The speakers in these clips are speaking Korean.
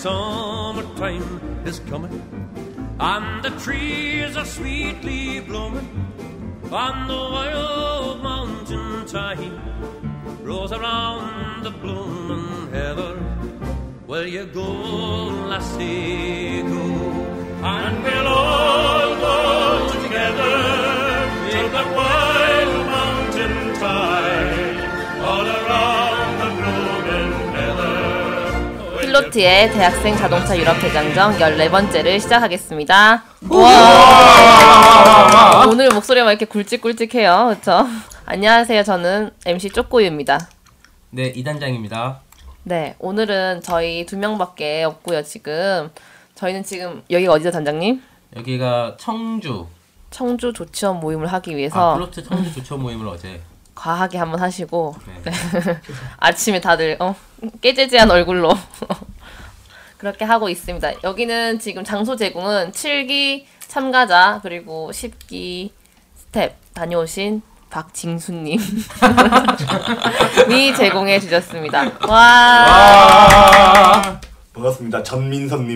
summertime is coming, and the trees are sweetly blooming, and the wild mountain thyme rolls around the blooming heather. Where you go, lassie, go, and we'll all go together to the wild mountain thyme, all around the blooming heather. 필로트의 대학생 자동차 유럽 대장정 14번째를 시작하겠습니다. 와! 오늘 목소리가 이렇게 굵직굵직해요. 그쵸? 안녕하세요. 저는 MC 쪼꼬유입니다. 네, 이단장입니다. 네, 오늘은 저희 2명밖에 없고요. 저희는 지금 여기가 어디죠, 단장님? 여기가 청주 조치원 모임을 하기 위해서 필로트 청주 조치원 모임을 어제 과하게 한번 하시고 네. 아침에 다들 깨재재한 얼굴로 그렇게 하고 있습니다. 여기는 지금 장소 제공은 7기 참가자 그리고 10기 스텝 다녀오신 박징수님이 제공해 주셨습니다. 와. 반갑습니다. 전민선님.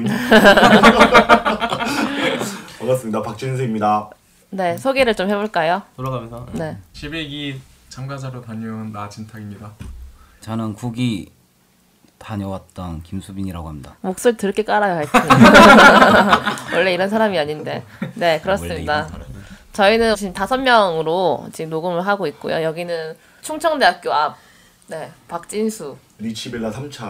반갑습니다. 박진수입니다. 네, 소개를 좀 해볼까요? 돌아가면서 네. 11기 참가자로 다녀온 나진탁입니다. 저는 9기 다녀왔던 김수빈이라고 합니다. 목소리 더럽게 깔아요, 하여튼. 원래 이런 사람이 아닌데. 네, 그렇습니다. 저희는 지금 5명으로 지금 녹음을 하고 있고요. 여기는 충청대학교 앞, 네, 박진수. 리치벨라 3차.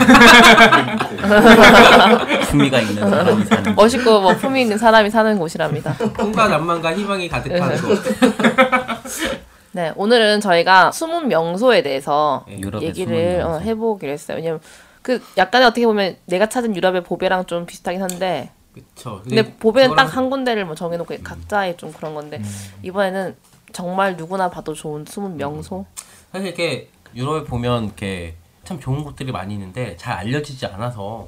품위가 있는 사람이 사는 멋있고 뭐 품위 있는 사람이 사는 곳이랍니다. 꿈과 낭만과 희망이 가득한 곳. 네, 오늘은 저희가 숨은 명소에 대해서 유럽의 얘기를 숨은 명소. 해보기로 했어요. 왜냐면 그 약간의 어떻게 보면 내가 찾은 유럽의 보배랑 좀 비슷하긴 한데 그쵸. 근데 보배는 딱 한 군데를 뭐 정해놓고 각자의 좀 그런 건데 이번에는 정말 누구나 봐도 좋은 숨은 명소. 사실 이렇게 유럽에 보면 이렇게 참 좋은 곳들이 많이 있는데 잘 알려지지 않아서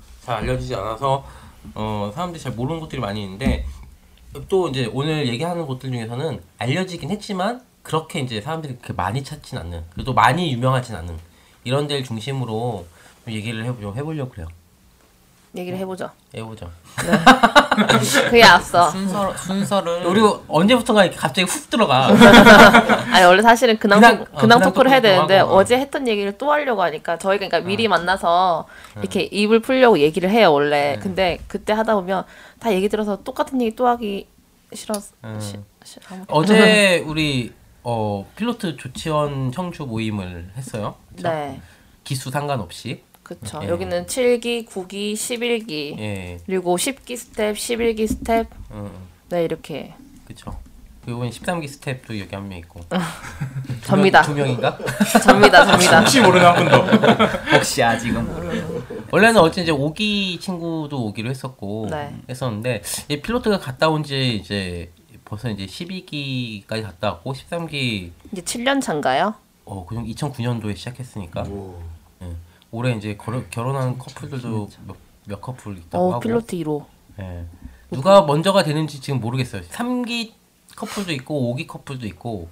사람들이 잘 모르는 곳들이 많이 있는데 또 이제 오늘 얘기하는 곳들 중에서는 알려지긴 했지만 그렇게 이제 사람들이 그렇게 많이 찾진 않는 그래도 많이 유명하진 않은 이런 데를 중심으로 좀 얘기를 좀 해보려고 그래요. 얘기를 해보죠. 해보죠. 그게 앞서. 순서를 우리 언제부턴가 이렇게 갑자기 훅 들어가. 아니 원래 사실은 근황 토크를 토크를 해야 되는데 하고. 어제 했던 얘기를 또 하려고 하니까 저희가 그러니까 미리 만나서 이렇게 입을 풀려고 얘기를 해요 원래. 근데 그때 하다 보면 다 얘기 들어서 똑같은 얘기 또 하기 싫어서 어제 우리 필로트 조치원 청주 모임을 했어요. 그쵸? 네. 기수 상관없이. 그쵸. 예. 여기는 7기, 9기, 11기 예. 그리고 10기 스텝, 11기 스텝 네 이렇게 그쵸. 그리고 13기 스텝도 여기 한 명 있고. 접니다. 2명인가? 접니다. 혹시 모르는 한 분 더. 혹시 아직은 모르는 원래는 어제 이제 5기 친구도 오기로 했었고 네. 했었는데 이 필로트가 갔다 온 지 이제 벌써 이제 12기까지 갔다 왔고 13기 이제 7년 차인가요? 그냥 2009년도에 시작했으니까 올해 이제 결혼한 커플들도 몇 커플 있다고 하고. 필로트 1호. 네. 누가 먼저가 되는지 지금 모르겠어요. 3기 커플도 있고 5기 커플도 있고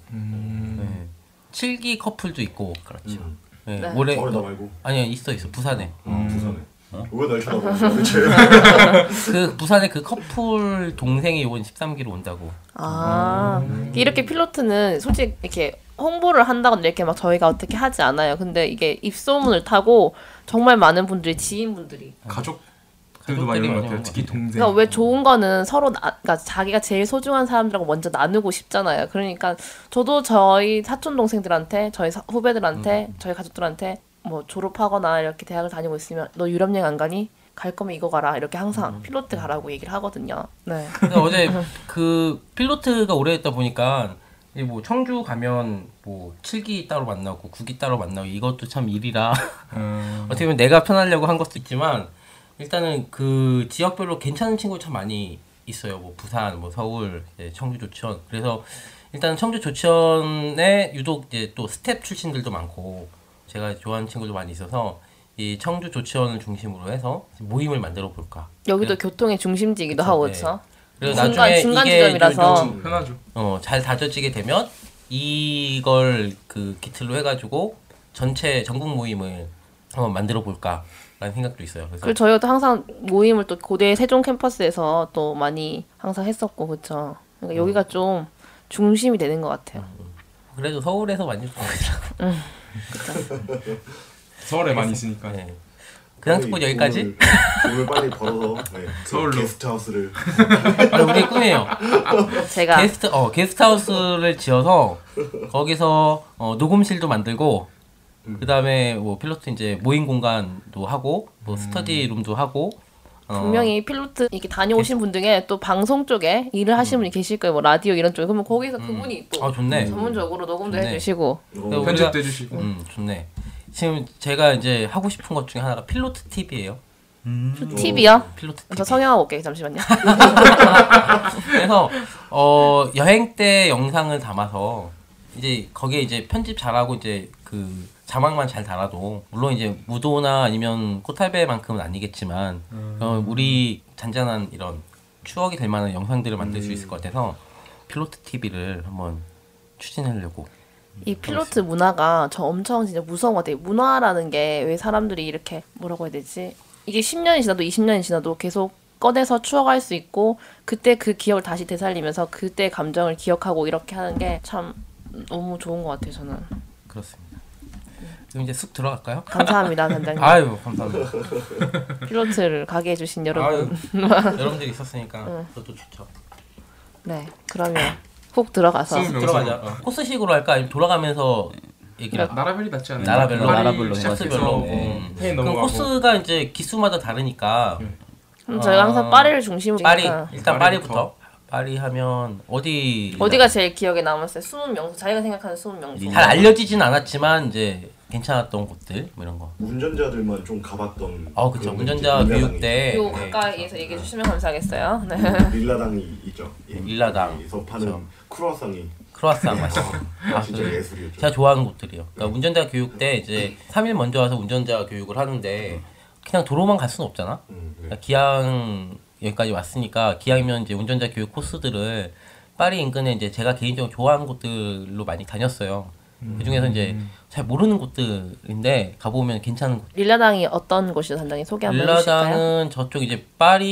7기 커플도 있고. 그렇죠. 네. 네. 올해 서울다 말고. 아니요 있어 부산에. 부산에. 왜 날 쳐다보는 거야 대체? 그 부산에 그 커플 동생이 이번 13기로 온다고. 이렇게 필로트는 솔직히 이렇게 홍보를 한다거나 이렇게 막 저희가 어떻게 하지 않아요. 근데 이게 입소문을 타고 정말 많은 분들이 지인분들이 가족들도 많이 오는 것 같아요. 특히 동생. 그러니까 왜 좋은 거는 서로 그러니까 자기가 제일 소중한 사람들하고 먼저 나누고 싶잖아요. 그러니까 저도 저희 사촌 동생들한테 저희 후배들한테 저희 가족들한테 뭐 졸업하거나 이렇게 대학을 다니고 있으면 너 유럽 여행 안 가니? 갈 거면 이거 가라 이렇게 항상 필로트 가라고 얘기를 하거든요. 네. 근데 어제 그 필로트가 오래 했다 보니까 뭐 청주 가면 뭐 7기 따로 만나고 9기 따로 만나고 이것도 참 일이라 어떻게 보면 내가 편하려고 한 것도 있지만 일단은 그 지역별로 괜찮은 친구 참 많이 있어요. 뭐 부산, 뭐 서울, 청주 조치원. 그래서 일단 청주 조치원에 유독 이제 또 스텝 출신들도 많고 제가 좋아하는 친구도 많이 있어서 이 청주 조치원을 중심으로 해서 모임을 만들어 볼까. 여기도 교통의 중심지이기도 하고 네. 그렇죠. 그래서 나중에 중간 이게 지점이라서 편하죠. 잘 다져지게 되면 이걸 그 기틀로 해가지고 전체 전국 모임을 한번 만들어 볼까라는 생각도 있어요. 그래서 그리고 저희가 또 항상 모임을 또 고대 세종 캠퍼스에서 또 많이 항상 했었고 그렇죠. 그러니까 여기가 좀 중심이 되는 것 같아요. 그래도 서울에서 많이 보고 서울에 많이 있으니까. 네. 그냥 듣고 여기까지? 돈을 빨리 벌어서 서울로. 게스트하우스를 아니, 우리 꿈이에요. 제가 게스트하우스를 지어서 거기서 녹음실도 만들고 그다음에 뭐 필로트 이제 모임 공간도 하고 뭐 스터디룸도 하고 분명히 필로트 이렇게 다녀오신 분 중에 또 방송 쪽에 일을 하시는 분이 계실 거예요. 뭐 라디오 이런 쪽에. 그러면 거기서 그분이 또 좋네. 전문적으로 녹음도 좋네. 해주시고. 편집도 해주시고. 좋네. 지금 제가 이제 하고 싶은 것 중에 하나가 필로트 TV예요. 팁이요? 필로트 저 TV. 성형하고 올게요. 잠시만요. 그래서 여행 때 영상을 담아서 이제 거기에 이제 편집 잘하고 이제 그 자막만 잘 달아도 물론 이제 무도나 아니면 꽃탈배만큼은 아니겠지만 우리 잔잔한 이런 추억이 될 만한 영상들을 만들 수 있을 것 같아서 필로트 TV를 한번 추진하려고. 이 필로트 문화가 저 엄청 진짜 무서운 것 같아요. 문화라는 게 왜 사람들이 이렇게 뭐라고 해야 되지? 이게 10년이 지나도 20년이 지나도 계속 꺼내서 추억할 수 있고 그때 그 기억을 다시 되살리면서 그때 감정을 기억하고 이렇게 하는 게 참 너무 좋은 것 같아요. 저는. 그렇습니다. 그럼 이제 쑥 들어갈까요? 감사합니다, 단장님. 아유 감사합니다. 필로트를 가게 해주신 여러분. 여러분들이 있었으니까 그것도 좋죠. 네, 그러면 훅 들어가서 수업 들어가자. 코스식으로 할까? 아니면 돌아가면서 얘기를 할까? 나라별이 낫지 않나요? 나라별로 나라별로 샥스별로. 해가지고. 해 그럼 넘어가고. 코스가 이제 기수마다 다르니까 그럼 저희가 항상 파리를 중심으로 파리 하니까. 일단 파리부터. 파리부터. 파리 하면 어디가 제일 기억에 남았어요? 숨은 명소. 자기가 생각하는 숨은 명소. 잘 알려지진 않았지만 이제 괜찮았던 곳들 뭐 이런 거. 운전자들만 좀 가봤던. 그쵸. 그런 운전자 데들이 교육 때 요 네, 가까이에서 얘기해 주시면 감사하겠어요. 네. 릴라당이 있죠. 릴라당에서 파는 그쵸. 크루아상이 크로아상 맛있어. 진짜 그 예술이었죠. 제가 좋아하는 곳들이요. 그러니까 운전자 교육 때 이제 3일 먼저 와서 운전자 교육을 하는데 그냥 도로만 갈 수는 없잖아. 네. 그러니까 기왕 여기까지 왔으니까 기왕이면 이제 운전자 교육 코스들을 파리 인근에 이제 제가 개인적으로 좋아하는 곳들로 많이 다녔어요. 그 중에서 이제 잘 모르는 곳들인데 가보면 괜찮은 곳. 릴라당이 어떤 곳이죠, 단장님? 소개 한번 해주실까요? 릴라당은 저쪽 이제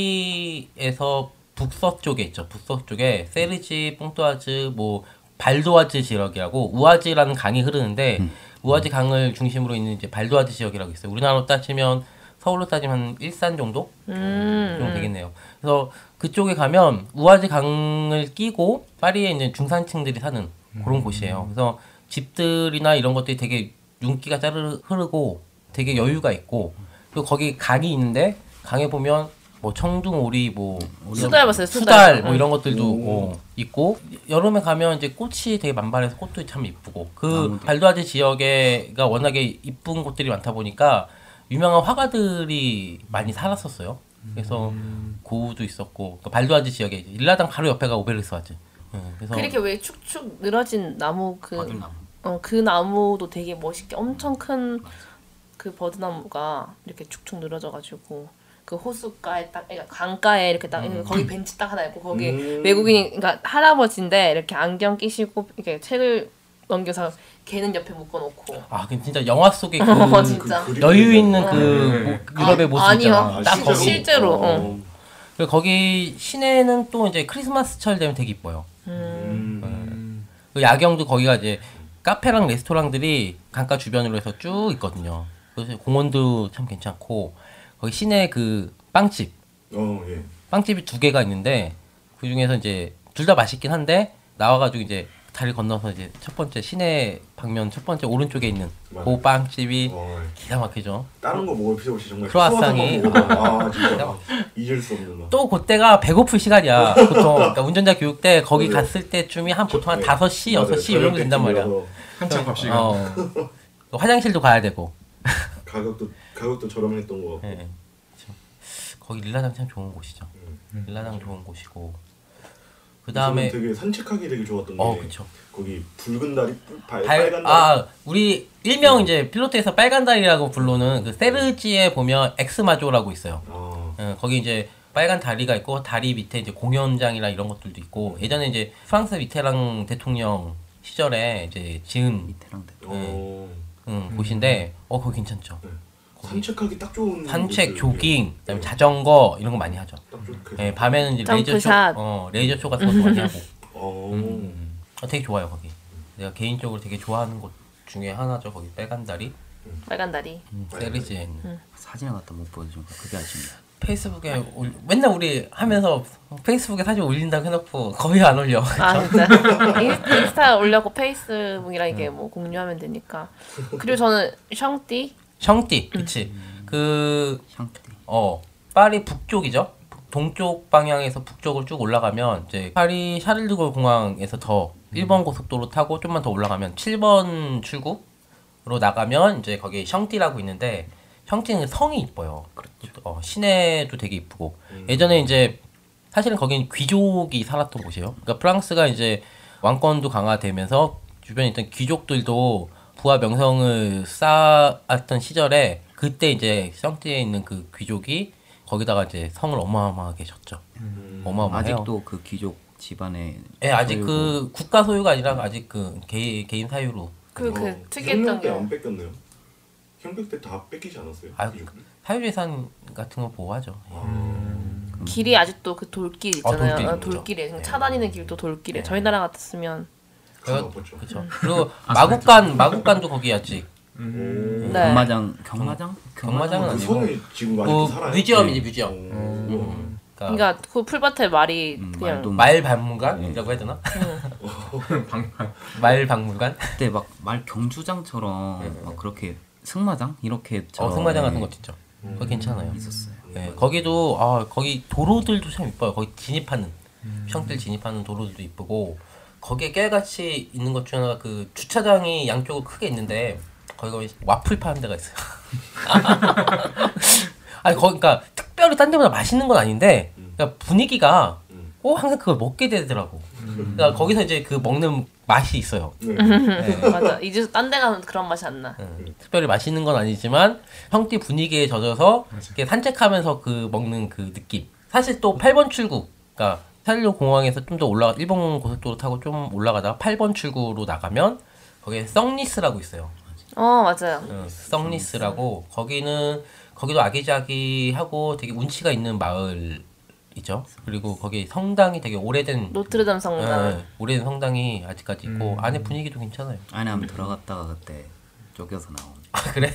파리에서 북서쪽에 있죠. 북서쪽에 세르지, 뽕뚜아즈, 뭐 발도아즈 지역이라고 우아즈라는 강이 흐르는데 우아즈 강을 중심으로 있는 이제 발도아즈 지역이라고 있어요. 우리나라로 따지면 서울로 따지면 한 일산 정도 정도 되겠네요. 그래서 그쪽에 가면 우아즈 강을 끼고 파리에 있는 중산층들이 사는 그런 곳이에요. 그래서 집들이나 이런 것들이 되게 윤기가 짜르르 흐르고 되게 여유가 있고 그리고 거기 강이 있는데 강에 보면 뭐 청둥오리 뭐 수달 봤어요, 수달 뭐 이런 것들도 있고 여름에 가면 이제 꽃이 되게 만발해서 꽃도 참 이쁘고 그 발도아즈 지역에가 워낙에 이쁜 곳들이 많다 보니까 유명한 화가들이 많이 살았었어요. 그래서 고우도 있었고 그 발도아즈 지역에 이제 일라당 바로 옆에가 오베르스와즈. 그래서 그렇게 왜 축축 늘어진 나무 버드나무. 그 나무도 되게 멋있게 엄청 큰 그 버드나무가 이렇게 축축 늘어져가지고 그 호숫가에 딱 그러니까 강가에 이렇게 딱 거기 벤치 딱 하나 있고 거기 외국인이 그러니까 할아버지인데 이렇게 안경 끼시고 이렇게 책을 넘겨서 걔는 옆에 묶어놓고 근데 진짜 영화 속의 그 진짜 여유 있는 그 유럽의 모습 아니요. 있잖아. 딱 거기. 실제로 그리고 거기 시내는 또 이제 크리스마스철 되면 되게 이뻐요. 그 야경도 거기가 이제 카페랑 레스토랑들이 강가 주변으로 해서 쭉 있거든요. 그래서 공원도 참 괜찮고 거기 시내 그 빵집 예. 빵집이 2개가 있는데 그 중에서 이제 둘 다 맛있긴 한데 나와가지고 이제 다리 건너서 이제 첫 번째 시내 방면 첫 번째 오른쪽에 있는 그 빵집이 기가 막히죠. 다른 거 먹을 필요 없이 정말 크루아상이 진짜 잊을 수 없는 맛. 또 그때가 배고플 시간이야. 보통 그러니까 운전자 교육 때 거기 갔을 때쯤이 한 보통 한 5시, 6시 이 정도 된단 말이야. 한참 갑시다. 화장실도 가야 되고. 가격도 저렴했던 거. 네. 거기 릴라당 참 좋은 곳이죠. 릴라당 좋은 곳이고. 그 다음에 되게 산책하기 되게 좋았던 게 그쵸. 거기 붉은 다리, 빨간 다리. 우리 일명 이제 필로트에서 빨간 다리라고 부르는 그 세르지에 보면 엑스마조라고 있어요. 거기 이제 빨간 다리가 있고 다리 밑에 이제 공연장이나 이런 것들도 있고 예전에 이제 프랑스 미테랑 대통령 시절에 이제 지은 미테랑 대통령. 곳인데 거기 괜찮죠. 산책하기 딱 좋은 산책, 곳을- 조깅, 그다음에 자전거 이런 거 많이 하죠. 딱 좋게. 예, 밤에는 이제 레이저 쇼, 점프샷. 레이저 쇼 같은 것도 많이 하고. 되게 좋아요 거기. 내가 개인적으로 되게 좋아하는 곳 중에 하나죠. 거기 빨간다리, 빨간 다리. 세리지에 있는. 사진을 갖다 못 보여준 거 그게 아쉽네요. 페이스북에 맨날 우리 하면서 페이스북에 사진 올린다고 해놓고 거의 안 올려. 아 진짜 인스타 올려고 페이스북이랑 이게 뭐 공유하면 되니까. 그리고 저는 샹띠 샹띠, 그치. 그 향띠. 파리 북쪽이죠. 동쪽 방향에서 북쪽으로 쭉 올라가면 이제 파리 샤를드골 공항에서 더 1번 고속도로 타고 좀만 더 올라가면 7번 출구로 나가면 이제 거기 샹띠라고 있는데 샹띠는 성이 이뻐요. 그렇죠. 시내도 되게 이쁘고 예전에 이제 사실은 거긴 귀족이 살았던 곳이에요. 그러니까 프랑스가 이제 왕권도 강화되면서 주변에 있던 귀족들도 부와 명성을 쌓았던 시절에 그때 이제 샹띠에 있는 그 귀족이 거기다가 이제 성을 어마어마하게 졌죠. 어마어마해요. 아직도 그 귀족 집안에 예, 아직 그 국가 소유가 아니라 아직 그 개인 사유로. 그 특이했던 형병 게 때안 뺏겼네요. 형병 때 다 뺏기지 않았어요? 아, 사유재산 같은 거 보호하죠. 길이 아직도 그 돌길 있잖아요. 돌길 아, 있죠. 돌길에 그냥 차 다니는 길도 돌길에. 저희 나라 같았으면 그렇죠. 그리고 마국간도 거기 아직. 네. 경마장은 경마장은 그 아니고 손이 지금 아직도 그 살아요? 뮤지엄이지 뮤지엄. 그러니까 그 풀밭에 말이 그냥 말도 말박물관이라고 해야 되나? 말박물관? 그때 막 말 경주장처럼 막 그렇게 승마장 이렇게 승마장 같은 것도 있죠. 거기 괜찮아요. 있었어요. 네, 거기도 거기 도로들도 참 이뻐요. 거기 진입하는 샹들 진입하는 도로들도 이쁘고 거기에 깨알같이 있는 것 중에 하나가 그 주차장이 양쪽으로 크게 있는데 거기가 와플 파는 데가 있어요. 아니 그러니까 특별히 딴 데보다 맛있는 건 아닌데 그러니까 분위기가 항상 그걸 먹게 되더라고. 그러니까 거기서 이제 그 먹는 맛이 있어요. 네. 맞아. 이제 딴 데 가면 그런 맛이 안 나. 특별히 맛있는 건 아니지만 형띠 분위기에 젖어서 이렇게 산책하면서 그 먹는 그 느낌. 사실 또 8번 출구, 그러니까 샤를드 공항에서 좀 더 올라가 일본 고속도로 타고 좀 올라가다가 8번 출구로 나가면 거기에 썽리스라고 있어요. 맞아요. 썽리스라고 거기도 아기자기하고 되게 운치가 있는 마을이죠. 그리고 거기 성당이 되게 오래된 노트르담 성당. 오래된 성당이 아직까지 있고 안에 분위기도 괜찮아요. 안에 한번 들어갔다가 그때 쫓겨서 나온. 아 그래?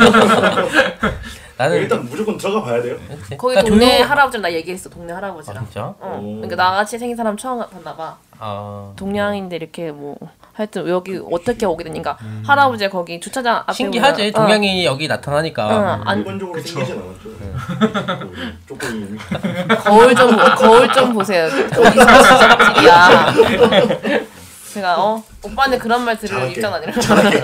나는 일단 무조건 들어가 봐야 돼요. 그치? 거기 그러니까 동네 할아버지랑 나 얘기했어. 동네 할아버지랑. 진짜? 그러니까 나같이 생긴 사람 처음 봤나 봐. 동양인데 이렇게 뭐 하여튼 여기 어떻게 오게 되니까 할아버지가 거기 주차장 앞에 신기하지. 보면, 동양인이 여기 나타나니까. 일반적으로 생기진 않았죠. 조금 거울 좀 보세요. 어디서 제작질이야. 제가 오빠는 그런 말 들을 잘할게. 입장 아니라.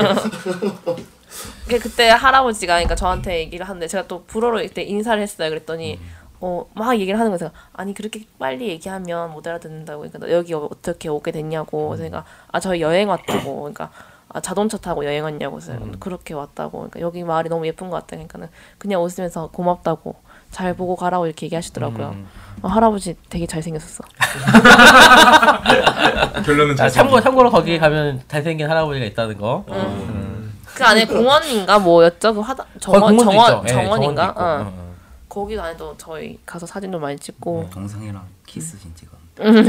그때 할아버지가 그러니까 저한테 얘기를 하는데 제가 또 불어로 이때 인사를 했어요. 그랬더니 막 얘기를 하는 거예요. 아니 그렇게 빨리 얘기하면 못 알아듣는다고. 그러니까 너 여기 어떻게 오게 됐냐고. 그래서 제가 저희 여행 왔다고. 그러니까 자동차 타고 여행 왔냐고. 그래서 그렇게 왔다고. 그러니까 여기 마을이 너무 예쁜 것 같다. 그러니까는 그냥 웃으면서 고맙다고. 잘 보고 가라고 이렇게 얘기하시더라고요. 할아버지 되게 잘생겼었어. 결론은 잘 참고로 거기 가면 잘생긴 할아버지가 있다는 거. 그 안에 공원인가 뭐였죠? 그 거기 공원도 있죠. 예, 정원인가? 정원도 있고. 거기 안에도 저희 가서 사진도 많이 찍고. 동상이랑 키스신 찍었는데.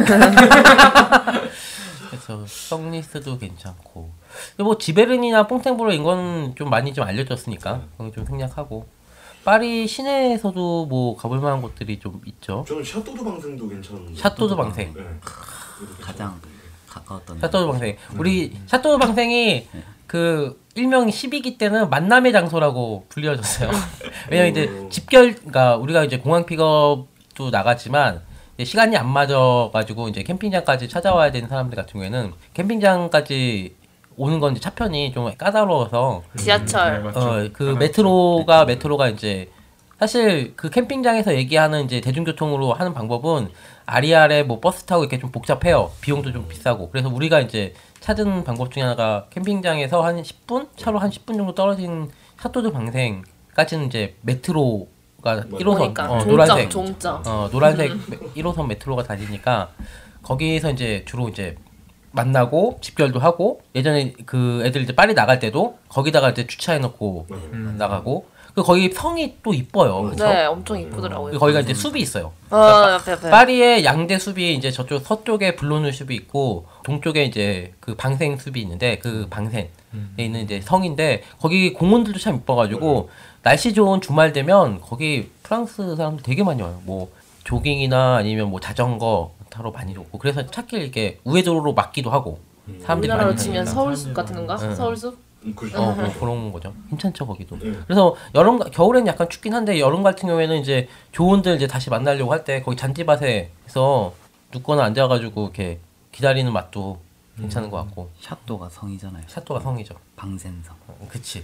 그래서 썽리스도 괜찮고. 뭐 지베른이나 뽕탱브로 이건 좀 많이 좀 알려졌으니까 그건 좀 생략하고. 파리 시내에서도 뭐 가볼 만한 곳들이 좀 있죠. 저는 샤또드 방생도 괜찮은데. 샤또드 방생. 네. 가장 가까웠던. 샤또드 방생. 우리 샤또드 방생이 그 일명 12기 때는 만남의 장소라고 불려졌어요. 왜냐면 이제 그러니까 우리가 이제 공항 픽업도 나갔지만 이제 시간이 안 맞아가지고 이제 캠핑장까지 찾아와야 되는 사람들 같은 경우에는 캠핑장까지 오는 건 이제 차편이 좀 까다로워서 지하철. 그 메트로가 이제 사실 그 캠핑장에서 얘기하는 이제 대중교통으로 하는 방법은 아리아래 뭐 버스 타고 이렇게 좀 복잡해요. 비용도 좀 비싸고. 그래서 우리가 이제 찾은 방법 중에 하나가 캠핑장에서 한 10분? 차로 한 10분 정도 떨어진 샤또드 방생까지는 이제 메트로가 1호선 그러니까 노란색 종점. 노란색 1호선 메트로가 다니니까 거기서 이제 주로 이제 만나고 집결도 하고 예전에 그 애들 이제 파리 나갈 때도 거기다가 이제 주차해 놓고 나가고 그 거기 성이 또 이뻐요. 그쵸? 네, 엄청 이쁘더라고요. 거기가 이제 숲이 있어요. 옆에. 파리의 양대 숲이 이제 저쪽 서쪽에 블로누 숲이 있고 동쪽에 이제 그 방생 숲이 있는데 그 방생에 있는 이제 성인데 거기 공원들도 참 이뻐가지고 날씨 좋은 주말 되면 거기 프랑스 사람들 되게 많이 와요. 뭐 조깅이나 아니면 뭐 자전거 타러 많이 오고 그래서 찾길 이렇게 우회도로로 막기도 하고 사람들이 우리나라로 많이 치면 다니니까. 서울숲 같은 건가? 서울숲? 그렇죠. 뭐 그런 거죠. 괜찮죠 거기도. 그래서 겨울에는 약간 춥긴 한데 여름 같은 경우에는 이제 조원들 이제 다시 만나려고 할 때 거기 잔디밭에서 눕거나 앉아가지고 이렇게 기다리는 맛도 괜찮은 것 같고. 샤또가 성이잖아요. 샤또가 성이죠. 방센성. 그치.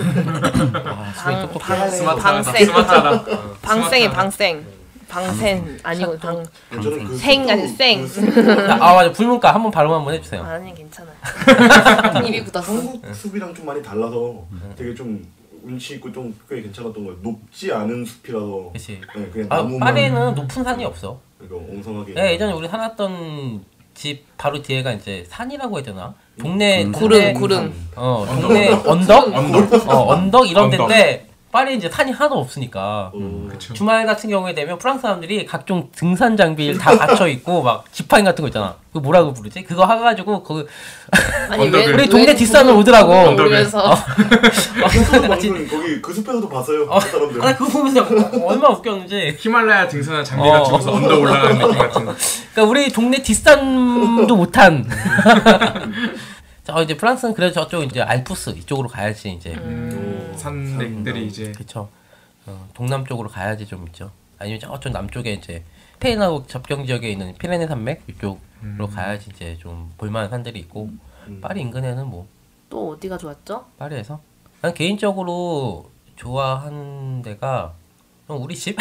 방생이 방생 아니고 저는 그 생 아니 생. 맞아 불문가 한번 발음 한번 해주세요. 아니 괜찮아요. 입이 굳어서. 한국 숲이랑 좀 많이 달라서 되게 좀 운치 있고 좀 꽤 괜찮았던 거예요. 높지 않은 숲이라서. 그치. 네, 그냥 나무만. 파리에는 높은 산이 없어. 그러니까 엉성하게. 네, 예전에 우리 살았던 집 바로 뒤에가 이제 산이라고 해야 되나? 동네 구름. 동네 언덕 이런 데인데 파리 이제 산이 하나도 없으니까 주말 같은 경우에 되면 프랑스 사람들이 각종 등산 장비를 다 갖춰 있고 막 지팡이 같은 거 있잖아. 그 뭐라고 부르지? 그거 해가지고 그 아니 왜 우리 동네 뒷산을 오더라고. 모르면서. 방금 거기 그 숲에서도 봤어요. 그 사람들. 나 그거 보면서 얼마나 웃겼는지. 히말라야 등산한 장비 갖추고서 언덕 올라가는 느낌 같은. 그러니까 우리 동네 뒷산도 못한. 자 이제 프랑스는 그래서 저쪽 이제 알프스 이쪽으로 가야지 이제. 산맥들이 이제. 그쵸. 동남쪽으로 가야지 좀 있죠. 아니면 저쪽 남쪽에 이제 스페인하고 접경 지역에 있는 피레네 산맥 이쪽으로 가야지 이제 좀 볼만한 산들이 있고 파리 인근에는 뭐 또 어디가 좋았죠? 파리에서 난 개인적으로 좋아한 데가 우리 집?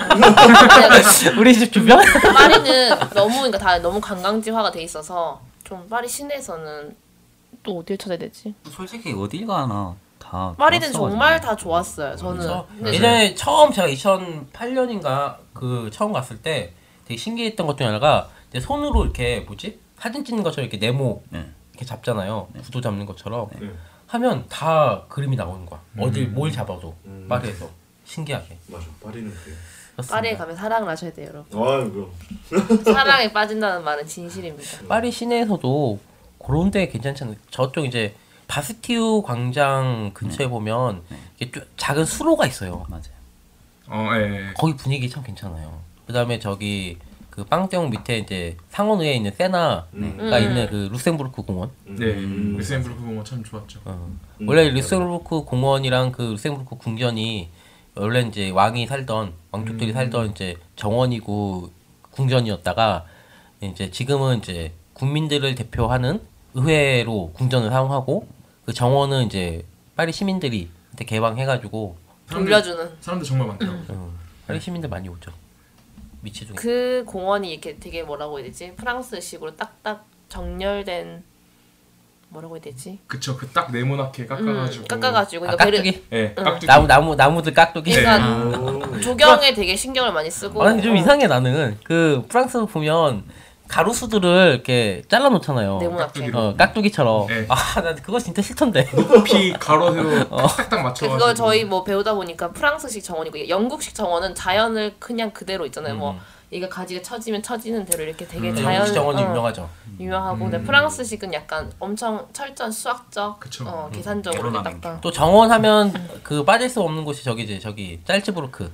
우리 집 주변? 파리는 너무 그러니까 다 너무 관광지화가 돼 있어서 좀 파리 시내에서는 또 어딜 찾아야 되지? 솔직히 어딜 가나 다. 파리는 좋았어가지고. 정말 다 좋았어요. 저는. 근데 예전에 처음 제가 2008년인가 그 처음 갔을 때 되게 신기했던 것 중에 하나가 이제 손으로 이렇게 뭐지? 사진 찍는 것처럼 이렇게 네모 이렇게 잡잖아요. 구도 잡는 것처럼 하면 다 그림이 나오는 거야. 어딜 뭘 잡아도 파리에서 신기하게. 맞아. 파리는 그래. 파리에 가면 사랑을 하셔야 돼요, 여러분. 그럼. 사랑에 빠진다는 말은 진실입니다. 파리 시내에서도 그런 데 괜찮잖아요. 저쪽 이제 바스티유 광장 근처에 보면 이게 작은 수로가 있어요. 맞아요. 예. 거기 분위기 참 괜찮아요. 그다음에 저기 그 빵대용 밑에 이제 상원의에 있는 세나가 있는 그 루셈부르크 공원. 네. 루셈부르크 공원 참 좋았죠. 원래 루셈부르크 공원이랑 그 루셈부르크 궁전이 원래 이제 왕족들이 살던 이제 정원이고 궁전이었다가 이제 지금은 이제 국민들을 대표하는 의회로 궁전을 사용하고 그 정원은 이제 파리 시민들이 개방해가지고 돌려주는. 사람들 정말 많더라고요. 파리 시민들 많이 오죠. 미치중에. 그 공원이 이렇게 되게 뭐라고 해야 되지? 프랑스식으로 딱딱 정렬된 뭐라고 해야 되지? 그쵸. 그 딱 네모나게 깎아가지고. 깎아가지고. 깍두기? 예. 깍두기. 나무들 깍두기. 그러니까 조경에 되게 신경을 많이 쓰고. 아니 좀 이상해 나는. 그 프랑스 보면 가로수들을 이렇게 잘라놓잖아요. 네모나게. 깍두기처럼. 네. 난 그거 진짜 싫던데. 높이 가로세로 딱딱 맞춰가지고. 그걸 저희 뭐 배우다 보니까 프랑스식 정원이고 영국식 정원은 자연을 그냥 그대로 있잖아요. 뭐 이게 가지가 처지면 처지는 대로 이렇게 되게 자연. 영국 정원이 유명하죠. 유명하고 근데 프랑스식은 약간 엄청 철저한 수학적, 그쵸. 계산적으로 에로나믹. 딱딱. 또 정원하면 그 빠질 수 없는 곳이 저기 짤츠부르크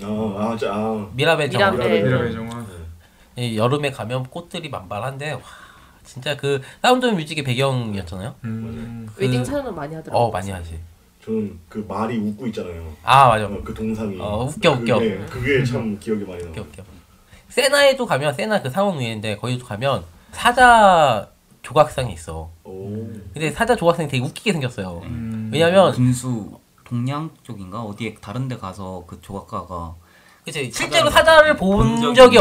미라벨 정원. 미라벨 정원. 이 여름에 가면 꽃들이 만발한데 와 진짜 그 사운드 오브 뮤직의 배경이었잖아요. 웨딩 촬영을 많이 하더라고요. 많이 하지. 저는 그 말이 웃고 있잖아요. 맞아. 그 동상이. 웃겨. 그게 참 기억이 많이 나요. 웃겨. 세나에도 가면 세나 그 상원 위에인데 거기도 가면 사자 조각상이 있어. 근데 사자 조각상이 되게 웃기게 생겼어요. 왜냐면 분수 동양 쪽인가 어디에 다른데 가서 그 조각가가 그치 실제로 사자를 본 적이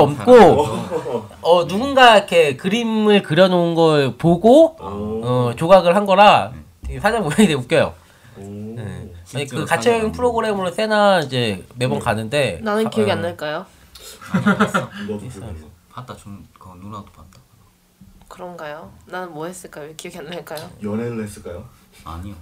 없고 누군가 이렇게 그림을 그려놓은 걸 보고 조각을 한 거라 되게 사자 모양이 되게 웃겨요. 아니, 그 가채여행 프로그램으로 세나 이제 매번 가는데 나는 기억이 안 날까요? 너도 봤다. 그 누나도 봤다. 그런가요? 나는 뭐 했을까요? 왜 기억이 안 날까요? 연애를 했을까요? 아니요.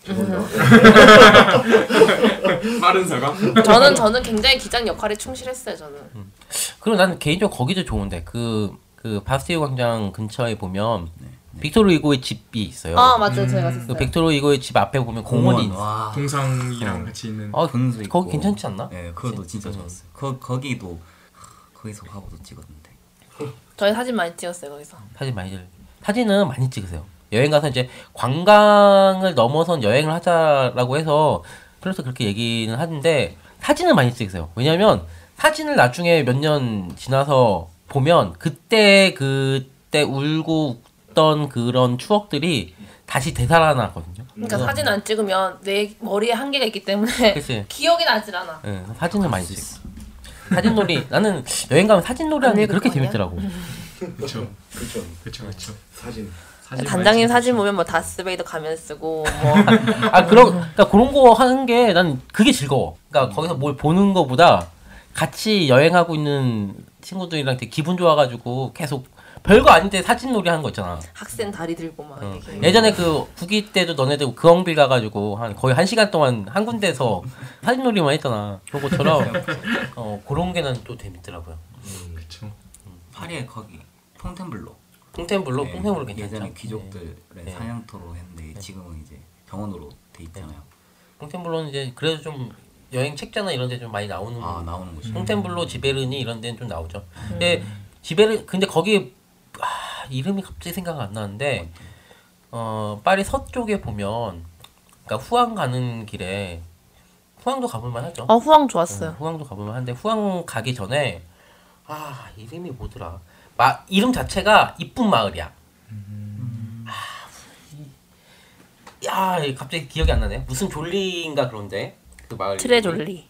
빠른 사과. 저는 굉장히 기장 역할에 충실했어요. 저는. 그리고 나는 개인적으로 거기도 좋은데 그 바스티유 광장 근처에 보면 빅토르 이고의 집이 있어요. 아 맞죠, 제가 그 갔어요. 빅토르 이고의 집 앞에 보면 공원이 있어. 와. 동상이랑 같이 있는. 분수 있고. 거기 괜찮지 않나? 네, 그것도 진짜 좋았어요. 거기도 거기서 화보도 찍었는데. 저희 사진 많이 찍었어요 거기서. 사진은 많이 찍으세요. 여행 가서 이제 관광을 넘어선 여행을 하자라고 해서 그래서 그렇게 얘기는 하는데 사진은 많이 찍으세요. 왜냐면 사진을 나중에 몇 년 지나서 보면 그때 울고 웃던 그런 추억들이 다시 되살아나거든요. 그러니까 사진 안 찍으면 내 머리에 한계가 있기 때문에 그치. 기억이 나질 않아. 네, 사진을 많이 찍어. 사진놀이 나는 여행 가면 사진놀이 하는 게 그렇게 재밌더라고. 그렇죠. 그쵸. 그렇죠. 사진. 단장님 사진 보면 뭐 다스베이더 가면 쓰고 뭐 그러니까 그런 거 하는 게 난 그게 즐거워. 그러니까 거기서 뭘 보는 거보다 같이 여행하고 있는 친구들이랑 되게 기분 좋아가지고 계속 별거 아닌데 사진놀이 하는 거 있잖아. 학생 다리 들고 막 이렇게. 예전에 그 구기 때도 너네들 그엉빌 가가지고 거의 1시간 동안 한 군데서 사진놀이만 했잖아. 그런 것처럼 그런 게 난 또 재밌더라고요. 그렇죠. 파리에 거기 퐁텐블로. 퐁텐블로 네, 퐁텐블로 괜찮죠. 예전에 귀족들의 네. 사냥터로 했는데 지금은 이제 병원으로 돼 있잖아요. 퐁텐블로는 이제 그래도 좀 여행 책자나 이런 데 좀 많이 나오는 나오는 곳이. 퐁텐블로 지베르니 이런 데는 좀 나오죠. 근데 거기 이름이 갑자기 생각 안 나는데 파리 서쪽에 보면 그러니까 후앙 가는 길에 후앙도 가볼만 하죠. 후앙 좋았어요. 후앙도 가볼만 한데 후앙 가기 전에 이름이 뭐더라? 이름 자체가 이쁜 마을이야. 갑자기 기억이 안 나네. 무슨 졸리인가 그런데 그 마을. 트레졸리.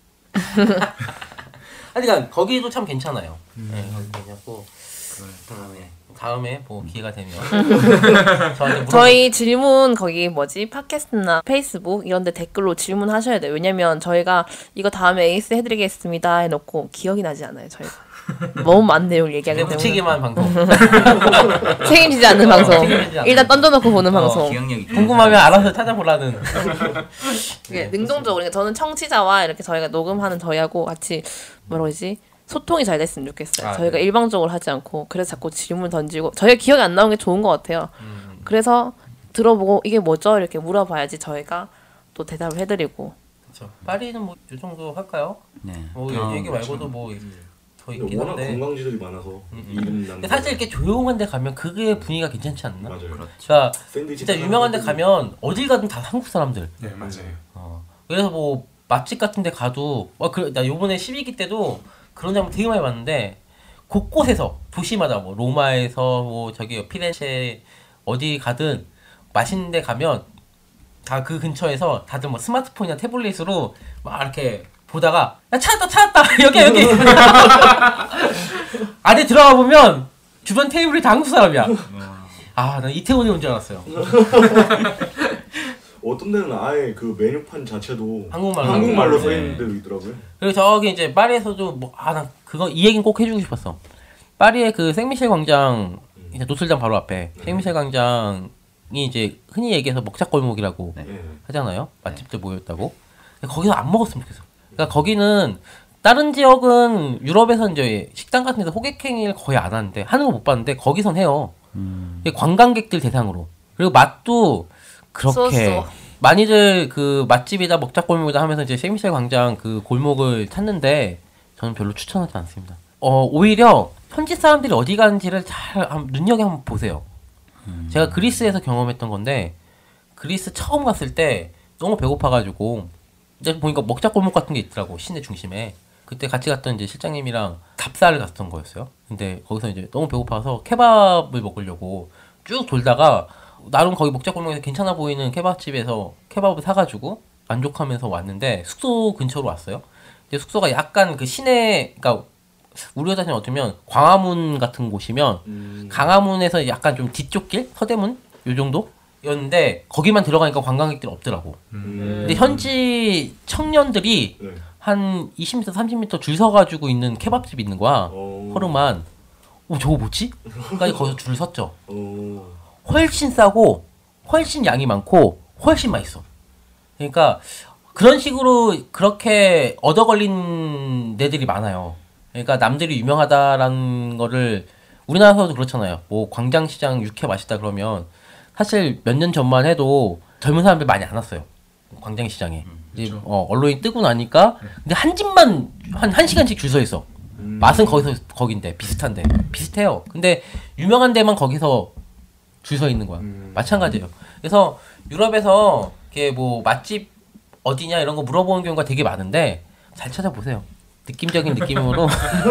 그러니까 거기도 참 괜찮아요. 네, 거기 괜찮고. 다음에 뭐 기회가 되면 저한테 저희 질문 거기 팟캐스트나 페이스북 이런 데 댓글로 질문하셔야 돼요. 왜냐면 저희가 이거 다음에 에이스 해드리겠습니다 해놓고 기억이 나지 않아요. 저희가 너무 많은 내용을 얘기하기 때문에 묻히기만 방송. 책임지지 않는 방송. 책임지지 않는 일단 던져놓고 보는 방송. 기억력이 궁금하면 알아서 찾아보라는. 이게 능동적으로 그러니까 저는 청취자와 이렇게 저희가 녹음하는 저희하고 같이 뭐라 그러지? 소통이 잘 됐으면 좋겠어요. 저희가 네. 일방적으로 하지 않고 그래서 자꾸 질문 던지고 저희가 기억이 안 나는 게 좋은 것 같아요. 그래서 들어보고 이게 뭐죠? 이렇게 물어봐야지 저희가 또 대답을 해드리고. 그렇죠. 파리는 뭐 이 정도 할까요? 네. 뭐 얘기 말고도 뭐 더 있긴 워낙 한데. 관광지들이 많아서 이름 근데 사실 이렇게 조용한 데 가면 그게 분위기가 괜찮지 않나? 맞아요. 그러니까 샌드위치 진짜 유명한 데 가면 어딜 가든 다 한국 사람들. 네 맞아요. 그래서 뭐 맛집 같은 데 가도 나 요번에 12기 때도 그런 장면 되게 많이 봤는데 곳곳에서 도시마다 뭐 로마에서 뭐 저기 피렌체 어디 가든 맛있는 데 가면 다 그 근처에서 다들 뭐 스마트폰이나 태블릿으로 막 이렇게 보다가 야 찾았다 여기 안에 들어가 보면 주변 테이블이 다 한국 사람이야. 난 이태원에 온 줄 알았어요. 어떤 데는 아예 그 메뉴판 자체도 한국말로 써 있는 데도 있더라고요. 그리고 저기 이제 파리에서도 난 이 얘기는 꼭 해주고 싶었어. 파리의 그 생미셸 광장, 이제 노틀담 바로 앞에 생미셸 광장이 이제 흔히 얘기해서 먹자골목이라고 하잖아요. 맛집들 모였다고. 근데 거기서 안 먹었으면 좋겠어. 그러니까 거기는 다른 지역은 유럽에서 이제 식당 같은 데서 호객행위를 거의 안 하는데 하는 거 못 봤는데 거기선 해요. 관광객들 대상으로. 그리고 맛도 그렇게 많이들 그 맛집이다 먹자골목이다 하면서 이제 생미셸 광장 그 골목을 찾는데 저는 별로 추천하지 않습니다. 오히려 현지 사람들이 어디 가는지를 잘 눈여겨 한번 보세요. 제가 그리스에서 경험했던 건데 그리스 처음 갔을 때 너무 배고파가지고 이제 보니까 먹자골목 같은 게 있더라고 시내 중심에. 그때 같이 갔던 이제 실장님이랑 답사를 갔던 거였어요. 근데 거기서 이제 너무 배고파서 케밥을 먹으려고 쭉 돌다가 나름 거기 먹자골목에서 괜찮아 보이는 케밥집에서 케밥을 사가지고 만족하면서 왔는데 숙소 근처로 왔어요. 근데 숙소가 약간 그 시내, 그러니까 우리가 사실 어쩌면 광화문 같은 곳이면 광화문에서 약간 좀 뒤쪽 길? 서대문? 요 정도였는데 거기만 들어가니까 관광객들이 없더라고. 근데 현지 청년들이 한 20m, 30m 줄 서가지고 있는 케밥집이 있는 거야. 허름한. 저거 뭐지? 까지 거기서 줄을 섰죠. 훨씬 싸고 훨씬 양이 많고 훨씬 맛있어. 그러니까 그런 식으로 그렇게 얻어 걸린 데들이 많아요. 그러니까 남들이 유명하다라는 거를 우리나라에서도 그렇잖아요. 뭐 광장시장 육회 맛있다 그러면 사실 몇 년 전만 해도 젊은 사람들 많이 안 왔어요. 광장시장에. 이제 언론이 뜨고 나니까 근데 한 집만 한 시간씩 줄 서 있어. 맛은 거긴데 비슷한데 비슷해요. 근데 유명한 데만 거기서 줄 서 있는 거야. 마찬가지예요. 그래서 유럽에서 이렇게 뭐 맛집 어디냐 이런 거 물어보는 경우가 되게 많은데 잘 찾아보세요. 느낌적인 느낌으로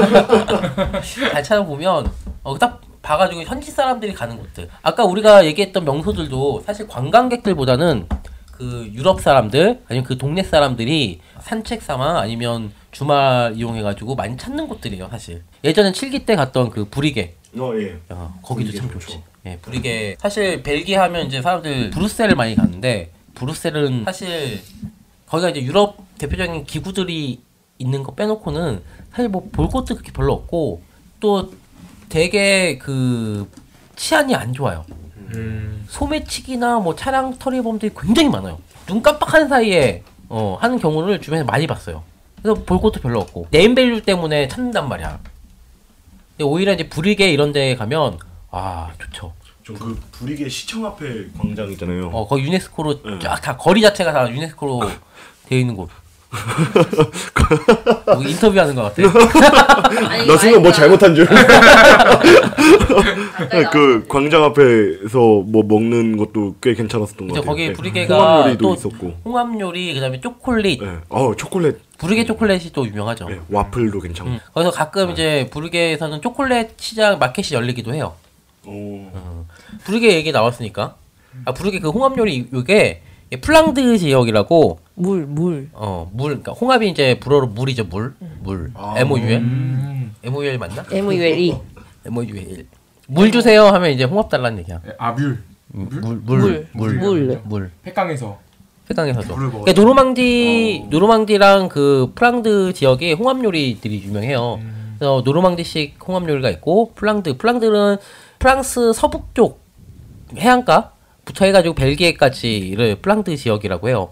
잘 찾아보면 딱 봐가지고 현지 사람들이 가는 곳들. 아까 우리가 얘기했던 명소들도 사실 관광객들보다는 그 유럽 사람들 아니면 그 동네 사람들이 산책 삼아 아니면 주말 이용해가지고 많이 찾는 곳들이에요. 사실 예전에 7기 때 갔던 그 브리게 예. 거기도 참 좋지. 예, 브리게 사실 벨기에 하면 이제 사람들 브뤼셀을 많이 가는데 브뤼셀은 사실 거기가 이제 유럽 대표적인 기구들이 있는 거 빼놓고는 사실 뭐 볼 것도 그렇게 별로 없고 또 되게 그 치안이 안 좋아요. 소매치기나 뭐 차량 터리범들이 굉장히 많아요. 눈 깜빡하는 사이에 하는 경우를 주변에 많이 봤어요. 그래서 볼 것도 별로 없고 네임밸류 때문에 찾는단 말이야. 근데 오히려 이제 브리게 이런 데 가면 좋죠. 저 그 브리게 시청 앞에 광장 있잖아요. 거기 유네스코로 쫙 다 거리 자체가 다 유네스코로 되어 있는 곳. 뭐 인터뷰하는 것 같아. 나 순간 뭐 잘못한 줄. 그 광장 앞에서 뭐 먹는 것도 꽤 괜찮았었던 것 같아요. 거기 브리게가 홍합 요리도 또 있었고. 홍합 요리 그다음에 초콜릿. 네. 초콜릿. 브리게 초콜릿이 또 유명하죠. 네. 와플도 괜찮고. 거기서 가끔 이제 브리게에서는 초콜릿 시장 마켓이 열리기도 해요. 브리게 얘기 나왔으니까. 브리게 그 홍합 요리 이게 플랑드 지역이라고 물. 그러니까 홍합이 이제 불어로 물이죠, 물. MOUL. MOUL 맞나? MULE. MOUL. 물 주세요 하면 이제 홍합 달라는 얘기야. 물. 물. 횟강에서죠. 그러니까 노르망디랑 그 프랑드 지역에 홍합 요리들이 유명해요. 그래서 노르망디식 홍합 요리가 있고 플랑드는 프랑스 서북 쪽 해안가 부터 해가지고 벨기에까지를 플랑드 지역이라고 해요.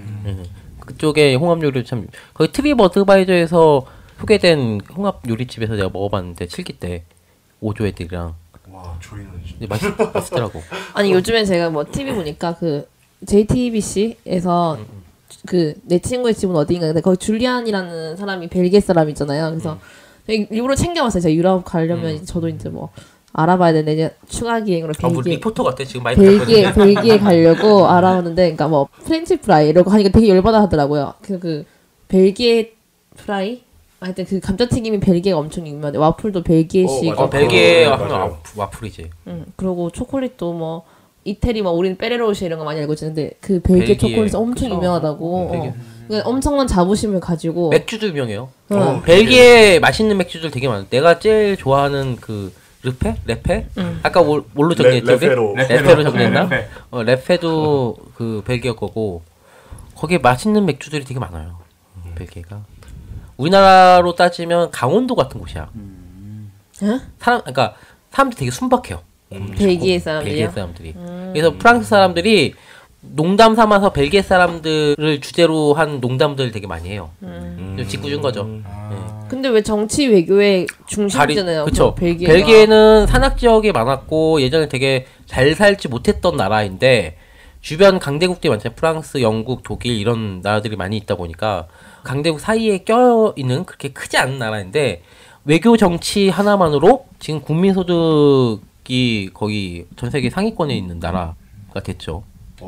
그쪽에 홍합 요리 참 거기 트립어드바이저에서 소개된 홍합 요리집에서 내가 먹어봤는데 7기 때 5조 애들이랑 와 저희는 근데 맛있더라고. 아니 요즘에 제가 뭐 TV 보니까 그 JTBC에서 그 내 친구의 집은 어디인가 근데 거기 줄리안이라는 사람이 벨기에 사람이잖아요. 그래서 일부러 챙겨왔어요. 제가 유럽 가려면 이제 저도 이제 뭐 알아봐야 되는데 이제 추가 기행으로 뭐 리포터 같아 지금 많이 벨기에 가려고 알아보는데 그러니까 뭐 프렌치 프라이 이러고 하니까 되게 열받아 하더라고요. 그 벨기에 프라이 하여튼 그 감자튀김이 벨기에가 엄청 유명한데 와플도 벨기에식. 벨기에 와플이지. 그리고 초콜릿도 뭐 이태리 뭐 우리는 페레로시 이런 거 많이 알고 있는데 그 벨기에 초콜릿이 엄청 유명하다고. 그러니까 엄청난 자부심을 가지고. 맥주도 유명해요. 벨기에 맛있는 맥주들 되게 많아. 내가 제일 좋아하는 그 레페? 아까 뭘로 정리했죠? 레페로 정리했나? 레페도 그 벨기에 거고 거기에 맛있는 맥주들이 되게 많아요. 벨기에가 우리나라로 따지면 강원도 같은 곳이야. 그러니까 사람들이 되게 순박해요. 벨기에 사람들이요? 그래서 프랑스 사람들이 농담 삼아서 벨기에 사람들을 주제로 한 농담들 되게 많이 해요. 짓궂은 거죠. 근데 왜 정치 외교의 중심이잖아요. 그쵸. 벨기에가. 벨기에는 산악 지역이 많았고 예전에 되게 잘 살지 못했던 나라인데 주변 강대국들이 많잖아요. 프랑스, 영국, 독일 이런 나라들이 많이 있다 보니까 강대국 사이에 껴있는 그렇게 크지 않은 나라인데 외교 정치 하나만으로 지금 국민소득이 거의 전 세계 상위권에 있는 나라가 됐죠.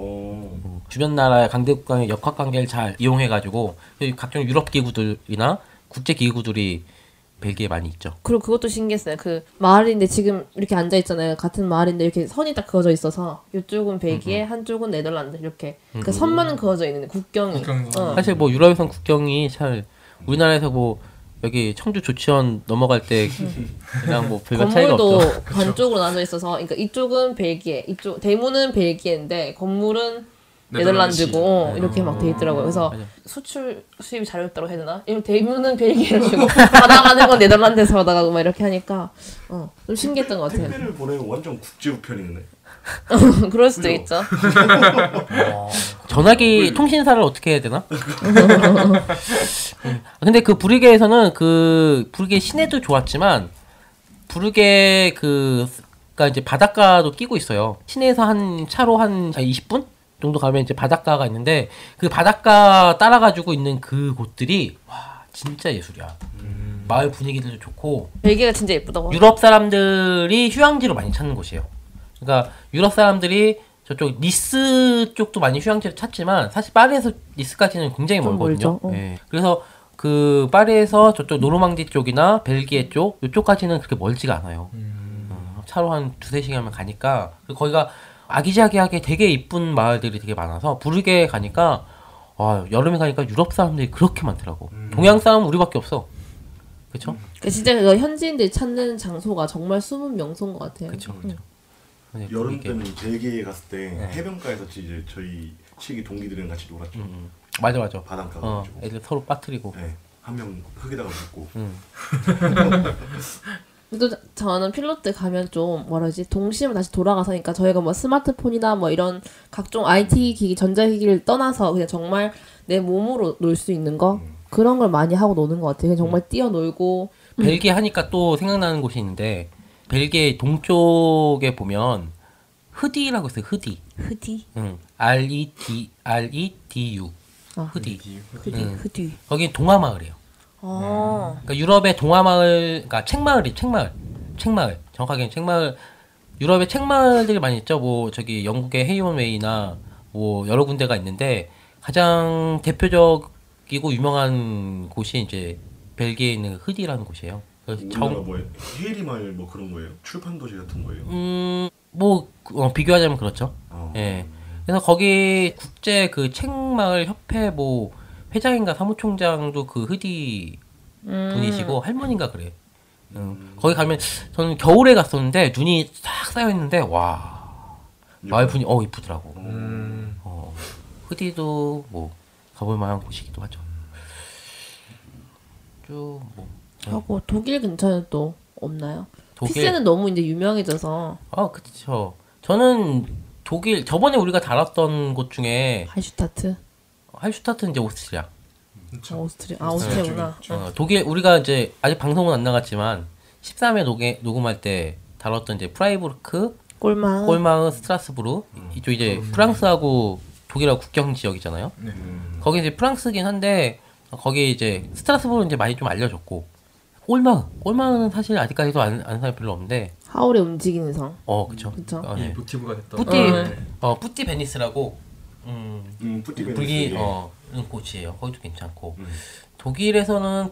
주변 나라의 강대국과의 역학관계를 잘 이용해가지고 각종 유럽 기구들이나 국제 기구들이 벨기에 많이 있죠. 그리고 그것도 신기했어요. 그 마을인데 지금 이렇게 앉아 있잖아요. 같은 마을인데 이렇게 선이 딱 그어져 있어서 이쪽은 벨기에, 한쪽은 네덜란드 이렇게. 그러니까 선만은 그어져 있는데 국경이. 사실 뭐 유럽에선 국경이 잘 우리나라에서 뭐 여기 청주 조치원 넘어갈 때 그냥 뭐 별반 차이가 없죠. 건물도 반쪽으로 나눠져 있어서 그러니까 이쪽은 벨기에, 이쪽 대문은 벨기에인데 건물은 네덜란드고 이렇게 막 돼 있더라고요. 그래서 수출 수입이 잘 됐다고 해야 되나? 이런 대문은 벨기에로 주고 받아가는 건 네덜란드에서 받아가고 막 이렇게 하니까 좀 신기했던 것 같아요. 택배를 보내면 완전 국제 우편이네. 그럴 수도 있죠. 전화기 통신사를 어떻게 해야 되나? 근데 그 부르게에서는 그 부르게 시내도 좋았지만 부르게 그가 이제 바닷가도 끼고 있어요. 시내에서 한 차로 한 20분 정도 가면 이제 바닷가가 있는데 그 바닷가 따라가지고 있는 그 곳들이 와 진짜 예술이야. 마을 분위기들도 좋고 벨기에가 진짜 예쁘다고. 유럽 사람들이 휴양지로 많이 찾는 곳이에요. 그러니까 유럽 사람들이 저쪽 니스 쪽도 많이 휴양지를 찾지만 사실 파리에서 니스까지는 굉장히 좀 멀거든요. 멀죠. 예. 그래서 그 파리에서 저쪽 노르망디 쪽이나 벨기에 쪽 이쪽까지는 그렇게 멀지가 않아요. 차로 한 2-3시간만 가니까 거기가 아기자기하게 되게 이쁜 마을들이 되게 많아서 부르게 가니까 와, 여름에 가니까 유럽 사람들이 그렇게 많더라고. 동양 사람은 우리밖에 없어. 그쵸? 그러니까 진짜 그 현지인들이 찾는 장소가 정말 숨은 명소인 것 같아요. 그쵸. 여름 때는 벨기에 갔을 때 네. 해변가에서 이제 저희 치기 동기들이랑 같이 놀았죠. 맞아. 바닷가 어, 가지고. 애들 서로 빠뜨리고. 네. 한 명 흙에다가 묻고. 또 저는 필로트 가면 좀 뭐라지 동심을 다시 돌아가서니까 저희가 뭐 스마트폰이나 뭐 이런 각종 IT 기기, 전자기기를 떠나서 그냥 정말 내 몸으로 놀 수 있는 거 그런 걸 많이 하고 노는 것 같아요. 그냥 정말 뛰어놀고. 벨기에 하니까 또 생각나는 곳이 있는데 벨기에 동쪽에 보면 흐디라고 있어요. 흐디. 흐디. REDU. 아, 흐디. 흐디. 거긴 동화 마을이에요. 그러니까 유럽의 동화 마을, 그러니까 책마을이 책마을. 정확하게는 책마을. 유럽의 책마을들이 많이 있죠. 뭐 저기 영국의 헤이원웨이나 뭐 여러 군데가 있는데 가장 대표적이고 유명한 곳이 이제 벨기에에 있는 흐디라는 곳이에요. 우리나라 뭐예요? 히에리마을 뭐 그런 거예요? 출판 도시 같은 거예요? 비교하자면 그렇죠. 어. 예. 그래서 거기 국제 그 책마을 협회 뭐 회장인가 사무총장도 그 흐디 분이시고 할머니인가 그래. 거기 가면 저는 겨울에 갔었는데 눈이 싹 쌓여 있는데 와 마을 분이 이쁘더라고. 흐디도 뭐 가볼 만한 곳이기도 하죠. 쭉 뭐. 하고 독일 근처는 또 없나요? 독일? 피세는 너무 이제 유명해져서. 그쵸. 저는 독일 저번에 우리가 다뤘던 곳 중에 할슈타트는 이제 오스트리아. 오스트리아구나. 독일 우리가 이제 아직 방송은 안 나갔지만 13회 녹음할 때 다뤘던 이제 프라이부르크, 꼴마흐, 스트라스부르 이쪽 이제 프랑스하고 독일하고 국경 지역이잖아요. 거기 이제 프랑스긴 한데 거기 이제 스트라스부르는 이제 많이 좀 알려졌고 꼴마흐는 사실 아직까지도 아는 사람이 별로 없는데 하울의 움직이는 성. 그쵸. 이 모티브가 됐던 뿌띠 베니스라고 뿌띠 불기 곳이에요. 거기도 괜찮고 독일은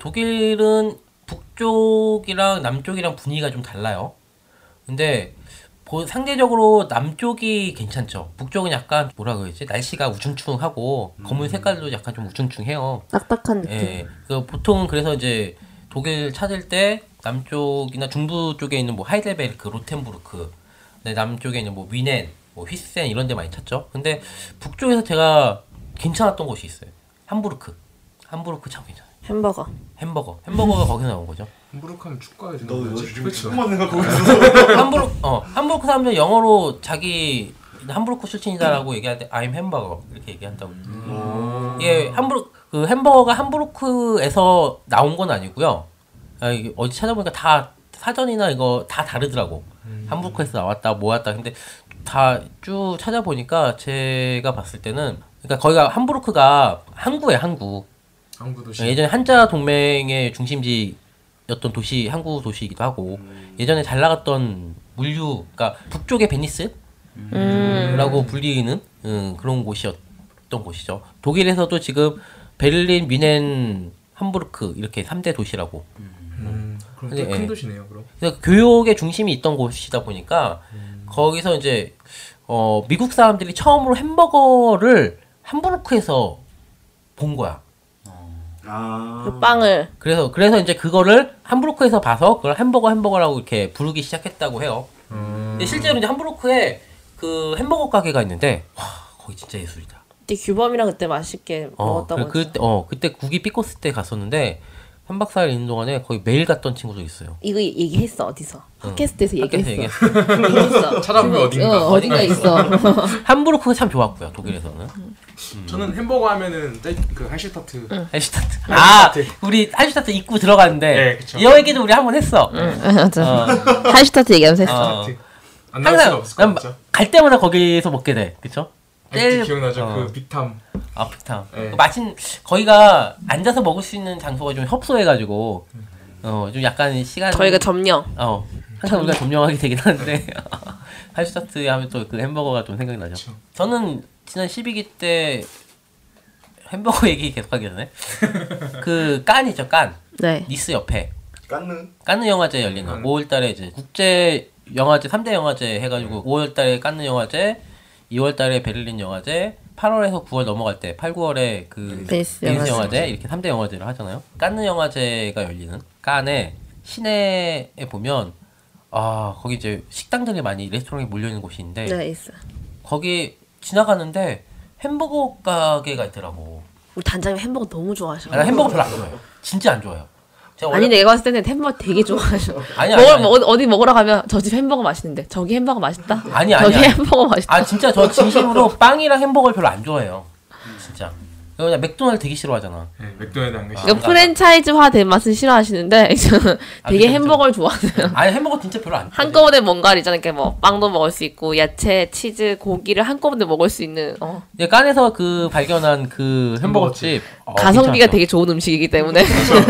북쪽이랑 남쪽이랑 분위기가 좀 달라요. 근데 상대적으로 남쪽이 괜찮죠. 북쪽은 약간 뭐라 그러지? 날씨가 우중충하고 건물 색깔도 약간 좀 우중충해요. 딱딱한 느낌. 예. 보통은 그래서 이제 독일 찾을 때 남쪽이나 중부 쪽에 있는 뭐 하이델베르크, 로텐부르크, 남쪽에 있는 뭐 위넨, 뭐 휘센 이런 데 많이 찾죠. 근데 북쪽에서 제가 괜찮았던 곳이 있어요. 함부르크 참 괜찮아요. 햄버거가 거기서 나온 거죠. 함부르크하면 축구해야 너 되는 거지. 지금 그렇죠. 축구만 생각하고 있어. 함부르크 사람들 영어로 자기 함부르크 출신이다라고 얘기할 때 I'm 햄버거 이렇게 얘기한다고. 예, 햄버거가 함부르크에서 나온 건 아니고요. 이게 어디 찾아보니까 다 사전이나 이거 다 다르더라고. 함부르크에서 나왔다, 모았다. 근데 다 쭉 찾아보니까 제가 봤을 때는 그러니까 거기가 함부르크가 항구예요, 항구 도시. 예전에 한자 동맹의 중심지였던 도시, 항구 도시이기도 하고 예전에 잘 나갔던 물류, 그러니까 북쪽의 베니스라고 불리는 그런 곳이었던 곳이죠. 독일에서도 지금 베를린, 뮌헨, 함부르크 이렇게 3대 도시라고. 그럼 꽤 큰 도시네요, 그럼. 그래서 교육의 중심이 있던 곳이다 보니까 거기서 이제 미국 사람들이 처음으로 햄버거를 함부르크에서 본 거야. 그 빵을. 그래서 이제 그거를 함부르크에서 봐서 그걸 햄버거라고 이렇게 부르기 시작했다고 해요. 근데 실제로 이제 함부르크에 그 햄버거 가게가 있는데 와 거기 진짜 예술이다. 그때 규범이랑 그때 맛있게 먹었다고. 그때 국이 삐꼬스 때 갔었는데 3박 4일 있는 동안에 거의 매일 갔던 친구도 있어요. 이거 얘기했어 어디서? 팟캐스트에서 얘기했어. 얘기했어. 찾아보면 어딘가 있어. 함부르크가 참 좋았고요. 독일에서는. 저는 햄버거 하면은 그 할슈타트. 할슈타트. 아, 우리 할슈타트 입구 들어갔는데 네, 그쵸. 이 얘기도 우리 한번 했어. 맞아. 할슈타트 얘기하면서 했어. 안 나올 수가 없을 것 같죠. 갈 때마다 거기서 먹게 돼. 그쵸? 제일 기억나죠. 그 빅탐. 아, 빅탐. 네. 거기가 앉아서 먹을 수 있는 장소가 좀 협소해가지고 좀 약간 시간. 저희가 점령. 항상 우리가 점령하게 되긴 하는데 할슈타트 하면 또 그 햄버거가 좀 생각이 나죠. 그쵸. 저는 지난 12기 때 햄버거 얘기 계속하기 전에 그 깐이죠, 깐. 네. 니스 옆에 깐느 영화제 열리는 5월달에 이제 국제 영화제 3대 영화제 해가지고 5월달에 깐느 영화제, 2월달에 베를린 영화제, 8월에서 9월 넘어갈 때 8, 9월에 그 베니스 영화제 이렇게 3대 영화제를 하잖아요. 깐느 영화제가 열리는 깐에 시내에 보면 거기 이제 식당들이 많이 레스토랑에 몰려 있는 곳인데 네 있어. 거기 지나가는데 햄버거 가게가 있더라고. 우리 단장님 햄버거 너무 좋아하셔. 나 햄버거 별로 안 좋아해요. 진짜 안 좋아해요. 아니 내가 봤을 때는 햄버거 되게 좋아하셔. 아니. 어디 먹으러 가면 저 집 햄버거 맛있는데 저기 햄버거 맛있다. 아니. 저기 햄버거 맛있다. 진짜 저 진심으로 빵이랑 햄버거를 별로 안 좋아해요. 진짜. 그냥 맥도날드 되게 싫어하잖아. 네, 맥도날드 안 가시죠. 이거 프랜차이즈화 된 맛은 싫어하시는데 저는 되게 햄버거를 좋아하세요. 아니 햄버거 진짜 별로 안. 한꺼번에 뭔가를 있잖아요. 이렇게 뭐 빵도 먹을 수 있고 야채, 치즈, 고기를 한꺼번에 먹을 수 있는. 깐에서 그 발견한 그 햄버거집 가성비가 괜찮았어. 되게 좋은 음식이기 때문에.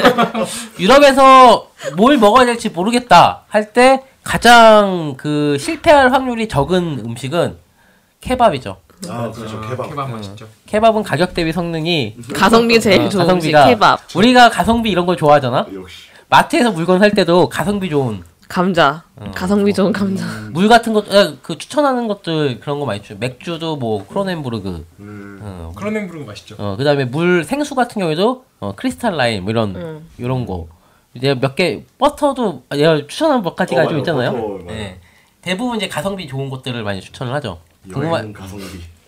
유럽에서 뭘 먹어야 될지 모르겠다 할 때 가장 그 실패할 확률이 적은 음식은 케밥이죠. 그렇죠. 케밥 맛있죠. 케밥은 가격 대비 성능이 가성비가 제일 좋은 음식 케밥. 우리가 가성비 이런 걸 좋아하잖아. 역시. 마트에서 물건 살 때도 가성비 좋은 감자. 가성비 좋은 감자. 물 같은 것, 그 추천하는 것들 그런 거 많이 주. 맥주도 뭐 크로넨부르그. 크로넨부르그 맛있죠. 그다음에 물 생수 같은 경우에도 크리스탈 라인 뭐 이런 거. 이제 몇 개 버터도 얘가 추천한 몇 가지가 좀 있잖아요. 버터, 네. 대부분 이제 가성비 좋은 것들을 많이 추천을 하죠. 여행 가성비.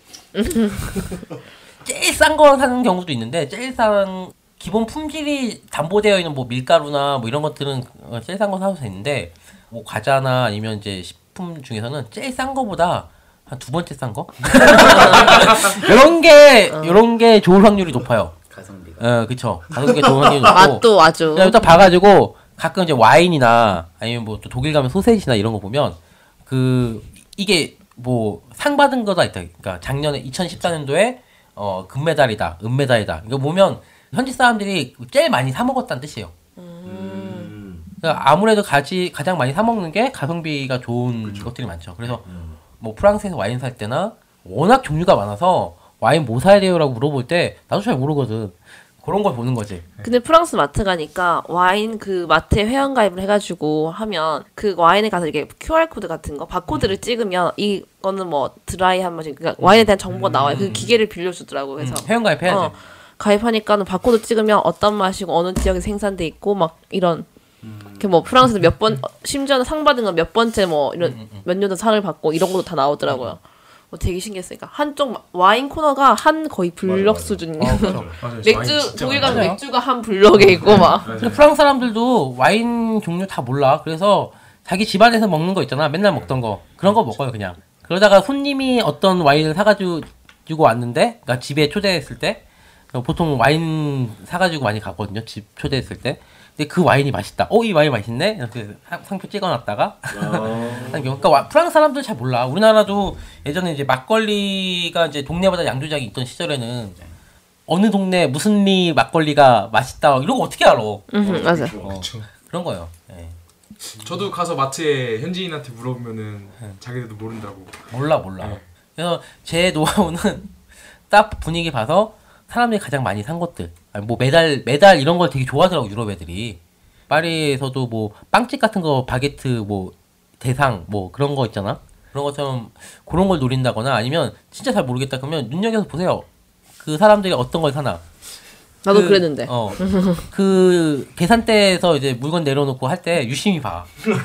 제일 싼 거 사는 경우도 있는데 제일 싼 기본 품질이 담보되어 있는 뭐 밀가루나 뭐 이런 것들은 제일 싼 거 사도 되는데 뭐 과자나 아니면 이제 식품 중에서는 제일 싼 거보다 한 두 번째 싼 거 이런 게 좋을 확률이 높아요. 가성비가. 그쵸. 가성비가 좋은 확률이 높고. 맛도 아주. 그냥 딱 봐가지고 가끔 이제 와인이나 아니면 뭐 또 독일 가면 소세지나 이런 거 보면 이게 뭐 상 받은 거다 있다. 그러니까 작년에 2014년도에 금메달이다, 은메달이다. 이거 보면 현지 사람들이 제일 많이 사 먹었다는 뜻이에요. 그러니까 아무래도 가장 많이 사 먹는 게 가성비가 좋은 것들이 많죠. 그래서 뭐 프랑스에서 와인 살 때나 워낙 종류가 많아서 와인 뭐 사야 돼요라고 물어볼 때 나도 잘 모르거든. 그런 걸 보는 거지. 근데 프랑스 마트 가니까 와인 그 마트에 회원가입을 해가지고 하면 그 와인에 가서 이게 QR코드 같은 거 바코드를 찍으면 이거는 뭐 드라이 한 번씩 그러니까 와인에 대한 정보가 나와요. 그 기계를 빌려주더라고. 그래서 회원가입 해야지. 가입하니까는 바코드 찍으면 어떤 맛이고 어느 지역에 생산돼 있고 막 이런 이렇게 뭐 프랑스도 몇 번 심지어는 상 받은 건 몇 번째 뭐 이런 몇 년도 상을 받고 이런 것도 다 나오더라고요. 되게 신기했으니까 한쪽 와인 코너가 한 거의 블럭 수준이에요. 맥주 독일 가서 맥주가 한 블럭에 있고 막. 근데 프랑스 사람들도 와인 종류 다 몰라. 그래서 자기 집안에서 먹는 거 있잖아. 맨날 먹던 거 그런 거 먹어요 그냥. 그러다가 손님이 어떤 와인을 사가지고 왔는데, 그러니까 집에 초대했을 때 보통 와인 사가지고 많이 가거든요. 집 초대했을 때. 근데 그 와인이 맛있다. 이 와인 맛있네. 이렇게 상표 찍어놨다가 하는 경우. 그러니까 프랑스 사람들 잘 몰라. 우리나라도 예전에 이제 막걸리가 이제 동네마다 양조장이 있던 시절에는 어느 동네 무슨 리 막걸리가 맛있다 이런 거 어떻게 알아? 맞아. 그런 거예요. 네. 저도 가서 마트에 현지인한테 물어보면은 자기들도 모른다고. 몰라. 그래서 제 노하우는 딱 분위기 봐서 사람들이 가장 많이 산 것들. 뭐 메달 이런 걸 되게 좋아하더라고 유럽 애들이. 파리에서도 뭐 빵집 같은 거 바게트 뭐 대상 뭐 그런 거 있잖아. 그런 것처럼 그런 걸 노린다거나 아니면 진짜 잘 모르겠다 그러면 눈여겨서 보세요. 그 사람들이 어떤 걸 사나. 나도 그랬는데. 그 계산대에서 이제 물건 내려놓고 할 때 유심히 봐.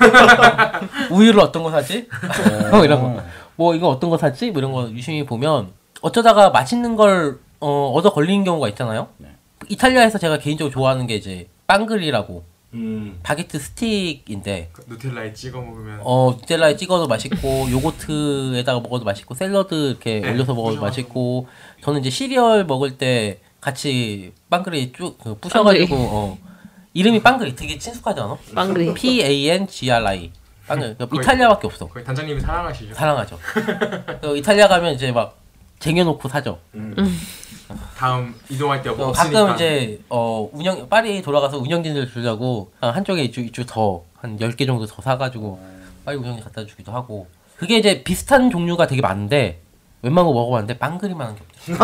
우유를 어떤 거 사지? 이런 거. 뭐 이거 어떤 거 사지? 뭐 이런 거 유심히 보면 어쩌다가 맛있는 걸 얻어 걸리는 경우가 있잖아요. 이탈리아에서 제가 개인적으로 좋아하는 게 이제 빵글이라고 바게트 스틱인데 누텔라에 찍어 먹으면 누텔라에 찍어도 맛있고 요거트에다가 먹어도 맛있고 샐러드 이렇게 올려서 먹어도 맛있고 저는 이제 시리얼 먹을 때 같이 빵글이 쭉 부셔가지고 이름이 빵글이 되게 친숙하지 않아? 빵그리. PANGRI 빵글 이탈리아밖에 없어. 거의 단장님이 사랑하시죠? 사랑하죠. 이탈리아 가면 이제 막 쟁여놓고 사죠. 다음 이동할 때 없으니까. 가끔 이제 파리 돌아가서 운영진들 주려고 한쪽에 이쪽 더 한 10개 정도 더 사가지고 파리 운영진 갖다 주기도 하고. 그게 이제 비슷한 종류가 되게 많은데 웬만한 거 먹어봤는데 빵그리만 한 게 없죠.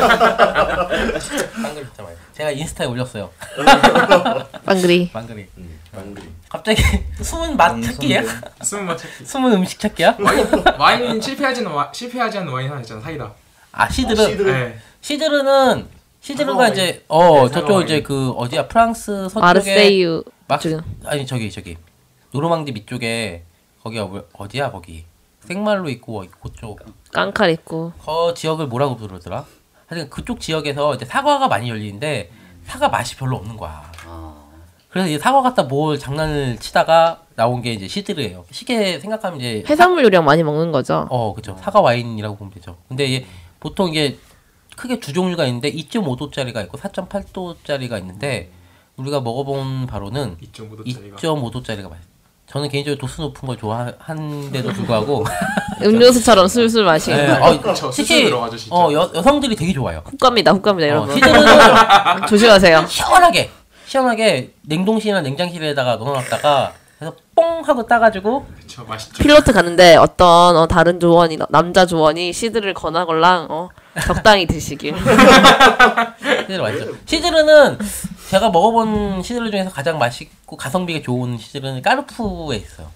빵그리 진짜 많아요. 제가 인스타에 올렸어요. 빵그리. 빵그리. 빵그리. 갑자기 숨은 맛 찾기야? 숨은 맛 찾기. 숨은 음식 찾기야? 와인은 실패하지 않는 와인 하나 있잖아. 사이다. 시드르가 이제 저쪽 이제 그 어디야 프랑스 서쪽에 마르세유 아니 저기 노르망디 밑쪽에 거기가 어디야 거기 생말로 있고 그쪽 깡칼 있고 그 지역을 뭐라고 부르더라? 하여튼 그쪽 지역에서 이제 사과가 많이 열리는데 사과 맛이 별로 없는 거야. 그래서 이제 사과 갖다 뭘 장난을 치다가 나온 게 이제 시드르예요. 쉽게 생각하면 이제 해산물 요리랑 많이 먹는 거죠. 그죠. 사과 와인이라고 보면 되죠. 근데 이게 보통 이게 크게 두 종류가 있는데 2.5도짜리가 있고 4.8도짜리가 있는데 우리가 먹어본 바로는 2.5도짜리가 맛있어요. 저는 개인적으로 도수 높은 걸 좋아하는데도 불구하고 음료수처럼 술술 마시는 거. 특히 여성들이 되게 좋아요. 훅갑니다 여러분. 시드르는 조심하세요. 시원하게 냉동실이나 냉장실에다가 넣어놨다가 그래서 뽕 하고 따가지고 그쵸, 맛있죠. 필로트 갔는데 어떤 다른 조원이 남자 조원이 시드를 권하걸랑 적당히 드시길. 시드르 맛있죠. 시드르는 제가 먹어본 시드르 중에서 가장 맛있고 가성비가 좋은 시드르는 까르푸에 있어요.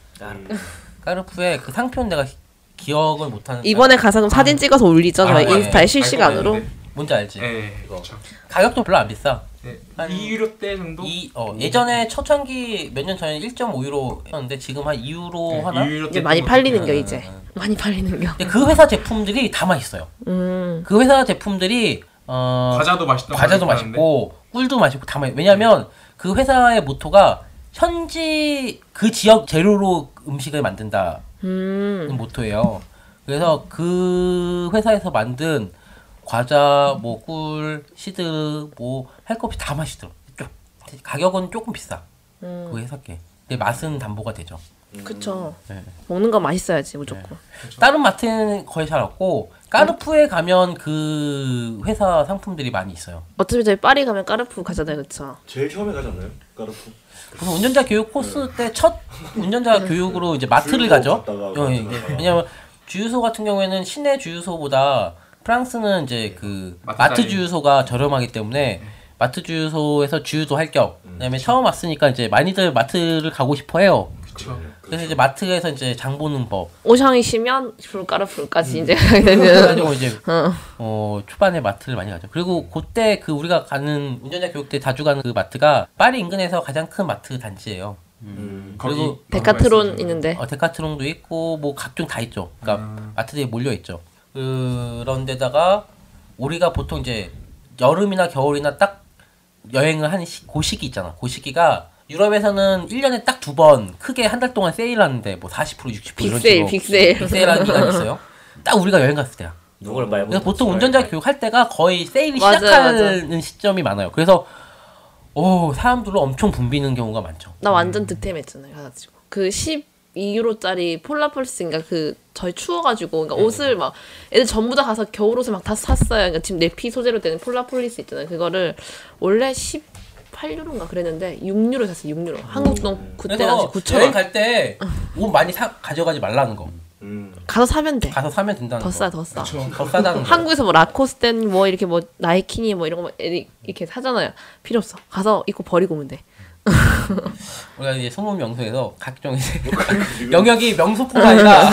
까르푸에 그 상표는 내가 기억을 못하는. 이번에 가서 그럼 사진 찍어서 올리죠. 저희 인스타에 실시간으로. 뭔지 알지? 네, 그렇죠. 가격도 별로 안 비싸. 네, 2유로대 정도? 예전에 초창기 몇 년 전에 1.5유로였는데 지금 한 2유로 하나? 이제 많이 팔리는 겨 이제. 많이 팔리는 겨. 근데 그 회사 제품들이 다 맛있어요. 그 회사 제품들이 과자도 맛있고 꿀도 맛있고 다 맛있고. 왜냐면 그 회사의 모토가 현지 그 지역 재료로 음식을 만든다는 모토예요. 그래서 그 회사에서 만든 과자, 뭐 꿀, 시드, 뭐 할 것 없이 다 맛있더라고. 가격은 조금 비싸. 그 회사께. 근데 맛은 담보가 되죠. 그쵸. 네. 먹는 건 맛있어야지 무조건. 네. 다른 마트는 거의 잘 없고 까르푸에 가면 그 회사 상품들이 많이 있어요. 어차피 저희 파리 가면 까르푸 가잖아요, 그쵸? 제일 처음에 가지 않나요? 까르푸? 그래서 운전자 교육 코스 때 첫 운전자 교육으로 이제 마트를 가죠. 왜냐면 주유소 같은 경우에는 시내 주유소보다 프랑스는 이제 그 마트 주유소가 저렴하기 때문에 마트 주유소에서 주유도 할 겸 그다음에 처음 왔으니까 이제 많이들 마트를 가고 싶어 해요. 그래서 이제 마트에서 이제 장 보는 법. 오샹이시면 까르푸까지 이제 가게 되면 가지고 이제 초반에 마트를 많이 가죠. 그리고 그때 그 우리가 가는 운전자 교육 때 자주 가는 그 마트가 파리 인근에서 가장 큰 마트 단지예요. 그리고 데카트론 있는데. 데카트론도 있고 뭐 각종 다 있죠. 그러니까 마트들이 몰려 있죠. 그런 데다가 우리가 보통 이제 여름이나 겨울이나 딱 여행을 하는 그 시기 있잖아. 그 시기가 유럽에서는 1년에 딱 2번 크게 한 달 동안 세일하는데 뭐 40% 60% 이런 식으로 빅세일하는 기간이 있어요. 딱 우리가 여행 갔을 때야. 누굴 말고 그래서 보통 운전자 교육할 때가 거의 세일이 시작하는 시점이 많아요. 그래서 사람들로 엄청 붐비는 경우가 많죠. 나 완전 득템했잖아요. 가가지고 그 12유로짜리 폴라폴스인가 그 저희 추워가지고 그러니까 옷을 막 애들 전부 다 가서 겨울옷을 막 다 샀어요. 그러니까 지금 내피 소재로 되는 폴라폴리스 있잖아요. 그거를 원래 18유로인가 그랬는데 6유로 샀어요. 6유로. 한국 돈 그때 당시 9,000원. 여행 갈 때 옷 많이 가져가지 말라는 거. 가서 사면 돼. 가서 사면 된다는 거. 더 싸. 더 싸다는 거. 한국에서 뭐 라코스텐 뭐 이렇게 뭐 나이키니 뭐 이런 거 이렇게 사잖아요. 필요 없어. 가서 입고 버리고 오면 돼. 우리가 이제 소문 명소에서 각종 이제 영역이 명소뿐 아니라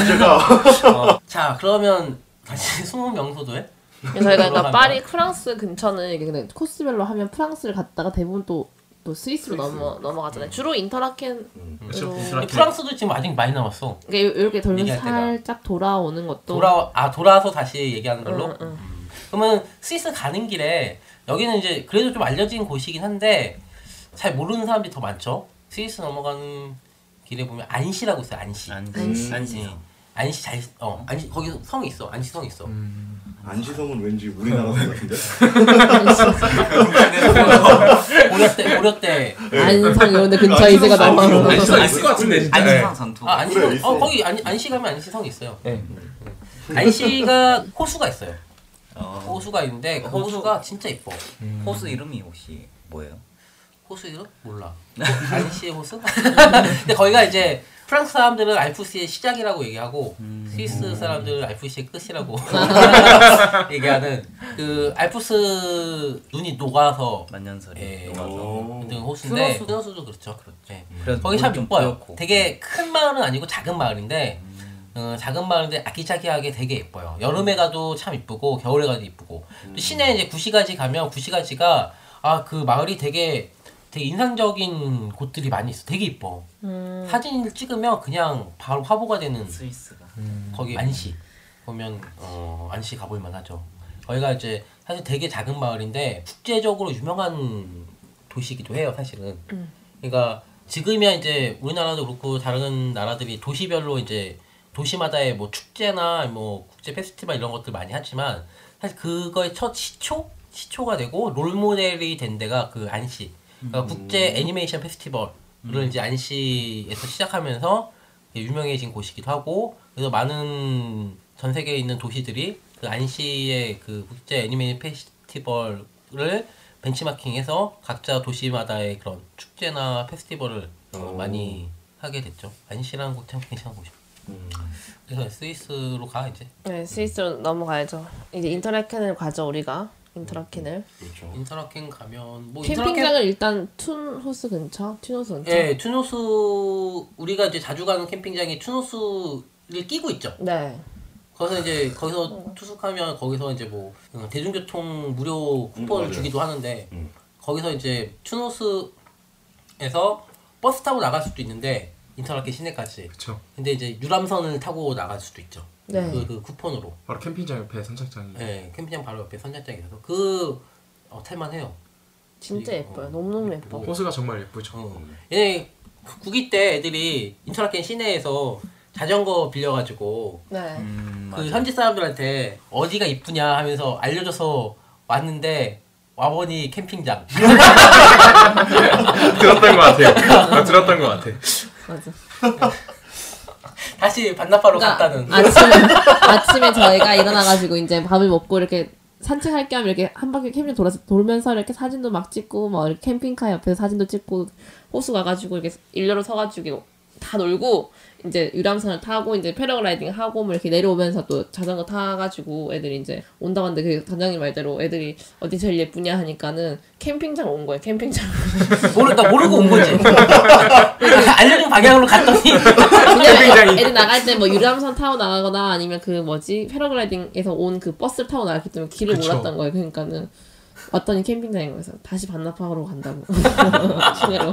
자 그러면 다시 소문 명소도 해? 저희가 그러니까 파리 프랑스 근처는 이게 그냥 코스별로 하면 프랑스를 갔다가 대부분 또 스위스로 넘어가잖아요. 주로 인터라켄. 프랑스도 지금 아직 많이 남았어. 그러니까 이렇게 살짝 돌아오는 것도. 돌아와서 다시 얘기하는 걸로. 그러면 스위스 가는 길에 여기는 이제 그래도 좀 알려진 곳이긴 한데 잘 모르는 사람들이 더 많죠. 스위스 넘어가는 길에 보면 안시라고 있어요. 안시. 안시. 안시 잘 안시 거기 성이 있어. 안시 성 있어. 안시성은 왠지 우리나라 성 같은데. 고려 때 안성 이런 데 근처에 있어가 나와. 안시성 있을 것 같은데 진짜. 안시성 전투. 안시성 그래, 있어. 거기 안시 가면 안시성이 있어요. 네. 안시가 호수가 있어요. 호수가 있는데 그 호수. 호수가 진짜 이뻐. 호수 이름이 혹시 뭐예요? 호수 이름? 몰라. 안시의 호수? 근데 거기가 이제 프랑스 사람들은 알프스의 시작이라고 얘기하고 스위스 사람들은 알프스의 끝이라고 얘기하는 그 알프스 눈이 녹아서 만년설이 녹아서 녹아서. 만든 호수인데 스노수도 그렇죠. 네. 거기 참 좀 예뻐요. 뿌옇고. 되게 큰 마을은 아니고 작은 마을인데 작은 마을인데 아기자기하게 되게 예뻐요. 여름에 가도 참 이쁘고 겨울에 가도 이쁘고 또 시내 이제 구시가지 가면 구시가지가 그 마을이 되게 인상적인 곳들이 많이 있어. 되게 이뻐. 사진을 찍으면 그냥 바로 화보가 되는 스위스가. 거기 안시 보면 안시 가볼 만하죠. 거기가 이제 사실 되게 작은 마을인데 국제적으로 유명한 도시이기도 해요. 사실은. 그러니까 지금이야 이제 우리나라도 그렇고 다른 나라들이 도시별로 이제 도시마다의 뭐 축제나 뭐 국제 페스티벌 이런 것들 많이 하지만 사실 그거의 첫 시초가 되고 롤 모델이 된 데가 그 안시. 그러니까 국제 애니메이션 페스티벌을 이제 안시에서 시작하면서 유명해진 곳이기도 하고 그래서 많은 전 세계에 있는 도시들이 그 안시의 그 국제 애니메이션 페스티벌을 벤치마킹해서 각자 도시마다의 그런 축제나 페스티벌을 많이 하게 됐죠. 안시라는 곳 참 괜찮은 곳이에요. 그래서 스위스로 가 이제. 네, 스위스로 넘어가야죠. 이제 인터라켄을 가죠 우리가. 인터라켄을. 그렇죠. 인터라켄 가면 뭐 캠핑장은 일단 툰호스 근처. 툰호스 근처. 예, 툰호스 우리가 이제 자주 가는 캠핑장이 툰호스를 끼고 있죠. 네. 거기서 투숙하면 거기서 이제 뭐 대중교통 무료 쿠폰을 주기도 하는데 거기서 이제 툰호스에서 버스 타고 나갈 수도 있는데 인터라켄 시내까지. 그렇죠. 근데 이제 유람선을 타고 나갈 수도 있죠. 네. 그 쿠폰으로. 바로 캠핑장 옆에 선착장이. 네, 캠핑장 바로 옆에 선착장이 있어서 그 탈만해요. 진짜 예뻐요. 너무너무 예뻐. 호수가 정말 예쁘죠. 얘네 구기 때 애들이 인터라켄 시내에서 자전거 빌려가지고 네. 그 현지 사람들한테 어디가 이쁘냐 하면서 알려줘서 왔는데 와보니 캠핑장. 들었던 것 같아요. 들었던 것 같아. 맞아. 다시 반납하러 그러니까 갔다는. 아침에 저희가 일어나가지고 이제 밥을 먹고 이렇게 산책할 겸 이렇게 한 바퀴 캠핑 돌면서 이렇게 사진도 막 찍고 뭐 이렇게 캠핑카 옆에서 사진도 찍고 호수 가가지고 이렇게 일렬로 서가지고 다 놀고 이제 유람선을 타고 이제 패러글라이딩 하고 뭐 이렇게 내려오면서 또 자전거 타가지고 애들이 이제 온다고 하는데 그 단장님 말대로 애들이 어디 제일 예쁘냐 하니까는 캠핑장 온 거예요. 캠핑장. 나 모르고 온 거지. 알려준 방향으로 갔더니 그냥 애들 나갈 때 뭐 유람선 타고 나가거나 아니면 그 뭐지 패러글라이딩에서 온 그 버스를 타고 나갔기 때문에 길을 그쵸. 몰랐던 거예요. 그러니까는 왔더니 캠핑장인 거여서 다시 반납하러 간다고. 시내로.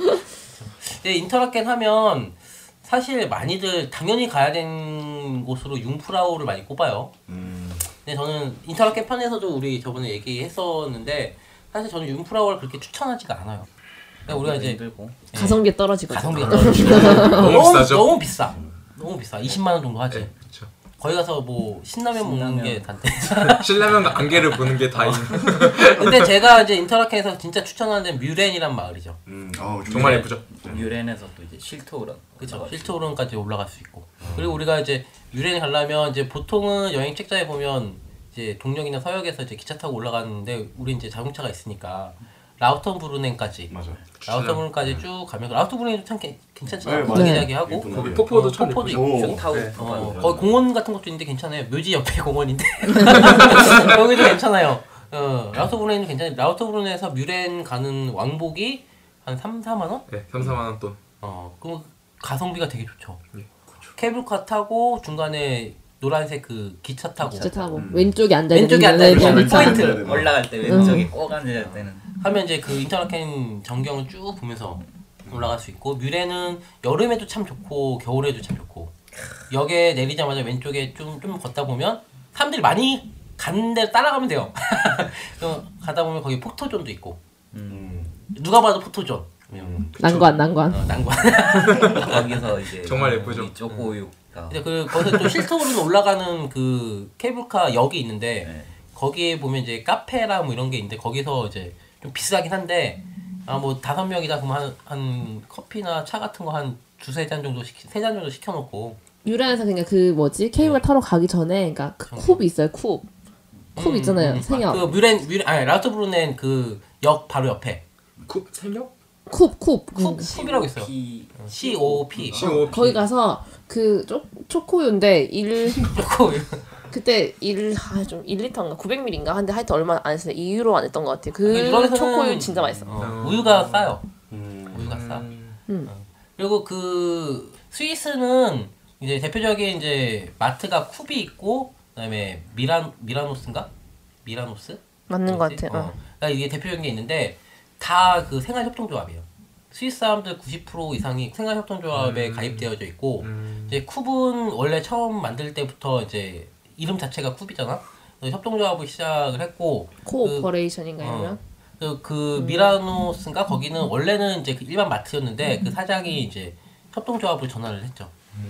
근데 인터라켄 하면 사실 많이들 당연히 가야 되는 곳으로 융프라우를 많이 꼽아요. 근데 저는 인터라켄 편에서도 우리 저번에 얘기했었는데 사실 저는 융프라우를 그렇게 추천하지가 않아요. 그러니까 우리가 이제 힘들고. 가성비 떨어지고. 가성비가 떨어지고 너무 비싸죠? 너무 비싸. 너무 비싸. 20만 원 정도 하지. 네, 그렇죠. 거기 가서 뭐 신라면 먹는 게 단데. 신라면 안개를 보는 게 다인. 근데 제가 이제 인터라켄에서 진짜 추천하는 데는 뮤렌이란 마을이죠. 정말 예쁘죠. 유렌에서 또 이제 실토우런. 그렇죠. 실토론까지 올라갈 수 있고. 그리고 우리가 이제 뮤렌에 가려면 이제 보통은 여행 책자에 보면 이제 동력이나 서역에서 이제 기차 타고 올라가는데 우리 이제 자동차가 있으니까 라우턴부르넨까지. 맞아. 라우턴부르넨까지 쭉 가면 라우턴부르넨도 참 괜찮잖아요. 네, 맞아요. 아기자기하고. 거기 폭포도 참 폭포도 예쁘죠. 있고. 타고. 네. 거기 공원 같은 것도 있는데 괜찮아요. 묘지 옆에 공원인데 여기도 괜찮아요. 라우터브룬은 괜찮아요. 라우터브룬에서 뮤렌 가는 왕복이 한 3, 4만 원? 네, 3, 4만 원 돈. 그럼 가성비가 되게 좋죠. 네, 케이블카 타고 중간에 노란색 그 기차 타고 기차 타고 왼쪽에 앉아 있는 왼쪽에 앉아 있는 기차. 포인트 올라갈 때 왼쪽에 꼭 앉을 때는. 하면 이제 그 인터라켄 전경을 쭉 보면서 올라갈 수 있고 뮤렌은 여름에도 참 좋고 겨울에도 참 좋고 역에 내리자마자 왼쪽에 좀 걷다 보면 사람들이 많이 가는 데를 따라가면 돼요. 가다 보면 거기 포토존도 있고 누가 봐도 포토존. 난관. 난관. 거기서 이제 정말 예쁘죠. 이 초코우유가. 이제 거기서 또 힐트홀로 올라가는 그 케이블카 역이 있는데 거기에 보면 이제 카페랑 뭐 이런 게 있는데 거기서 이제 좀 비싸긴 한데 뭐 5명이다 그러면 한 커피나 차 같은 거 한 두세 잔 정도 3잔 정도 시켜놓고 유래에서 그냥 그 뭐지 케이블 타러 가기 전에 그러니까 그 쿱 있어요 쿱 있잖아요 생역 그 라우트브루넨 그 역 바로 옆에 생력? 쿱이라고 있어요. COP. 거기 가서 그 초코우유인데 그때 1리터인가 900ml인가 한데 하여튼 얼마 안 했어요. 2유로 안 했던 것 같아요. 그 초코우유 진짜 맛있어. 우유가 싸요. 우유가 싸. 그리고 그 스위스는 이제 대표적인 이제 마트가 쿱이 있고 그다음에 미라노스인가? 미라노스? 맞는 것 같아요. 그러니까 이게 대표적인 게 있는데 다 그 생활협동조합이에요. 스위스 사람들 90% 이상이 생활협동조합에 가입되어져 있고 이제 쿱은 원래 처음 만들 때부터 이제 이름 자체가 쿱이잖아. 협동조합을 시작을 했고 코오퍼레이션인가요? 그 미라노스인가 거기는 원래는 이제 그 일반 마트였는데 그 사장이 이제 협동조합을 전환을 했죠.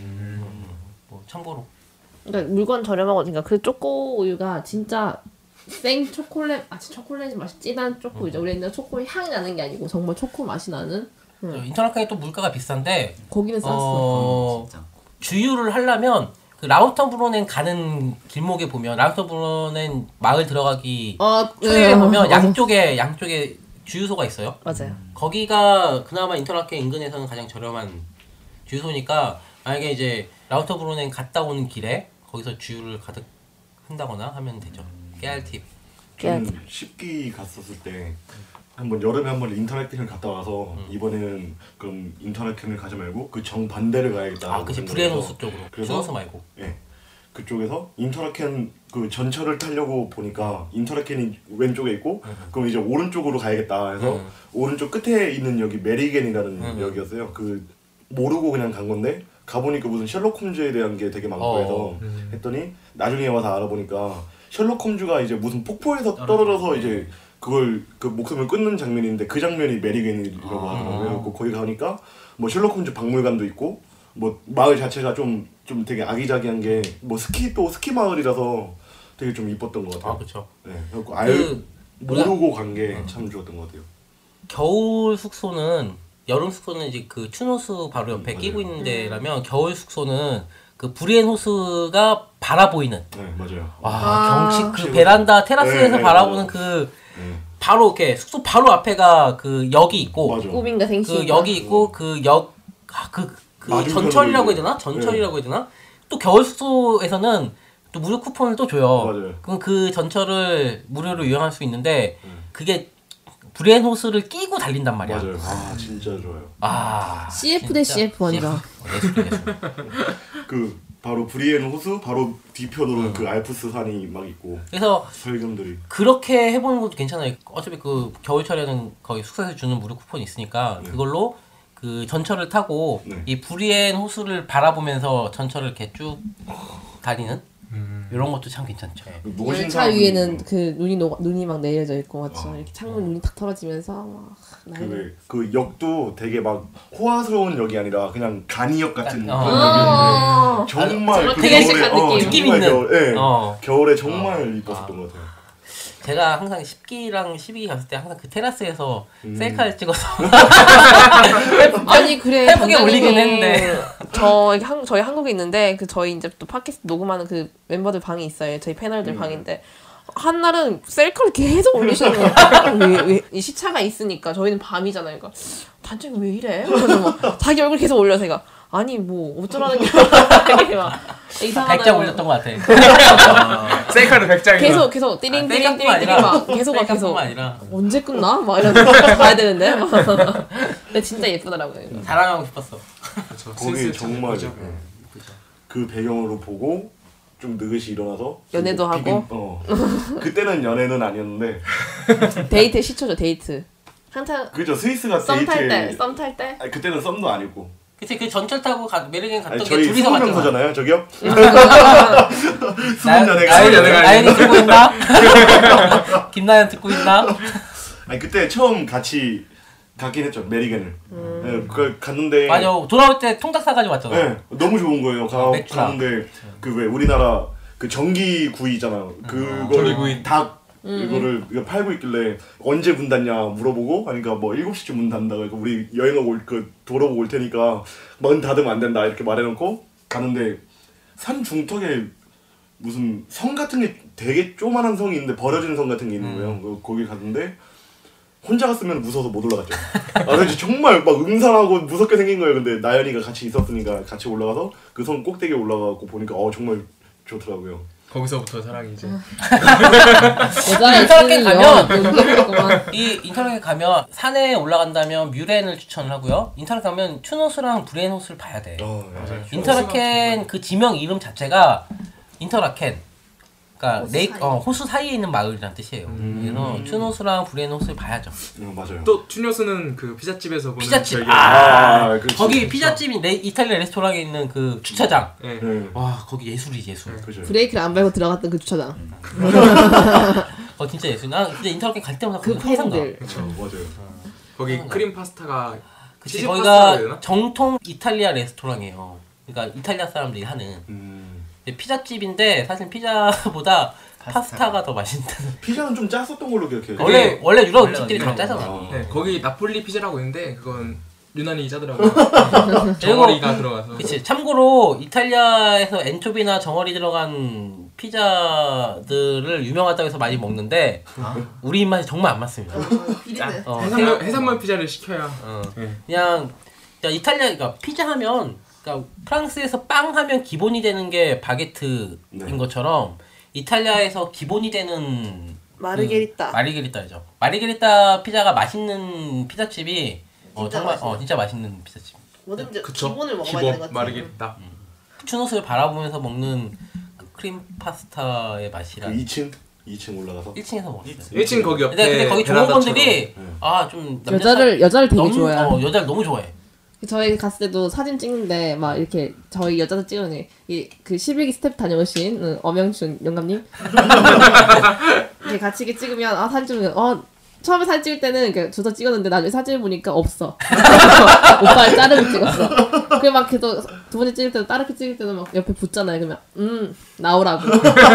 뭐 참고로. 그러니까 물건 저렴하고 그러니까 그 초코 우유가 진짜 생 초콜릿 초콜릿 맛이 진한 초코 우유죠. 우리 옛날 초코 향이 나는 게 아니고 정말 초코 맛이 나는. 인터라켄이 또 물가가 비싼데 거기는 쌌어. 진짜. 주유를 하려면 그 라우터브로넨 가는 길목에 보면 라우터브로넨 마을 들어가기 초에 보면 양쪽에 주유소가 있어요. 맞아요. 거기가 그나마 인터라켄 인근에서는 가장 저렴한 주유소니까 만약에 이제 라우터브로넨 갔다 오는 길에 거기서 주유를 가득 한다거나 하면 되죠. 깨알팁. 좀 십기 갔었을 때 한번 여름에 한번 인터라켄을 갔다 와서 이번에는 그럼 인터라켄을 가지 말고 그 정반대를 가야겠다. 그치 브레노스 쪽으로. 슈노스 말고. 예. 그쪽에서 인터라켄 그 전철을 타려고 보니까 인터라켄이 왼쪽에 있고 그럼 이제 오른쪽으로 가야겠다 해서 오른쪽 끝에 있는 여기 메리겐이라는 역이었어요. 그 모르고 그냥 간 건데 가보니까 무슨 셜록 홈즈에 대한 게 되게 많고 해서 했더니 나중에 와서 알아보니까 셜록 홈즈가 이제 무슨 폭포에서 떨어져서 이제 그걸 그 목숨을 끊는 장면인데 그 장면이 메리겐이라고 하더라고요. 거기 가니까 뭐 셜록 홈즈 박물관도 있고 뭐 마을 자체가 좀 되게 아기자기한 게 뭐 스키 마을이라서 되게 좀 이뻤던 것 같아요. 그렇죠. 네, 모르고 간 게 참 좋았던 것 같아요. 겨울 숙소는 여름 숙소는 이제 그 추노스 바로 옆에 끼고 있는 데라면 겨울 숙소는 그 브리엔 호스가 바라보이는. 네, 맞아요. 경치 그 베란다 테라스에서 바라보는 그 바로 이렇게 숙소 바로 앞에가 그 역이 있고 꿈인가 생신가 그 역이 있고 그 역 그 전철이라고 해야 되나? 전철이라고 해야 되나? 또 겨울 숙소에서는 또 무료 쿠폰을 또 줘요. 맞아요. 그럼 그 전철을 무료로 이용할 수 있는데 그게 브리엔 호스를 끼고 달린단 말이야. 맞아요. 진짜 좋아요. CF 대 CF 완전. 그 바로 브리엔 호수 바로 뒤편으로 그 알프스 산이 막 있고. 그래서 설경들이 그렇게 해보는 것도 괜찮아요. 어차피 그 겨울철에는 거기 숙소에서 주는 무료 쿠폰이 있으니까 그걸로 그 전철을 타고 이 브리엔 호수를 바라보면서 전철을 이렇게 쭉 다니는 이런 것도 참 괜찮죠. 열차 위에는 그 눈이 막 내려져 있고 맞죠. 이렇게 창문 눈이 탁 털어지면서 막 그 역도 되게 막 호화스러운 역이 아니라 그냥 간이역 같은 그런 역이었는데 정말 그 겨울에 느낌 있는 겨울에 정말 이뻤었던 것 같아요. 제가 항상 10기랑 12기 갔을 때 항상 그 테라스에서 셀카를 찍어서 아니 그래 예쁘게 올리긴 했는데 저희 한국에 있는데 그 저희 이제 또 팟캐스트 녹음하는 그 멤버들 방이 있어요. 저희 패널들 방인데 한날은 셀카를 계속 올리시는 거예요. 왜 이 시차가 있으니까 저희는 밤이잖아요. 그러니까 단장이 왜 이래? 그래서 막 자기 얼굴 계속 올려 제가 아니 뭐 어쩌라는 게 막 이상하다. 100장 올렸던 것 같아. 셀카를 100장이나 계속 띠링띠링 막 계속 아니라 언제 끝나? 막 이러면서 봐야 되는데 막. 근데 진짜 예쁘더라고요. 자랑하고 싶었어. 거기 정말 그 배경으로 보고 좀 느긋이 일어나서 연애도 하고 그때는 연애는 아니었는데 데이트 시초죠. 데이트 한참 그죠. 스위스가 썸 탈 데이트 때 아니, 그때는 썸도 아니고 그치 그 전철 타고 메리겐 갔던 게 저희 둘이서 갔잖아. 수능명서잖아요 저기요. 나연이 듣고 있나? 김나연 듣고 있나? 아니 그때 처음 같이 갔긴 했죠. 메리겐을. 네, 그걸 갔는데 맞아. 돌아올 때 통닭 사가지고 왔잖아. 네, 너무 좋은 거예요. 맥주랑. 가는데 그 왜 우리나라 그 전기 구이 있잖아. 그거를 전기구이. 닭 이거를 이거 팔고 있길래 언제 문 닫냐 물어보고 하니까 뭐 7시쯤 문 닫는다고 그러니까 우리 여행하고 돌아보고 올 테니까 문 닫으면 안 된다 이렇게 말해놓고 가는데 산 중턱에 무슨 성 같은 게 되게 조그만한 성이 있는데 버려진 성 같은 게 있는 거예요. 거기 갔는데 혼자 갔으면 무서워서 못 올라갔죠. 그래서 정말 막 음산하고 무섭게 생긴 거예요. 근데 나연이가 같이 있었으니까 같이 올라가서 그 성 꼭대기에 올라가고 보니까 정말 좋더라고요. 거기서부터 사랑이 이제. 인터넷에 가면 이 인터넷에 가면 산에 올라간다면 뮤렌을 추천을 하고요. 인터넷 가면 튜노스랑 브레노스를 봐야 돼. 맞아요. 인터라켄 그 지명 이름 자체가 인터라켄. 그러니까 호수 사이에 있는 마을이란 뜻이에요. 그래서 튜노스랑 브레노스를 봐야죠. 맞아요. 또 튜노스는 그 피자집에서 보는 피자집. 그렇지. 거기 피자집이 이탈리아 레스토랑에 있는 그 주차장. 네. 와 거기 예술이지 예술. 그죠. 브레이크를 안 밟고 들어갔던 그 주차장. 진짜 예술. 나 진짜 인터라켄 갈 때마다 그 항상 가. 팬들. 맞아요. 거기 크림 파스타가 그치, 치즈 거기가 파스타라 해야 되나? 정통 이탈리아 레스토랑이에요. 그러니까 이탈리아 사람들이 하는 피자집인데 사실 피자보다 파스타가 더 맛있다는. 피자는 좀 짰었던 걸로 기억해요. 원래 유럽 음식들이 다 짜잖아. 네, 거기 나폴리 피자라고 있는데 그건 유난히 짜더라고요. 정어리가 들어가서. 그치. 참고로 이탈리아에서 엔초비나 정어리 들어간 피자들을 유명하다고 해서 많이 먹는데 우리 입맛이 정말 안 맞습니다. 해산물 피자를 시켜야. 그냥 이탈리아 피자 하면 그러니까 프랑스에서 빵 하면 기본이 되는 게 바게트인 것처럼 이탈리아에서 기본이 되는 마르게리따죠. 마르게리따 피자가 맛있는 피자집이 정말 진짜 맛있는 피자집. 뭐든지 그쵸? 기본을 먹어야 되는 것 같아요. 마르게리따. 튜노스를 바라보면서 먹는 그 크림 파스타의 맛이라. 2층 올라가서 1층에서 먹었어요. 1층 거기 옆에. 근데 거기 종업원들이 좀 여자를 되게 좋아해요. 여자를 너무 좋아해. 저희 갔을 때도 사진 찍는데 막 이렇게 저희 여자들 찍으니 그 11기 스텝 다녀오신 엄영춘 영감님 이렇게 같이 이렇게 찍으면 사진 찍으면 처음에 사진 찍을 때는 이렇게 줘서 찍었는데 나중에 사진을 보니까 없어. 오빠를 자르고 찍었어. 그래 막 계속 두 번째 찍을 때도 따르게 찍을 때도 막 옆에 붙잖아요. 그러면 나오라고.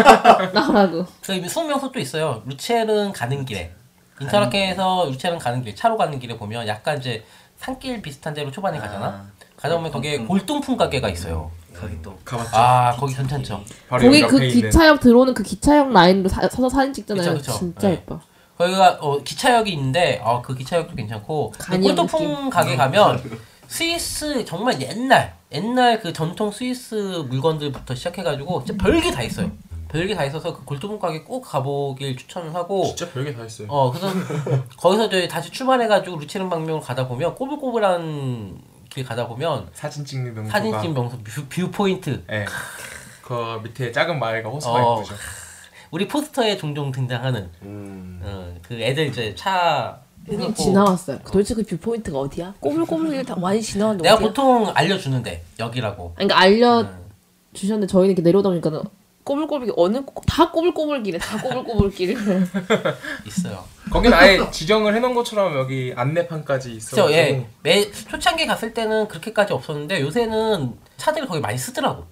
저희 수명소 또 있어요. 루체른 가는 길에 인터라켄에서 루체른 가는 길 차로 가는 길에 보면 약간 이제 산길 비슷한 데로 초반에 가잖아. 가다 보면 거기에 골동품 가게가 있어요. 거기 또 가봤죠. 거기 괜찮죠. 바로 거기 옆에 그 있는. 기차역 들어오는 그 기차역 라인으로 서서 사진 찍잖아요. 그쵸. 진짜 네. 예뻐. 거기가 기차역이 있는데 그 기차역도 괜찮고 골동품 가게 가면 스위스 정말 옛날 그 전통 스위스 물건들부터 시작해가지고 진짜 별게 다 있어요. 별게 다 있어서 그 골동품 가게 꼭 가보길 추천을 하고. 진짜 별게 다 있어요. 그래서 거기서 저희 다시 출발해가지고 루체른 방면으로 가다 보면 꼬불꼬불한 길 가다 보면 사진 찍는 명소가. 명소 뷰 포인트. 네. 그 밑에 작은 마을과 호수가 예쁘죠. 우리 포스터에 종종 등장하는 그 애들 이제 차 여기 지나왔어요. 도대체 그 뷰포인트가 어디야? 꼬불꼬불 다 많이 지나왔는데 내가 어디야? 보통 알려주는데 여기라고. 그러니까 알려주셨는데 저희는 이렇게 내려오다 보니까 꼬불꼬불 다 꼬불꼬불길에 다 꼬불꼬불길 있어요. 거긴 아예 지정을 해놓은 것처럼 여기 안내판까지 있어요. 그렇죠. 초창기 갔을 때는 그렇게까지 없었는데 요새는 차들이 거기 많이 쓰더라고.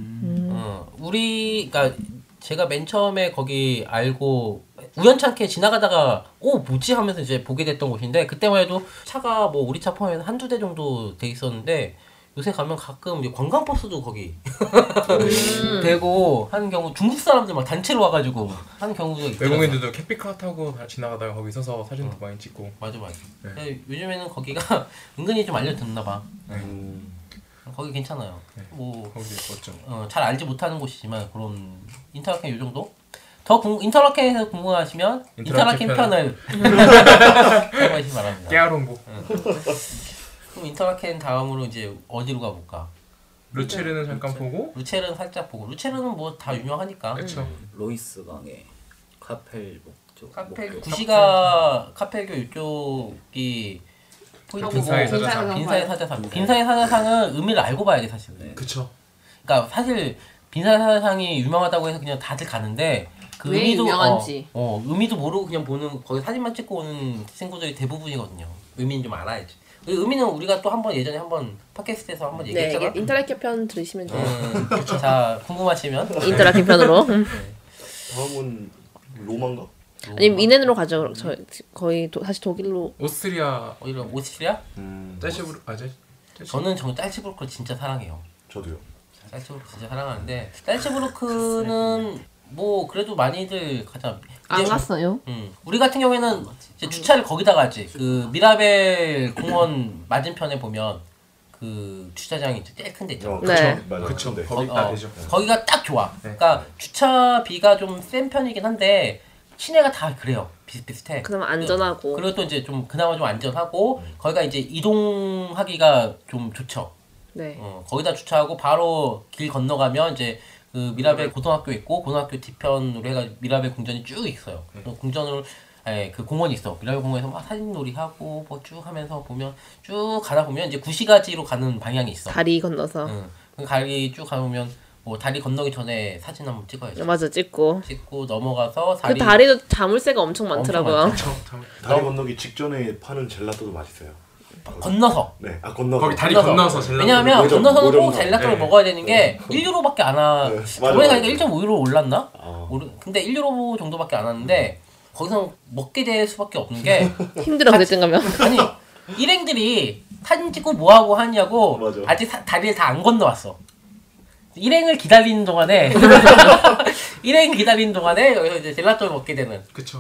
그러니까 제가 맨 처음에 거기 알고 우연찮게 지나가다가 뭐지 하면서 이제 보게 됐던 곳인데 그때만 해도 차가 뭐 우리 차 포함해서 한두 대 정도 돼 있었는데 요새 가면 가끔 이제 관광버스도 거기 되고 하는 경우 중국 사람들 막 단체로 와가지고 하는 경우도 있더라고요. 외국인들도 캠핑카 타고 지나가다가 거기 서서 사진도 많이 찍고. 맞아. 네. 요즘에는 거기가 은근히 좀 알려졌나 봐. 네. 거기 괜찮아요. 네. 뭐 거기 예뻤죠. 잘 알지 못하는 곳이지만 그런 인터라켄 요 정도? 인터라켄에서 궁금하시면 인터라켄 편을 참고하시기 바랍니다. 깨알 홍보. 그럼 인터라켄 다음으로 이제 어디로 가볼까? 루체르는 잠깐 보고. 루체르는 살짝 보고. 루체르는 뭐 다 유명하니까. 그렇죠. 로이스 강의 카펠복 쪽. 구시가 카펠교 이쪽이 포인트고 빈사의 사자상. 빈사의 사자상은 의미를 알고 봐야 돼 사실. 그쵸. 그러니까 사실 빈사의 사자상이 유명하다고 해서 그냥 다들 가는데 그 왜 의미도 유명한지 의미도 모르고 그냥 보는 거기 사진만 찍고 오는 친구들이 대부분이거든요. 의미는 좀 알아야지. 의미는 우리가 또 한번 예전에 한번 팟캐스트에서 한번 네, 얘기했잖아. 인터랙 편 들으시면 돼요. 자 궁금하시면 인터랙 편으로. 다음은 로마인가? 아니면 이넨으로 가죠. 저 거의 다시 독일로. 오스트리아 오히려 오스트리아? 짤시브르 저는 짤츠부르크를 진짜 사랑해요. 저도요. 짤츠부르크 진짜 사랑하는데 짤츠부르크는 뭐 그래도 많이들 가자. 안 갔어요? 우리 같은 경우에는 이제 주차를 거기다가 하지. 그 미라벨 공원 맞은편에 보면 그 주차장이 제일 큰 데 있죠. 네. 맞아. 그쵸. 네. 거기 딱 되죠. 거기가 딱 좋아. 네. 그러니까 주차비가 좀 센 편이긴 한데 시내가 다 그래요. 비슷비슷해. 그나마 안전하고. 그리고 또 이제 좀 그나마 좀 안전하고 거기가 이제 이동하기가 좀 좋죠. 네. 거기다 주차하고 바로 길 건너가면 이제 그 미라벨 고등학교 있고 고등학교 뒤편으로 해가 미라벨 궁전이 쭉 있어요. 궁전으로 그 공원이 있어. 미라벨 공원에서 막 사진놀이 하고 뭐 쭉 하면서 보면 쭉 가다 보면 이제 구시가지로 가는 방향이 있어. 다리 건너서. 그 다리 쭉 가보면 뭐 다리 건너기 전에 사진 한번 찍어야죠. 맞아, 찍고. 넘어가서 그 다리도 자물쇠가 엄청 많더라고요. 엄청 다리 건너기 직전에 파는 젤라또도 맛있어요. 건너서. 네, 건너서. 거기 다리 건너서 젤라또. 왜냐하면 모점, 건너서는 꼭 모점서. 젤라또를 네. 먹어야 되는 게 1유로밖에 안 와. 네, 저번에 맞아. 가니까 1.5유로 올랐나? 아. 근데 1유로 정도밖에 안 왔는데 거기서 먹게 될 수밖에 없는 게 힘들어, 그랬던 가면. 아니 일행들이 사진 찍고 뭐하고 하냐고 맞아. 아직 다리를 다 안 건너왔어. 일행을 기다리는 동안에 여기서 이제 젤라또를 먹게 되는. 그쵸.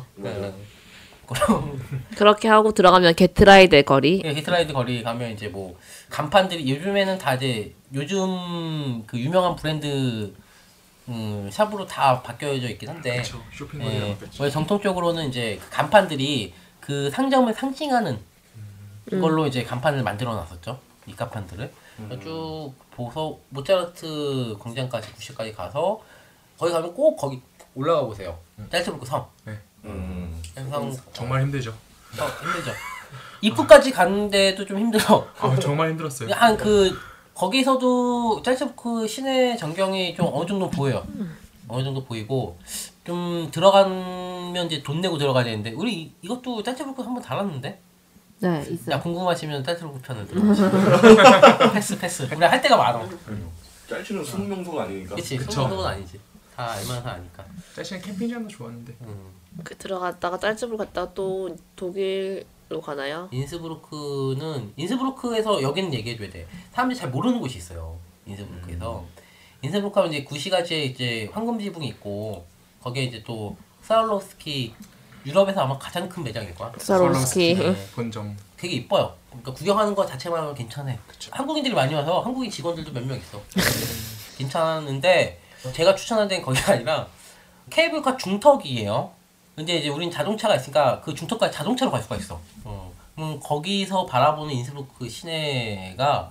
그럼 그렇게 하고 들어가면 게트라이드 거리. 히트라이드 거리 가면 이제 뭐 간판들이 요즘에는 다 이제 요즘 그 유명한 브랜드 샵으로 다 바뀌어져 있긴 한데 그쵸. 쇼핑몰이랑 바뀌었죠. 원래 정통적으로는 이제 그 간판들이 그 상점을 상징하는 그걸로 이제 간판을 만들어 놨었죠. 이 간판들을 쭉 보서 모차르트 광장까지 구시까지 가서 거기 가면 꼭 거기 올라가 보세요. 짤츠부르크 성. 네. 성 정말 힘들죠. 힘들죠. 입구까지 가는데도 좀 힘들어. 정말 힘들었어요. 한 거기서도 짤츠부르크 시내 전경이 좀 어느 정도 보여요. 어느 정도 보이고 좀 들어가면 이제 돈 내고 들어가야 되는데 우리 이것도 짤츠부르크 한번 달았는데. 네, 있어요. 야 궁금하시면 짤츠부르크 편을 들어보세요. 패스. 우리 할 때가 많아. 짤치는 순명소가 아니니까. 그치. 그쵸. 그런 건 아니지. 다 알만해서 아니까. 짤시는 캠핑장도 좋았는데. 그 들어갔다가 짤츠부르 갔다가 또 독일로 가나요? 인스브루크에서 여기는 얘기해줘야 돼. 사람들이 잘 모르는 곳이 있어요. 인스브루크에서. 인스브루크 하면 이제 구시가지에 이제 황금 지붕이 있고 거기에 이제 또 스와로스키 유럽에서 아마 가장 큰 매장일 거야. 스와로스키. 본점. 되게 이뻐요. 그러니까 구경하는 거 자체만 괜찮아요. 한국인들이 많이 와서 한국인 직원들도 몇 명 있어. 괜찮은데 제가 추천하는 데는 거기가 아니라 케이블카 중턱이에요. 근데 이제 우린 자동차가 있으니까 그 중턱까지 자동차로 갈 수가 있어. 거기서 바라보는 인스브루크 시내가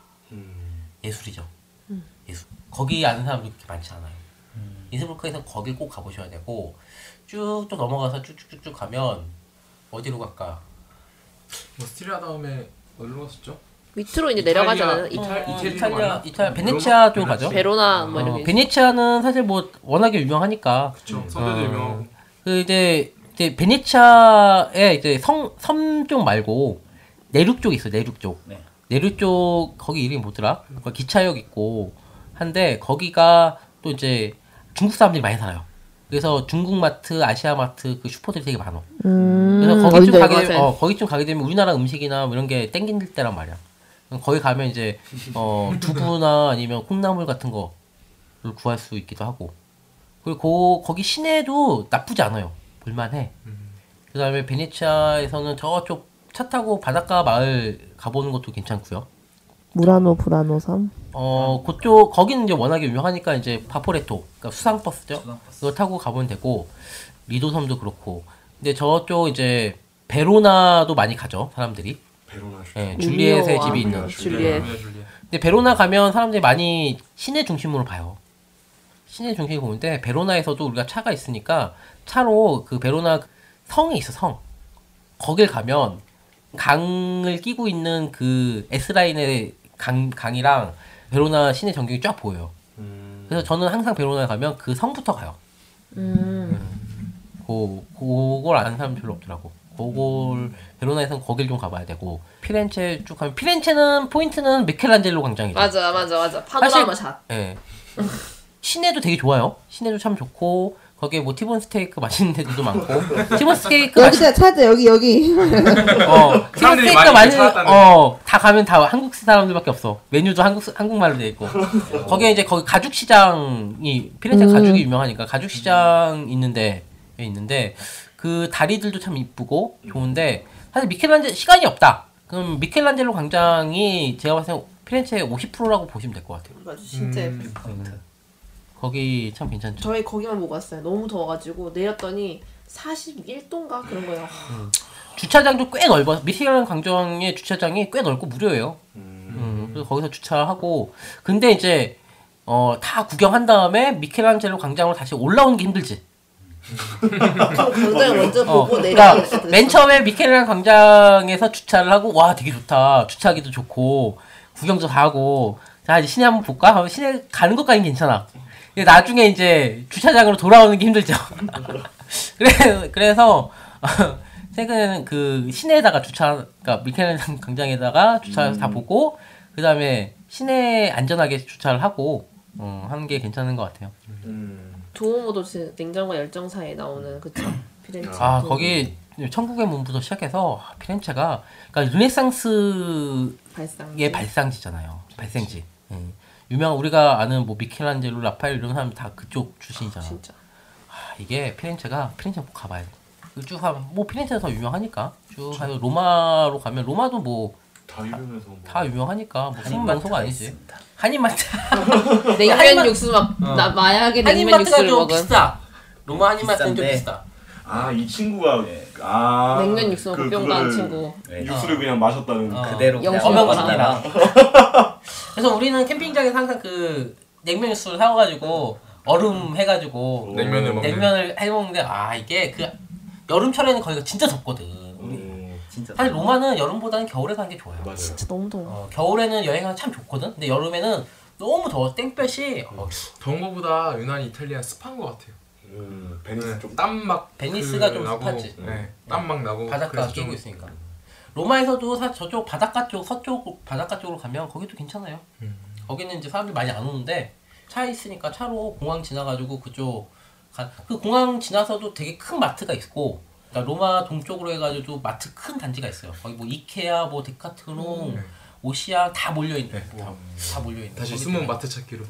예술이죠. 예술. 거기 아는 사람도 그렇게 많지 않아요. 인스브루크에서 거길 꼭 가보셔야 되고 쭉 또 넘어가서 쭉쭉쭉 가면 어디로 갈까? 오스트리아 다음에 어디로 갔었죠? 밑으로 이제 내려가잖아요. 이탈리아 베네치아 쪽 가죠. 베로나 뭐 이런 게. 베네치아는 사실 뭐 워낙에 유명하니까. 그쵸. 성대도 유명하고. 그 이제 베네치아에 이제 섬 쪽 말고 내륙 쪽 있어. 내륙 쪽. 네. 내륙 쪽 거기 이름이 뭐더라? 거기 기차역 있고 한데 거기가 또 이제 중국 사람들이 많이 살아요. 그래서 중국 마트, 아시아 마트 그 슈퍼들이 되게 많아. 그래서 거기 좀 가게 되면 우리나라 음식이나 뭐 이런 게 땡길 때란 말이야. 거기 가면 이제 두부나 아니면 콩나물 같은 거를 구할 수 있기도 하고. 그리고 거기 시내도 나쁘지 않아요. 볼만해. 그다음에 베네치아에서는 저쪽 차 타고 바닷가 마을 가보는 것도 괜찮고요. 무라노 브라노 섬. 그쪽 거기는 이제 워낙에 유명하니까 이제 바포레토, 그러니까 수상버스죠. 그거 타고 가보면 되고 리도섬도 그렇고. 근데 저쪽 이제 베로나도 많이 가죠 사람들이. 베로나 네, 줄리엣의 집이 있는. 줄리엣. 근데 베로나 가면 사람들이 많이 시내 중심으로 봐요. 시내 중심으로 보는데 베로나에서도 우리가 차가 있으니까 차로 그 베로나 성이 있어 성. 거길 가면 강을 끼고 있는 그 S라인의 강이랑 베로나 시내 전경이 쫙 보여요. 그래서 저는 항상 베로나에 가면 그 성부터 가요. 그걸 아는 사람 별로 없더라고. 그걸 베로나에서는 거길 좀 가봐야 되고 피렌체 쭉 가면 피렌체는 포인트는 미켈란젤로 광장이죠. 맞아. 파노라마 샷. 예. 시내도 되게 좋아요. 시내도 참 좋고 거기에 뭐 티본 스테이크 맛있는 데도 많고 티본 스테이크 여기 찾았다 여기. 티본 사람들이 스테이크가 많이 많이 찾았다는 다 가면 다 한국 사람들밖에 없어. 메뉴도 한국말로 돼 있고 거기에 이제 거기 가죽 시장이 피렌체 가죽이 유명하니까 가죽 시장 있는데 그 다리들도 참 이쁘고 좋은데 사실 미켈란젤 시간이 없다. 그럼 미켈란젤로 광장이 제가 봤을 때 피렌체의 50%라고 보시면 될 것 같아요. 맞아, 진짜 예쁠 것 같아. 거기 참 괜찮죠. 저희 거기만 보고 왔어요. 너무 더워가지고 내렸더니 41도인가 그런 거예요. 주차장도 꽤 넓어. 미켈란젤로 광장의 주차장이 꽤 넓고 무료예요. 그래서 거기서 주차하고 근데 이제 다 구경한 다음에 미켈란젤로 광장으로 다시 올라오는 게 힘들지. 광장을 먼저 보고 그러니까 내려가는 맨 처음에 미켈란젤로 광장에서 주차를 하고 와 되게 좋다. 주차하기도 좋고 구경도 다 하고 자 이제 시내 한번 볼까? 하면 시내 가는 것까지는 괜찮아. 근데 나중에 이제 주차장으로 돌아오는 게 힘들죠. 그래서 최근에는 그 시내에다가 그러니까 미켈란젤로 광장에다가 주차해서 다 보고 그 다음에 시내에 안전하게 주차를 하고 하는 게 괜찮은 것 같아요. 두오모도 냉정과 열정 사이에 나오는 그쵸? 피렌체. 거기 천국의 문부터 시작해서 피렌체가 그러니까 르네상스의 발상지잖아요. 발생지. 유명한 우리가 아는 뭐 미켈란젤로, 라파엘 이런 사람이 다 그쪽 출신이잖아. 진짜. 이게 피렌체 꼭 가봐야 돼. 쭉 가면 뭐 피렌체가 더 유명하니까 쭉 가서 로마로 가면 로마도 뭐 다 유명하니까 뭐 숨은 명소가 아니지. 한인마트. 냉면 육수 막 마약의 냉면 육수를 좀 먹은. 비싸. 로마 한인마트는 좀 비싼데. 비싸. 이 친구가 냉면 육수 못 간 친구. 육수를 그냥 마셨다는 그대로 그냥 영수 어명거리라. 그래서 우리는 캠핑장에서 항상 그 냉면 육수를 사와가지고 얼음 해가지고 냉면을 해먹는데 이게 그 여름철에는 거기가 진짜 덥거든. 진짜. 사실 로마는 여름보다는 겨울에 가는 게 좋아요. 맞아요. 진짜 너무 더워. 겨울에는 여행하면 참 좋거든. 근데 여름에는 너무 더워. 땡볕이 더운 거보다 유난히 이탈리아 습한 것 같아요. 베니스 좀 땀 막 베니스가 좀 나고, 습하지. 땀 막 나고 바닷가 그래서 끼고 좀- 있으니까. 로마에서도 사실 저쪽 바닷가 쪽 서쪽 바닷가 쪽으로 가면 거기도 괜찮아요. 거기는 이제 사람들이 많이 안 오는데 차 있으니까 차로 공항 지나가지고 그쪽 그 공항 지나서도 되게 큰 마트가 있고 그러니까 로마 동쪽으로 해가지고 마트 큰 단지가 있어요. 거기 뭐 이케아, 뭐 데카트론, 오시아 다 몰려 있는. 다 몰려 있는. 다시 숨은 마트 찾기로.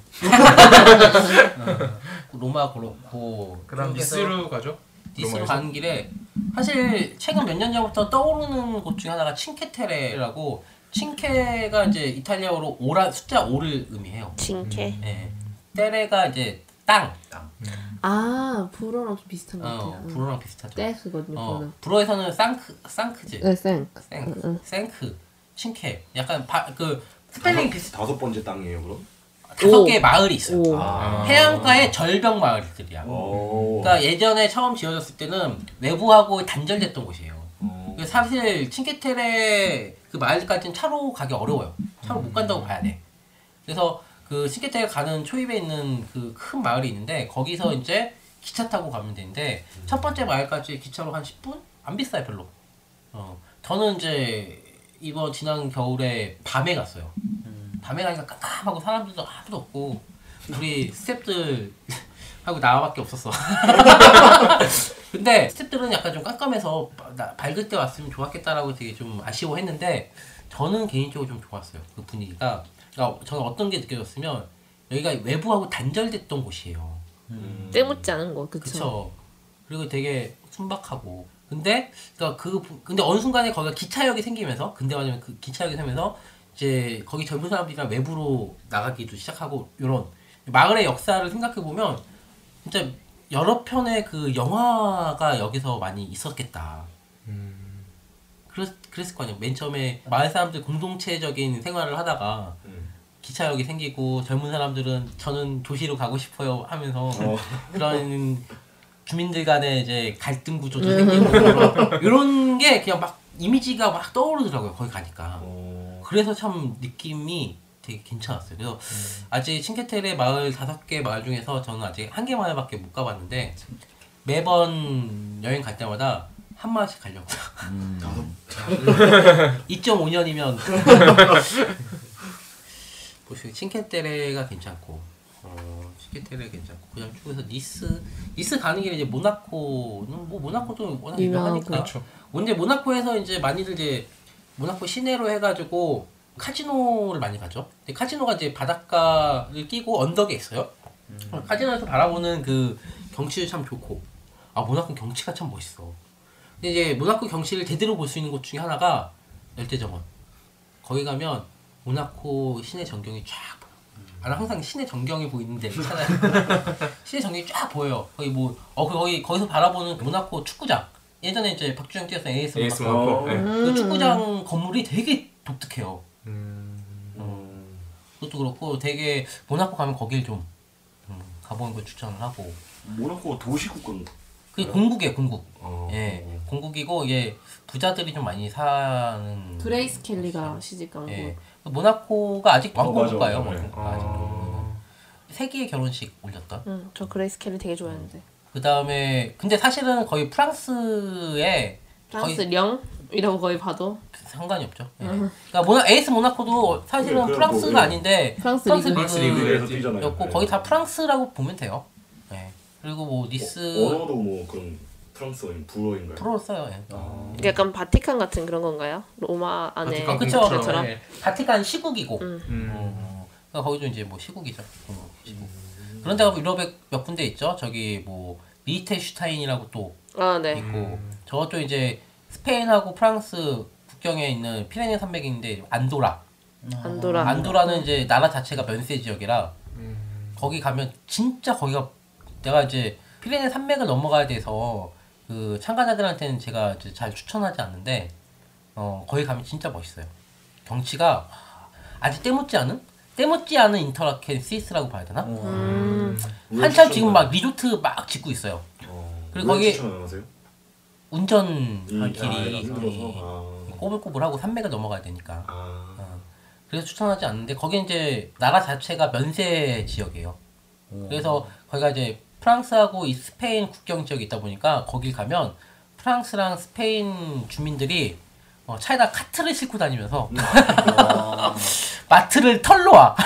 로마 그렇고 그다음 니스로 가죠. 니스로 로마에서? 가는 길에 사실 최근 몇 년 전부터 떠오르는 곳 중에 하나가 칭케테레라고 칭케가 이제 이탈리아어로 숫자 5를 의미해요. 칭케. 예. 테레가 이제 땅. 불어랑 좀 비슷한 것 같아요. 불어랑 비슷하죠. 땡스거든요. 그거는. 불어에서는 상크지. 네, 쌩. 생크, 칭케. 약간 그 스펠링 비슷. 5번째 땅이에요 그럼? 5개의 마을이 있어요. 오. 해안가의 절벽 마을들이야. 그러니까 예전에 처음 지어졌을 때는 외부하고 단절됐던 곳이에요. 그래서 사실 칭케테레 그 마을까지는 차로 가기 어려워요. 차로 못 간다고 봐야 돼. 그래서 그 칭케테레 가는 초입에 있는 그 큰 마을이 있는데 거기서 이제 기차 타고 가면 되는데 첫 번째 마을까지 기차로 한 10분? 안 비싸요 별로. 저는 이제 이번 지난 겨울에 밤에 갔어요. 밤에 가니까 깜깜하고 사람들도 아무도 없고 우리 스태프들 하고 나밖에 없었어. 근데 스태프들은 약간 좀 깜깜해서 밝을 때 왔으면 좋았겠다라고 되게 좀 아쉬워했는데 저는 개인적으로 좀 좋았어요. 그 분위기가. 그러니까 저는 어떤 게 느껴졌으면 여기가 외부하고 단절됐던 곳이에요. 때묻지 않은 거, 그쵸? 그쵸. 그리고 되게 순박하고. 근데 근데 어느 순간에 거기가 기차역이 생기면서 근대화되면 그 기차역이 생기면서 이제 거기 젊은 사람들이랑 외부로 나가기도 시작하고 이런 마을의 역사를 생각해 보면 진짜 여러 편의 그 영화가 여기서 많이 있었겠다. 그랬을 거 아니에요. 맨 처음에 마을 사람들 공동체적인 생활을 하다가 기차역이 생기고 젊은 사람들은 저는 도시로 가고 싶어요 하면서 그런 주민들 간의 이제 갈등 구조도 생기고 이런 게 그냥 막 이미지가 막 떠오르더라고요. 거기 가니까. 그래서 참 느낌이 되게 괜찮았어요. 그래서 아직 칭케테레 마을 5개 마을 중에서 저는 아직 1개 마을밖에 못 가봤는데 매번 여행 갈 때마다 한마디씩 가려고. 2.5년이면 보시면 칭케테레가 괜찮고, 칭케테레 괜찮고, 그냥 쭉해서 니스 가는 길에 이제 모나코는 뭐 모나코도 워낙 유명하니까. 그렇죠. 근데 모나코에서 이제 많이들 이제 모나코 시내로 해가지고 카지노를 많이 가죠. 근데 카지노가 이제 바닷가를 끼고 언덕에 있어요. 카지노에서 바라보는 그 경치도 참 좋고, 모나코 경치가 참 멋있어. 근데 이제 모나코 경치를 제대로 볼 수 있는 곳 중에 하나가 열대정원. 거기 가면 모나코 시내 전경이 쫙 보여. 나는 항상 시내 전경이 보이는 데 있잖아요. 시내 전경이 쫙 보여요. 거기 뭐, 거기서 바라보는 모나코 축구장. 예전에 이제 박주영 뛰었던 AS 모나코. 그 축구장 건물이 되게 독특해요. 그것도 그렇고 되게 모나코 가면 거길 좀 가보는 걸 추천을 하고. 모나코가 도시 국가인가? 그게 공국이에요, 공국. 예, 공국이고 이게 부자들이 좀 많이 사는. 그레이스 켈리가 시집간 곳. 예, 모나코가 아직 왕국가예요. 맞아. 아직도. 세기의 결혼식 올렸던. 저 그레이스 켈리 되게 좋아했는데. 그 다음에 근데 사실은 거의 프랑스에 프랑스 거의 령이라고 거의 봐도 상관이 없죠. 예. 그러니까 에이스 모나코도 사실은 그래, 프랑스가 뭐, 아닌데 프랑스 프랑스 리그에서 리그에서 뛰잖아요. 였고 거의 다 프랑스라고 보면 돼요. 예. 그리고 뭐 니스 언어도 뭐 그런 프랑스어인 불어인가요? 프로로 써요. 예. 약간 바티칸 같은 그런 건가요? 로마 안에 바티칸 그쵸. 공주처럼? 예. 바티칸 시국이고. 그러니까 거기도 이제 뭐 시국이죠. 시국. 그런 데가 유럽에 몇 군데 있죠. 저기 뭐 리히텐슈타인이라고 또 네. 있고 저것도 이제 스페인하고 프랑스 국경에 있는 피레네 산맥이 있는데 안도라. 안도라. 안도라는 이제 나라 자체가 면세 지역이라 거기 가면 진짜 거기가 내가 이제 피레네 산맥을 넘어가야 돼서 그 참가자들한테는 제가 이제 잘 추천하지 않는데 거기 가면 진짜 멋있어요. 경치가 아직 때묻지 않은 인터라켄 스위스라고 봐야 되나? 한참 지금 막 리조트 막 짓고 있어요. 그리고 거기 추천하세요? 운전 길이 힘들어서. 꼬불꼬불하고 산맥을 넘어가야 되니까. 그래서 추천하지 않는데 거기 이제 나라 자체가 면세 지역이에요. 그래서 거기가 이제 프랑스하고 이 스페인 국경 지역이 있다 보니까 거기 가면 프랑스랑 스페인 주민들이 차에다 카트를 싣고 다니면서 마트를 털러 와.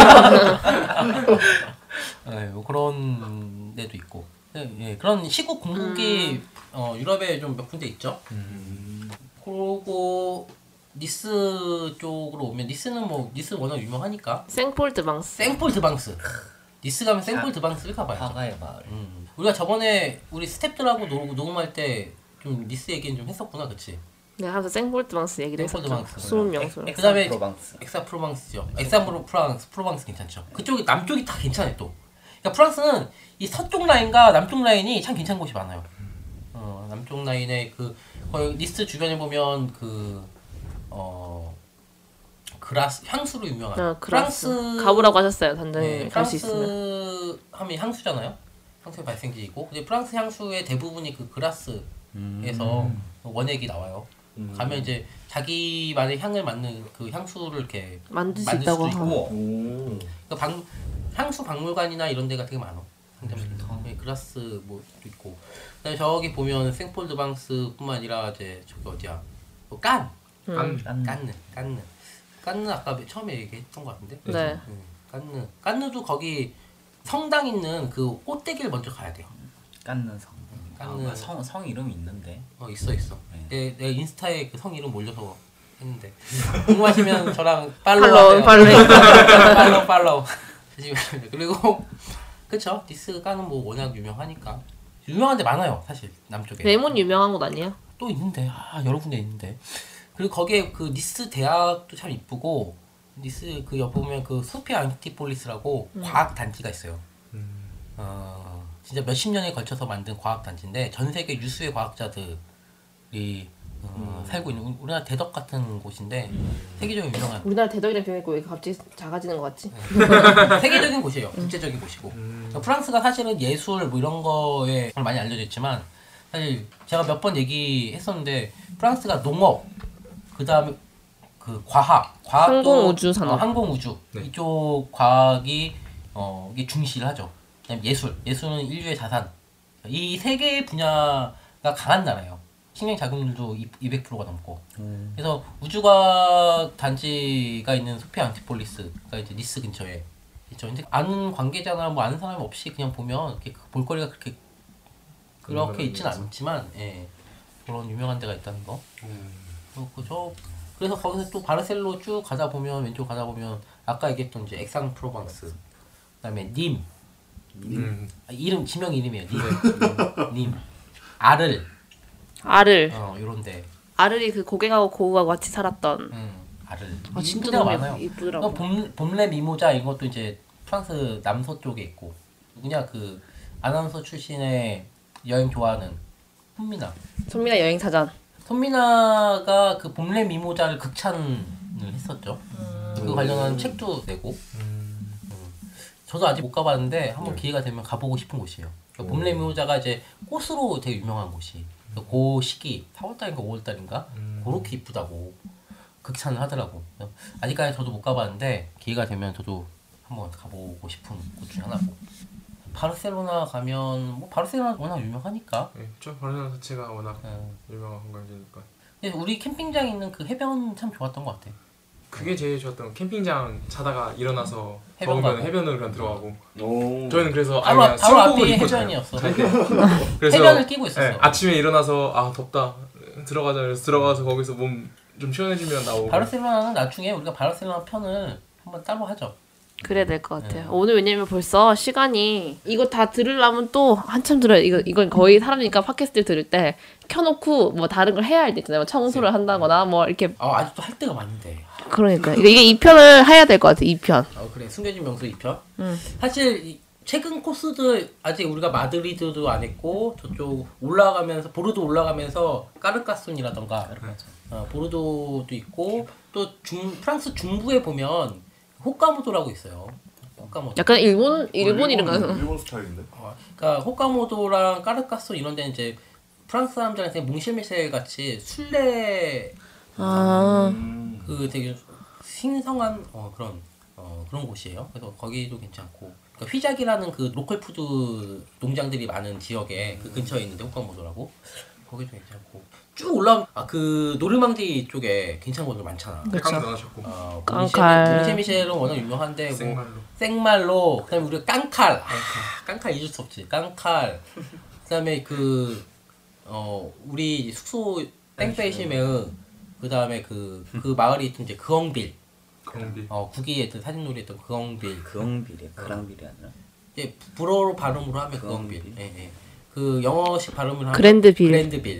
네, 뭐 그런 데도 있고. 예, 그런 시국 공국이 유럽에 좀 몇 군데 있죠. 그리고 니스 쪽으로 오면 니스는 워낙 유명하니까. 생폴 드방스. 생폴 드방스. 니스 가면 생폴 드방스를 가봐야죠. 화가의 마을. 우리가 저번에 우리 스태프들하고 녹음할 때 좀 니스 얘기는 좀 했었구나, 그치? 네, 항상 생폴 드방스 얘기를 생폴 했었죠. 드방스. 수은 명소로. 그 다음에 프로방스. 엑사프로방스죠. 프로방스 괜찮죠. 그쪽이 남쪽이 다 괜찮아요 또. 그러니까 프랑스는 이 서쪽 라인과 남쪽 라인이 참 괜찮은 곳이 많아요. 남쪽 라인에 거의 니스 주변에 보면 그라스 향수로 유명한 그라스. 프랑스 가보라고 하셨어요, 단장님. 네, 갈 수 있으면. 프랑스 하면 향수잖아요. 향수의 발생지이고, 근데 프랑스 향수의 대부분이 그 그라스에서 원액이 나와요. 가면 이제 자기만의 향을 맡는 그 향수를 이렇게 만들 수 만들 있다고 수도 하고. 있고. 그러니까 향수 박물관이나 이런 데가 되게 많아. 네, 그라스 뭐도 있고. 그다음에 저기 보면 생폴드방스뿐만 아니라 이제 저기 어디야? 깐. 깐느 아까 처음에 얘기했던 것 같은데. 네. 깐느도 거기 성당 있는 그 꽃대기를 먼저 가야 돼요. 깐느 성. 깐느 성 이름이 있는데. 있어. 네. 내 인스타에 그 성 이름 올려서 했는데 궁금하시면 저랑 팔로우. 팔로우. 그리고 그쵸? 니스 까는 뭐 워낙 유명하니까 유명한 데 많아요 사실 남쪽에. 레몬 유명한 곳 아니에요? 또 있는데 여러 군데 있는데. 그리고 거기에 그 니스 대학도 참 이쁘고 니스 그 옆에 보면 그 소피아 안티폴리스라고 과학 단지가 있어요. 진짜 몇십 년에 걸쳐서 만든 과학 단지인데 전 세계 유수의 과학자들이 살고 있는 우리나라 대덕 같은 곳인데 세계적으로 유명한 우리나라 대덕이랑 비교했고 왜 갑자기 작아지는 것 같지? 세계적인 곳이에요. 국제적인 곳이고. 프랑스가 사실은 예술 뭐 이런 거에 많이 알려져 있지만 사실 제가 몇 번 얘기했었는데 프랑스가 농업 그 다음에 그 과학도 항공우주 산업. 항공우주 네. 이쪽 과학이 이게 중시를 하죠. 그다음에 예술은 인류의 자산. 이 세 개의 분야가 강한 나라예요. 식량 자금률도 200%가 넘고. 그래서 우주과학 단지가 있는 소피아 안티폴리스가 이제 니스 근처에 있죠. 근데 아는 관계자나 뭐 아는 사람 없이 그냥 보면 이렇게 볼거리가 그렇게 있진 않지만, 예, 그런 유명한 데가 있다는 거. 그래서 거기서 또 바르셀로 쭉 가다 보면 왼쪽 가다 보면 아까 얘기했던 이제 엑상-프로방스, 그다음에 님. 이름 지명 이름이에요. 님. 아를. 이런데. 아르이 그 고갱하고 고우하고 같이 살았던. 아를. 아, 진짜 이쁘다 너무 많아요. 이쁘더라고. 봄레 미모자 이것도 이제 프랑스 남서 쪽에 있고. 누구냐 그 아나운서 출신의 여행 좋아하는 손미나 여행 사전. 손미나가 그 봄레 미모자를 극찬을 했었죠. 그 관련한 책도 내고. 저도 아직 못 가봤는데 한번 기회가 되면 가보고 싶은 곳이에요. 그러니까 봄레 미모자가 이제 꽃으로 되게 유명한 곳이. 그 시기 4월달인가 5월달인가 그렇게 이쁘다고 극찬을 하더라고. 아직까지 저도 못 가봤는데 기회가 되면 저도 한번 가보고 싶은 곳 중에 하나고. 바르셀로나 가면 뭐 바르셀로나 워낙 유명하니까. 네, 저 바르셀로나 자체가 워낙 유명한 관광지니까. 근데 우리 캠핑장 있는 그 해변 참 좋았던 것 같아. 그게 제일 좋았던 거. 캠핑장 자다가 일어나서 해변 더우면 가고. 해변으로 그냥 들어가고. 오. 저희는 그래서 바로 그냥 앞에 수영복을 입고 해변이었어. 자요. 그래서 해변을 끼고 있었어. 네, 아침에 일어나서 아 덥다 들어가자 그래서 들어가서 거기서 몸 좀 시원해지면 나오고. 바르셀로나는 나중에 우리가 바르셀로나 편을 한번 따로 하죠. 그래야 될 것 같아요. 오늘 왜냐면 벌써 시간이 이거 다 들으려면 또 한참 들어요. 이건 거의 사람이니까 팟캐스트를 들을 때 켜놓고 뭐 다른 걸 해야 할 때 있잖아요. 뭐 청소를 한다거나 뭐 이렇게. 아직도 할 때가 많은데. 그러니까 이게 2편을 해야 될 것 같아. 2편. 그래 숨겨진 명소 2편. 사실 최근 코스들 아직 우리가 마드리드도 안 했고 저쪽 올라가면서 보르도 올라가면서 까르까손이라던가 보르도도 있고 또 프랑스 중부에 보면 호카모도라고 있어요. 호카모도. 약간 일본 이런가. 일본 스타일인데. 그러니까 호카모도랑 까르까손 이런 데는 이제 프랑스 사람들한테 몽실미셸 같이 순례 그 되게 신성한 그런 곳이에요. 그래서 거기도 괜찮고. 그러니까 휘작이라는 그 로컬 푸드 농장들이 많은 지역에 그 근처에 있는데 호카모도라고 거기도 괜찮고 쭉 올라오면 그 노르망디 쪽에 괜찮은 곳들 많잖아. 깡도 나셨고. 깡칼. 몽쉐미셸은 워낙 유명한데 생말로. 생말로 그다음에 우리가 깡칼. 깡칼 잊을 수 없지. 깡칼. 그다음에 우리 숙소 땡페이시메의 그다음에 그 마을이 있던 이제 그엉빌. 구기에 있던 사진놀이 했던 그엉빌. 그엉빌이야. 그랑빌이 아니라. 예, 불어로 발음으로 하면 그엉빌. 예. 그 영어식 발음을 하면 그랜드빌.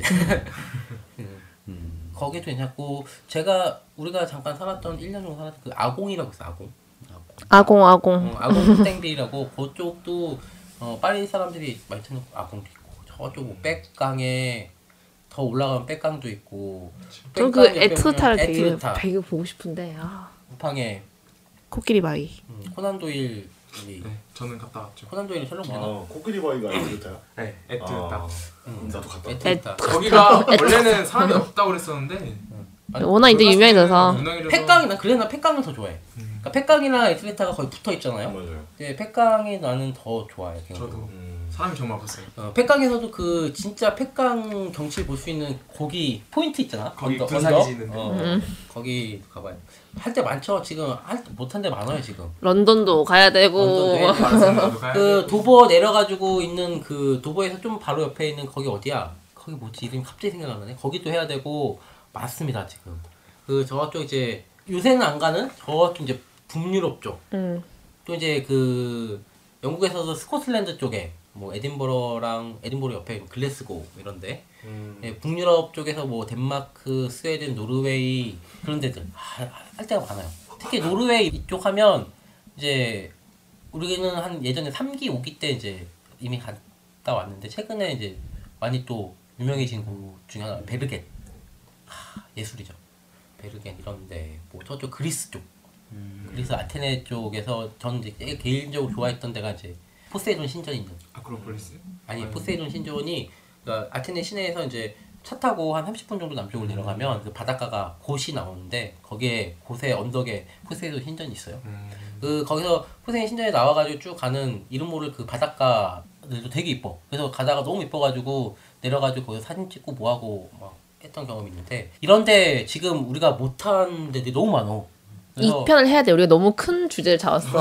거기도 괜찮고 우리가 잠깐 살았던 1년 정도 살았던 그 아공이라고 있어. 아공. 아공 땡빌이라고 그쪽도 파리 사람들이 많이 찾는 아공도 있고 저쪽 뭐 백강에 더 올라가면 백강도 있고. 전 그 에트르타를 되게 보고 싶은데. 우팡에 코끼리 바위. 코난 도일이. 네, 저는 갔다 왔죠. 코난 도일이 촬영 보나? 코끼리 바위가 에트르타야? 네, 에트르타. 나도 갔다 왔다. 에트르타. 거기가 원래는 사람이 없다고 그랬었는데 워낙 이제 유명해져서. 팩강이 난 팩강을 더 좋아해. 그러니까 팩강이랑 에트르타가 거의 붙어 있잖아요. 맞아요. 근데 팩강이 나는 더 좋아해. 저도 사람이 정말 없었어요. 팩강에서도 그 진짜 팩강 경치를 볼 수 있는 거기 포인트 있잖아. 거기 언덕? 분산이 지는데. 거기 가봐야 돼. 할 때 많죠. 지금 못한 데 많아요 지금. 런던도 가야 되고. 그 도버 내려가지고 있는 그 도버에서 좀 바로 옆에 있는 거기 어디야? 거기 뭐지 이름이 갑자기 생각 안 나네. 거기도 해야 되고 많습니다 지금. 그 저쪽 이제 요새는 안 가는 저쪽 이제 북유럽 쪽. 또 이제 그 영국에서도 스코틀랜드 쪽에 뭐 에딘버러 옆에 글래스고 이런데 북유럽 쪽에서 뭐 덴마크, 스웨덴, 노르웨이 그런 데들 할 데가 많아요. 특히 노르웨이 이쪽 하면 이제 우리는 한 예전에 3기, 5기 때 이제 이미 갔다 왔는데 최근에 이제 많이 또 유명해진 곳 중에 하나 베르겐. 예술이죠. 베르겐 이런데 뭐 저쪽 그리스 쪽. 그리스 아테네 쪽에서 저는 이제 개인적으로 좋아했던 데가 이제 포세이돈 신전이 있는. 아크로폴리스? 아니 포세이돈 신전이 그러니까 아테네 시내에서 이제 차 타고 한 30분 정도 남쪽으로 내려가면 그 바닷가가 곳이 나오는데 거기에 곳에 언덕에 포세이돈 신전이 있어요. 그 거기서 포세이돈 신전에 나와가지고 쭉 가는 이름 모를 그 바닷가 들도 되게 이뻐. 그래서 가다가 너무 이뻐가지고 내려가지고 거기서 사진 찍고 뭐하고 막 했던 경험이 있는데 이런데 지금 우리가 못한 데들이 너무 많어. 이 편을 해야 돼. 우리가 너무 큰 주제를 잡았어.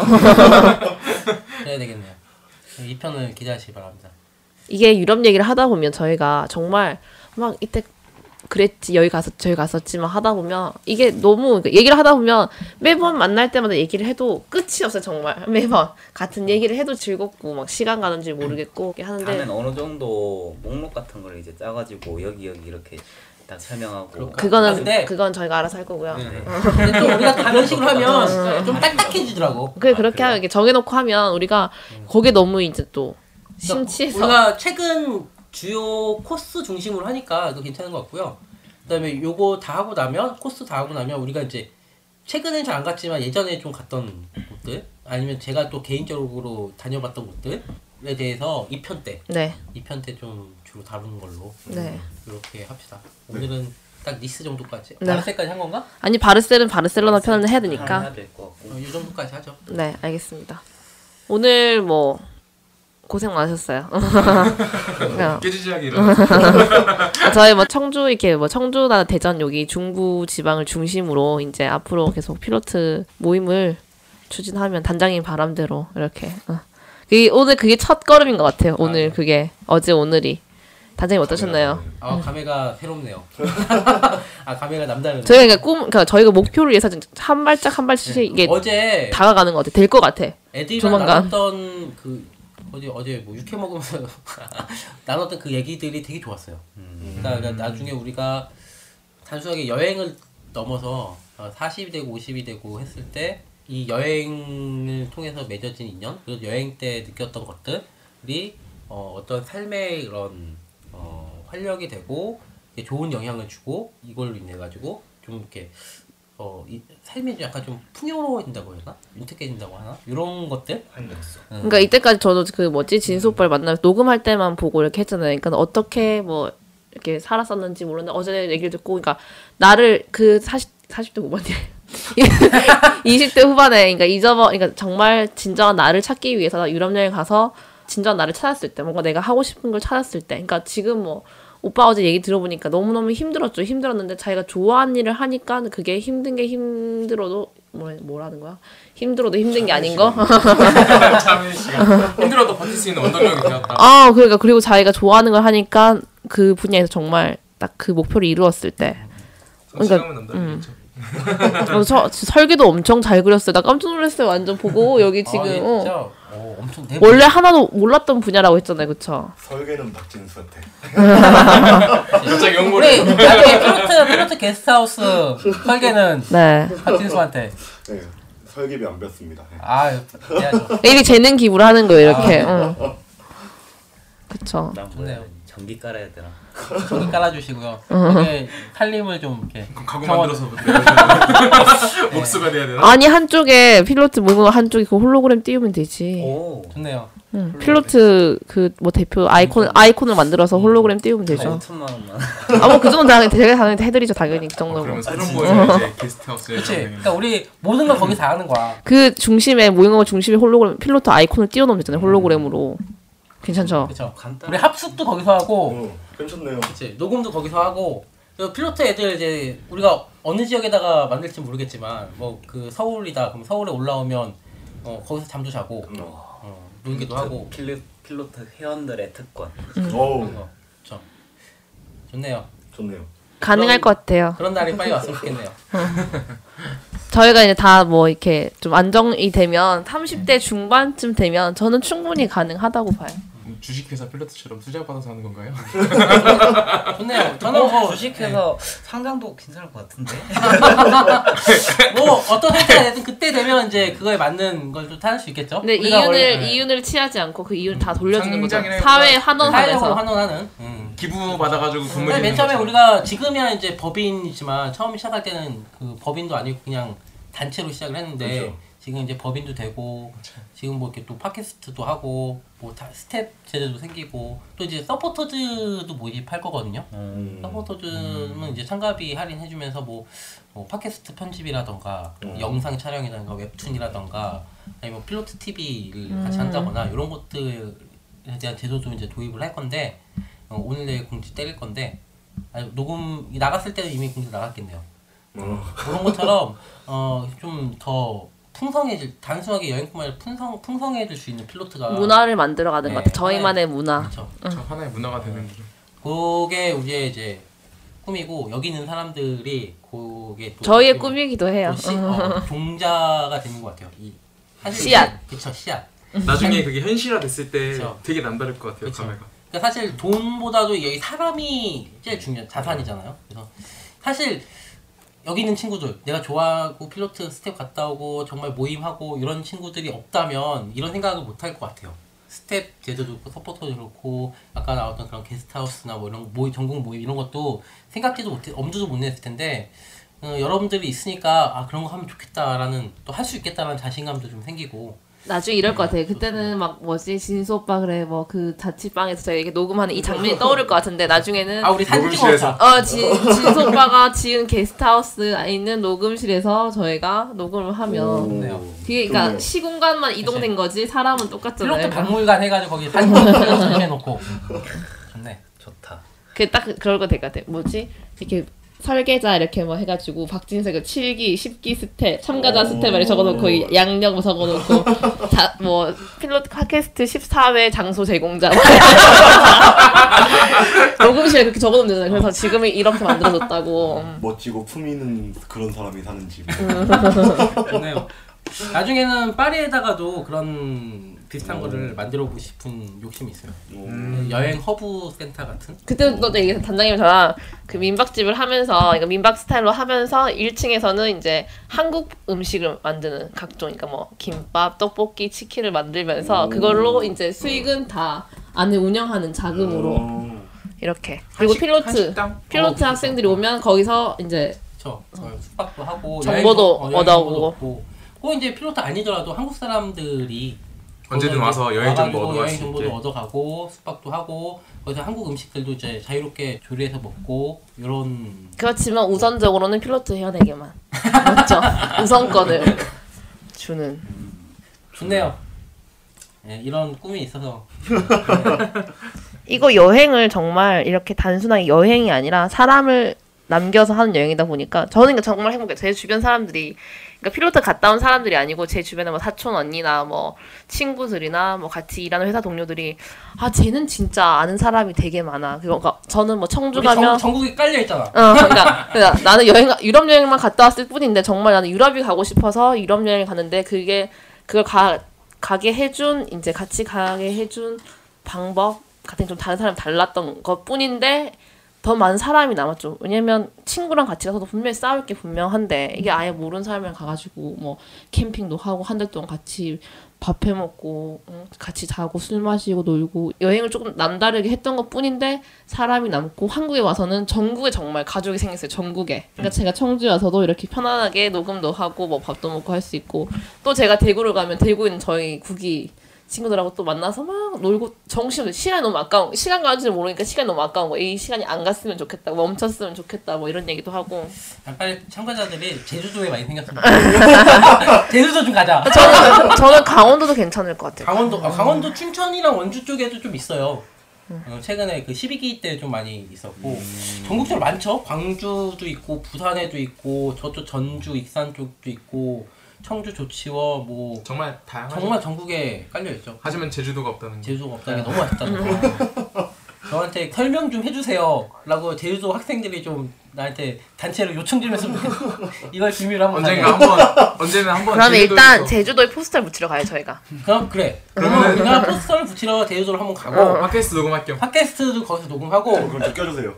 해야 되겠네요. 이 편을 기대하시기 바랍니다. 이게 유럽 얘기를 하다 보면 저희가 정말 막 이때 그랬지 여기 가서 저기 갔었지만 하다 보면 이게 너무 얘기를 하다 보면 매번 만날 때마다 얘기를 해도 끝이 없어요. 정말 매번 같은 얘기를 해도 즐겁고 막 시간 가는 줄 모르겠고 이렇게 하는데 다음엔 어느 정도 목록 같은 걸 이제 짜가지고 여기 이렇게 딱 설명하고 그건 저희가 알아서 할 거고요. 근데 좀 우리가 다른 식으로 하면 좀 딱딱해지더라고. 그렇게 하게 정해놓고 하면 우리가 거기에 너무 이제 또 심취해서 우리가 최근 주요 코스 중심으로 하니까 이거 괜찮은 것 같고요. 그다음에 요거 다 하고 나면 코스 다 하고 나면 우리가 이제 최근엔 잘 안 갔지만 예전에 좀 갔던 곳들 아니면 제가 또 개인적으로 다녀봤던 곳들에 대해서 2편 때 2편 때 좀 주로 다루는 걸로 이렇게 합시다. 오늘은 딱 니스 정도까지 바르셀까지 한 건가? 아니 바르셀은 바르셀로나 편을 해야 되니까 이 정도까지 하죠. 네 알겠습니다. 오늘 뭐 고생 많으셨어요. 깨지지하게 일어나. 저희 뭐 청주 이렇게 뭐 청주나 대전 여기 중부 지방을 중심으로 이제 앞으로 계속 필로트 모임을 추진하면 단장님 바람대로 이렇게. 오늘 그게 첫 걸음인 것 같아요. 오늘 그게 어제 오늘이. 단장님 어떠셨나요? 감회가 새롭네요. 감회가 남다르네. 저희가 그러니까 저희가 목표를 위해서 한 발짝 한 발씩 이게 어제 다가가는 것 같아. 될 것 같아. 애들이랑 나눴던 어제 뭐 육회 먹으면서 나눴던 그 얘기들이 되게 좋았어요. 그러니까 나중에 우리가 단순하게 여행을 넘어서 40이 되고 50이 되고 했을 때 이 여행을 통해서 맺어진 인연 그리고 여행 때 느꼈던 것들이 어떤 삶의 그런 활력이 되고 좋은 영향을 주고 이걸로 인해 가지고 좀 이렇게 이 삶이 약간 좀 풍요로워진다고 해야 하나? 윤택해진다고 하나? 이런 것들? 그러니까 이때까지 저도 진수 오빠를 만나서 녹음할 때만 보고 이렇게 했잖아요. 그러니까 어떻게 뭐 이렇게 살았었는지 모르는데 어제 얘기를 듣고 그러니까 나를 40대 후반이래. 20대 후반에 그러니까 정말 진정한 나를 찾기 위해서 유럽 여행 가서 진정한 나를 찾았을 때 뭔가 내가 하고 싶은 걸 찾았을 때 그러니까 지금 뭐 오빠 어제 얘기 들어보니까 너무너무 힘들었는데 자기가 좋아하는 일을 하니까 그게 힘든 게 힘들어도 뭐라는 거야? 힘들어도 힘든 게 아닌 거? 참는 시간. 힘들어도 버틸 수 있는 원동력이 되었다. 그러니까 그리고 자기가 좋아하는 걸 하니까 그 분야에서 정말 딱 그 목표를 이루었을 때 그러니까 설계도 엄청 잘 그렸어요. 나 깜짝 놀랐어요. 완전 보고 여기 지금 진짜 엄청 원래 하나도 몰랐던 분야라고 했잖아요, 그쵸? 설계는 박진수한테. 갑자기 우리 나중에 필로트 게스트하우스 설계는 박진수한테. 네, 설계비 안 뺐습니다. 해야죠. 이게 재능 기부를 하는 거예요, 이렇게. 그쵸. 좋네요. 전기 깔아야 되나? 전기 깔아주시고요. 여기 살림을 좀 이렇게 가구 만들어서 목수가 돼야 되나? 아니 한쪽에 필로트 모금 한쪽에 그 홀로그램 띄우면 되지. 오 좋네요. 필로트 대표 아이콘을 만들어서 홀로그램 띄우면 되죠. 5천만 원만. 뭐 그 정도는 제가 당연히 해드리죠, 당연히 그 정도면. 그러면 새로운 모임에 이제 게스트하우스에. 그렇지. 그러니까 우리 모든 걸 거기서 다 하는 거야. 그 중심에 모임하고 중심에 홀로그램 필로트 아이콘을 띄워놓으면 되잖아요, 홀로그램으로. 괜찮죠? 그렇죠. 우리 합숙도 거기서 하고. 괜찮네요. 그치. 녹음도 거기서 하고. 필로트 애들 이제 우리가 어느 지역에다가 만들지 모르겠지만 뭐 그 서울이다. 그럼 서울에 올라오면 거기서 잠도 자고 놀기도 하고. 필로트 회원들의 특권. 그렇죠. 좋네요. 가능할 것 같아요. 그런 날이 빨리 왔으면 좋겠네요. 저희가 이제 다 뭐 이렇게 좀 안정이 되면 30대 중반쯤 되면 저는 충분히 가능하다고 봐요. 주식회사 필로트처럼 투자 받아서 하는 건가요? 좋네요. 저는 주식회사 상장도 괜찮을 것 같은데. 뭐 어떤 상태가 되든 그때 되면 이제 그거에 맞는 걸 좀 찾을 수 있겠죠. 근데 이윤을 취하지 않고 그 이윤을 다 돌려주는 거죠. 사회 환원하면서. 환원하는. 기부 받아가지고 건물. 맨 처음에 우리가 지금이야 이제 법인이지만 처음 시작할 때는 그 법인도 아니고 그냥 단체로 시작을 했는데. 그렇죠. 지금 이제 법인도 되고 지금 뭐 이렇게 또 팟캐스트도 하고 뭐 스텝 제도도 생기고 또 이제 서포터즈도 모집할 거거든요. 서포터즈는 이제 참가비 할인해주면서 뭐 팟캐스트 편집이라던가 영상 촬영이라던가 웹툰이라던가 아니면 필로트 TV를 같이 한다거나 이런 것들을 대한 제도도 이제 도입을 할 건데 오늘 내일 공지 때릴 건데 녹음 나갔을 때는 이미 공지 나갔겠네요. 그런 것처럼 좀 더 풍성해질 단순하게 여행뿐만 아니라 풍성해질 수 있는 필로트가 문화를 만들어가는 것 같아요. 저희만의 문화. 그렇죠. 저 하나의 문화가 되는 거죠. 그게 우리의 이제 꿈이고 여기 있는 사람들이 그게 또 저희의 꿈이기도 해요. 종자가 되는 것 같아요. 씨앗. 그쵸, 씨앗. 나중에 그게 현실화 됐을 때 그쵸. 되게 남다를 것 같아요. 그쵸. 감회가. 그러니까 사실 돈보다도 여기 사람이 제일 중요한 자산이잖아요. 그래서 사실 여기 있는 친구들 내가 좋아하고 필로트 스텝 갔다 오고 정말 모임하고 이런 친구들이 없다면 이런 생각을 못 할 것 같아요. 스텝 제도도 그렇고 서포터도 그렇고 아까 나왔던 그런 게스트하우스나 뭐 이런 전국 모임 이런 것도 생각지도 못해 엄두도 못 냈을 텐데 여러분들이 있으니까 그런 거 하면 좋겠다라는 또 할 수 있겠다라는 자신감도 좀 생기고 나중에 이럴 것 같아요. 그때는 막 진수 오빠 그래 뭐 그 자취방에서 저희 이렇게 녹음하는 이 장면이 떠오를 것 같은데 나중에는 우리 사진 찍어서 진수 오빠가 지은 게스트하우스에 있는 녹음실에서 저희가 녹음을 하면 그게 그러니까 시공간만 이동된 거지 사람은 똑같잖아요. 필로트 박물관 해가지고 거기 사진 전시해놓고 좋네. 좋다. 그 딱 그럴 거 될 것 같아. 이렇게 설계자 이렇게 뭐 해가지고 박진석이 7기, 10기 스텝, 참가자 스텝 이렇게 적어놓고 양력 적어놓고 뭐 필로트 팟캐스트 14회 장소 제공자 녹음실에 그렇게 적어놓으면 되잖아요. 그래서 지금은 이렇게 만들어졌다고. 멋지고 품 있는 그런 사람이 사는 집. 좋네요. 나중에는 파리에다가도 그런 비슷한 거를 만들어보고 싶은 욕심이 있어요. 여행 허브 센터 같은? 그때도 이게 단장님 저랑 그 민박집을 하면서 그러니까 민박 스타일로 하면서 1층에서는 이제 한국 음식을 만드는 각종 그러니까 뭐 김밥, 떡볶이, 치킨을 만들면서 그걸로 이제 수익은 다 안에 운영하는 자금으로 이렇게 그리고 필로트 학생들이 오면 거기서 이제 숙박도 하고 정보도 얻어오고 꼭 이제 필로트 아니더라도 한국 사람들이 언제든 와서 여행 정보 여행 정보도 얻어가고 숙박도 하고 거기서 한국 음식들도 이제 자유롭게 조리해서 먹고 이런. 그렇지만 우선적으로는 필로트 회원에게만 맞죠? 우선권을 주는. 좋네요. 네, 이런 꿈이 있어서. 이거 여행을 정말 이렇게 단순하게 여행이 아니라 사람을 남겨서 하는 여행이다 보니까 저는 정말 행복해요. 제 주변 사람들이 그러니까 필로트 갔다 온 사람들이 아니고 제 주변에 뭐 사촌 언니나 뭐 친구들이나 뭐 같이 일하는 회사 동료들이 쟤는 진짜 아는 사람이 되게 많아. 그러니까 저는 뭐 청주 가면 전국에 깔려 있잖아. 그러니까 나는 유럽 여행만 갔다 왔을 뿐인데 정말 나는 유럽이 가고 싶어서 유럽 여행을 갔는데 그걸 가게 해준 이제 같이 가게 해준 방법 같은 좀 다른 사람 달랐던 것 뿐인데. 더 많은 사람이 남았죠. 왜냐면 친구랑 같이 가서도 분명히 싸울 게 분명한데 이게 아예 모르는 사람이랑 가가지고 뭐 캠핑도 하고 한 달 동안 같이 밥 해먹고 같이 자고 술 마시고 놀고 여행을 조금 남다르게 했던 것 뿐인데 사람이 남고 한국에 와서는 전국에 정말 가족이 생겼어요. 전국에. 그러니까 제가 청주에 와서도 이렇게 편안하게 녹음도 하고 뭐 밥도 먹고 할 수 있고 또 제가 대구를 가면 대구에 있는 저희 국이 친구들하고 또 만나서 막 놀고 시간이 너무 아까운 시간 가는 줄 모르니까 시간이 너무 아까운 거 이 시간이 안 갔으면 좋겠다 멈췄으면 좋겠다 뭐 이런 얘기도 하고 빨리 참가자들이 제주도에 많이 생겼으면 좋겠다. 제주도 좀 가자. 저는 강원도도 괜찮을 것 같아요. 강원도 춘천이랑 원주 쪽에도 좀 있어요. 최근에 그 12기 때 좀 많이 있었고 전국적으로 많죠. 광주도 있고 부산에도 있고 저쪽 전주 익산 쪽도 있고 청주 조치원 뭐 정말 다양하죠. 정말 전국에 깔려 있죠. 하지만 제주도가 없다는 게. 제주도가 없다는 게 너무 아쉽다는 거. 저한테 설명 좀 해주세요라고 제주도 학생들이 좀 나한테 단체로 요청 좀 했으면 좋겠어. 이걸 비밀로 한번 언제는 한번 그러면 일단 제주도에 포스터를 붙이러 가요 저희가. 그러면 우리가 포스터를 붙이러 제주도를 한번 가고 팟캐스트 녹음할 겸 팟캐스트도 거기서 녹음하고 그걸 느껴주세요.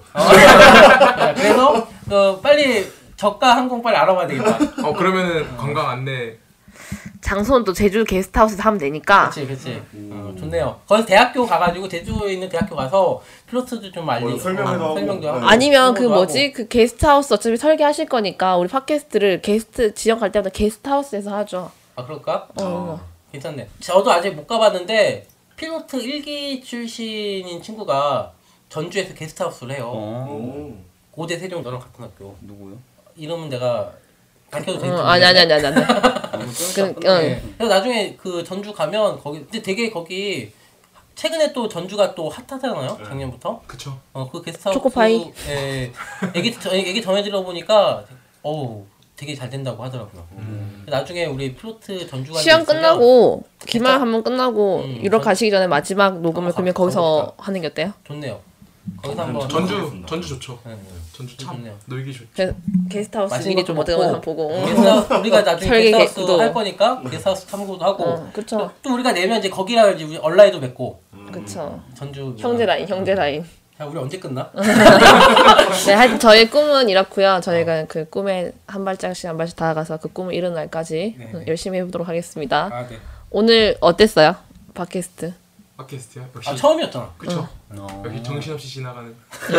그래서 빨리 저가 항공 빨리 알아봐야 되겠다. 그러면은 관광 안내 장소는 또 제주 게스트하우스에서 하면 되니까. 그치. 좋네요. 거기서 대학교 가가지고 제주에 있는 대학교 가서 필로트도 좀 알리고 설명도 하고. 아니면 그 게스트하우스 어차피 설계하실 거니까 우리 팟캐스트를 게스트 지역 갈 때마다 게스트하우스에서 하죠. 그럴까? 괜찮네. 저도 아직 못 가봤는데 필로트 1기 출신인 친구가 전주에서 게스트하우스를 해요. 고대 세종 너랑 같은 학교. 누구요? 이름은 내가 밝혀도 될지 아니. 그래서 나중에 그 전주 가면 거기 근데 되게 거기 최근에 또 전주가 또 핫하잖아요. 작년부터. 그쵸. 그 게스트하우스 초코파이. 얘기 전해드려 보니까 되게 잘 된다고 하더라고요. 나중에 우리 플로트 전주가 시험 끝나고 기말 진짜? 한번 끝나고 유럽 가시기 전에 마지막 녹음을 그러면 거기서 하는 게 어때요? 좋네요. 거기서 한번 전주 좋죠. 네. 전주 참 좋네요. 놀기 좋죠. 게스트하우스 맛있는 미리 좀 것도 어떤 거 먹고. 한번 보고. 게스트하우스 우리가 나중에 설계 게스트하우스 구도. 할 거니까 게스트하우스 참고도 하고 그쵸. 또 우리가 내면 이제 거기랑 이제 우리 얼라이도 맺고 그쵸. 전주 형제 라인. 야 우리 언제 끝나? 네, 하여튼 저희 꿈은 이렇고요. 저희가 그 꿈에 한 발짝씩 다가가서 그 꿈을 이루는 날까지 열심히 해보도록 하겠습니다. 네. 오늘 어땠어요? 팟캐스트. 팟캐스트요? 역시 처음이었잖아. 그쵸. 역시 정신없이 지나가는.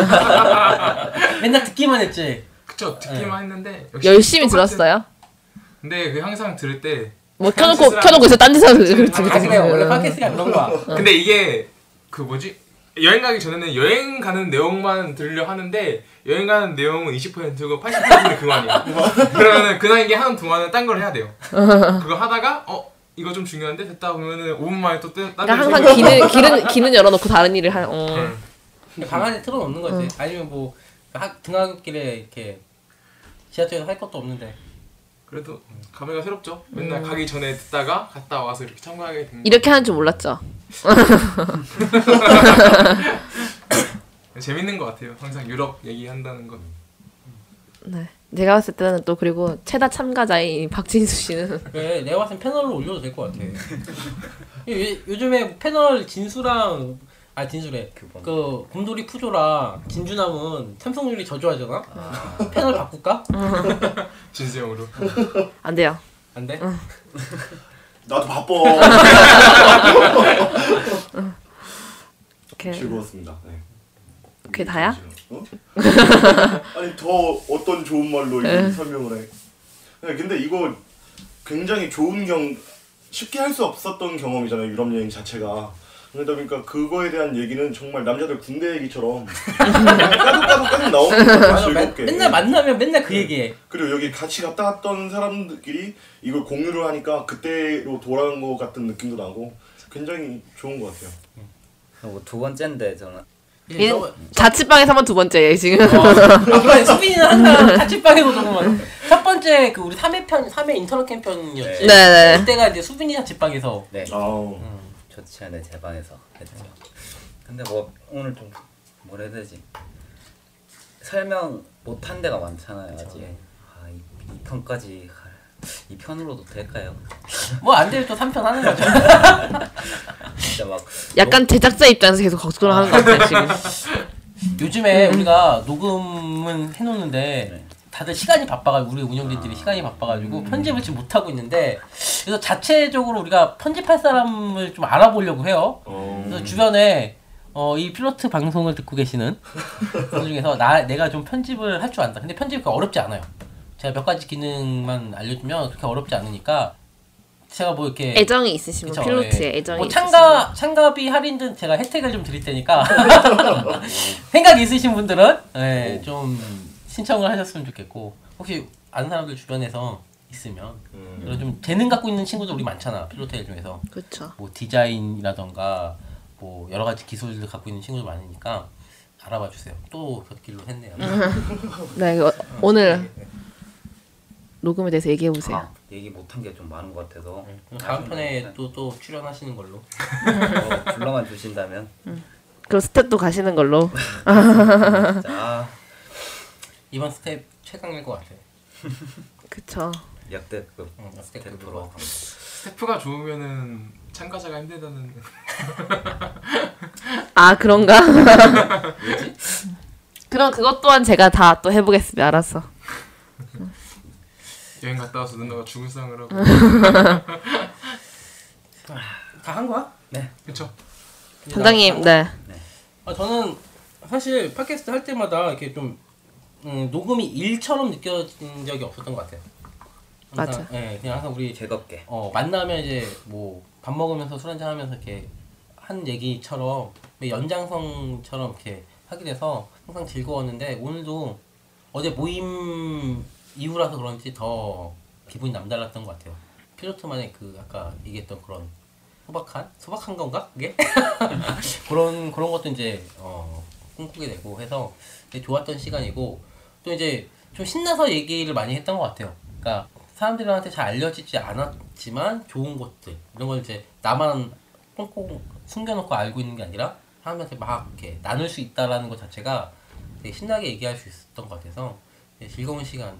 맨날 듣기만 했지. 그쵸. 듣기만 했는데 역시 열심히 똑같은- 들었어요? 근데 그 항상 들을 때 뭐 켜놓고 있어 딴 데서 그렇지. 그래 원래 팟캐스트가 그런 거야. 근데 이게 그 뭐지? 여행 가기 전에는 여행 가는 내용만 들으려 하는데 여행 가는 내용은 20%고 80%는 그거 아니야. 그러면은 그날 이게 하는 동안은 딴 걸 해야 돼요. 그거 하다가 이거 좀 중요한데 됐다 보면은 5분 만에 또 딴 그러니까 데 항상 기는 열어놓고 다른 일을 할. 근데 방 안에 틀어놓는 거지. 아니면 뭐 등하굣길에 이렇게 지하철에서 할 것도 없는데. 그래도 감회가 새롭죠. 맨날 가기 전에 듣다가 갔다 와서 이렇게 참가하게 된 거. 이렇게 하는 줄 몰랐죠. 재밌는 것 같아요. 항상 유럽 얘기한다는 건. 네. 제가 봤을 때는 또 그리고 최다 참가자인 박진수 씨는 그래 내가 봤을 땐 패널로 올려도 될 것 같아. 요즘에 패널 진수랑 진수래. 그 곰돌이 푸조랑 진주남은 참석률이 저조하잖아. 패널 바꿀까? 진수형으로. 안 돼요. 안 돼? 나도 바빠. 이렇게 즐거웠습니다. 네. 그게 다야? 아니 더 어떤 좋은 말로 이렇게 설명을 해. 네, 근데 이거 굉장히 좋은 쉽게 할 수 없었던 경험이잖아요. 유럽 여행 자체가. 그러다 보니까 그거에 대한 얘기는 정말 남자들 군대 얘기처럼 까도 나오는 거예요. 즐겁게. 맨날 만나면 맨날 그 얘기해. 그리고 여기 같이 갔다 왔던 사람들끼리 이걸 공유를 하니까 그때로 돌아간 것 같은 느낌도 나고 굉장히 좋은 것 같아요. 그리고 두 번째인데 저는 자취방에서 한번 두 번째예요 지금. 그래 수빈이는 항상 자취방에서 조금만. 첫 번째 그 우리 3회 인터넷 편이었지. 네네. 그때가 이제 수빈이 자취방에서. 네. 아우. 좋지 않은 제 방에서 했죠. 근데 뭐 오늘 좀 뭐라 해야 되지? 설명 못한 데가 많잖아요. 아직. 이 편까지 이 편으로도 될까요? 뭐 안 되면 또 3편 하는 거죠. 진짜 막 약간 제작자 입장에서 계속 걱정하는 것 같아요 지금. 요즘에 우리가 녹음은 해놓는데 다들 시간이 바빠가지고 우리 운영진들이 시간이 바빠가지고 편집을 지금 못하고 있는데 그래서 자체적으로 우리가 편집할 사람을 좀 알아보려고 해요. 그래서 주변에 이 필로트 방송을 듣고 계시는 분들 중에서 내가 좀 편집을 할 줄 안다. 근데 편집이 그렇게 어렵지 않아요. 제가 몇 가지 기능만 알려주면 그렇게 어렵지 않으니까 제가 뭐 이렇게 애정이 있으시면 그쵸, 필로트에 예. 애정이 뭐 있으시면 참가비 할인든 제가 혜택을 좀 드릴 테니까 생각 있으신 분들은 예, 좀 신청을 하셨으면 좋겠고 혹시 아는 사람들 주변에서 있으면 그런 좀 재능 갖고 있는 친구들 우리 많잖아 필로테일 중에서 그렇죠. 뭐 디자인이라던가 뭐 여러 가지 기술들 갖고 있는 친구들 많으니까 알아봐 주세요. 또 곁길로 했네요. 네 오늘 녹음에 대해서 얘기해 보세요. 얘기 못한 게 좀 많은 것 같아서 다음 편에 또 출연하시는 걸로. 불러만 주신다면 그럼 스텝도 가시는 걸로. 자 이번 스텝 최강일 것 같아. 그쵸. 역대급 스텝으로. 스태프가 좋으면은 참가자가 힘들다는. 아 그런가? 그럼 그것 또한 제가 다 또 해보겠습니다. 알았어. 여행 갔다 와서 누나가 죽을 상을 하고. 다 한 거야? 네. 그쵸. 단장님, 네. 저는 사실 팟캐스트 할 때마다 이렇게 좀 녹음이 일처럼 느껴진 적이 없었던 것 같아요. 항상, 맞아. 예, 그냥 항상 우리 즐겁게 만나면 이제 뭐 밥 먹으면서 술 한잔 하면서 이렇게 한 얘기처럼 연장성처럼 이렇게 하게 돼서 항상 즐거웠는데 오늘도 어제 모임 이후라서 그런지 더 기분이 남달랐던 것 같아요. 필로트만의 그 아까 얘기했던 그런 소박한 건가 그게? 그런 것도 이제 꿈꾸게 되고 해서 되게 좋았던 시간이고 또 이제 좀 신나서 얘기를 많이 했던 것 같아요. 그러니까 사람들한테 잘 알려지지 않았지만 좋은 것들 이런 걸 이제 나만 꽁꽁 숨겨놓고 알고 있는 게 아니라 사람한테 막 이렇게 나눌 수 있다라는 것 자체가 되게 신나게 얘기할 수 있었던 것 같아서 되게 즐거운 시간이었습니다.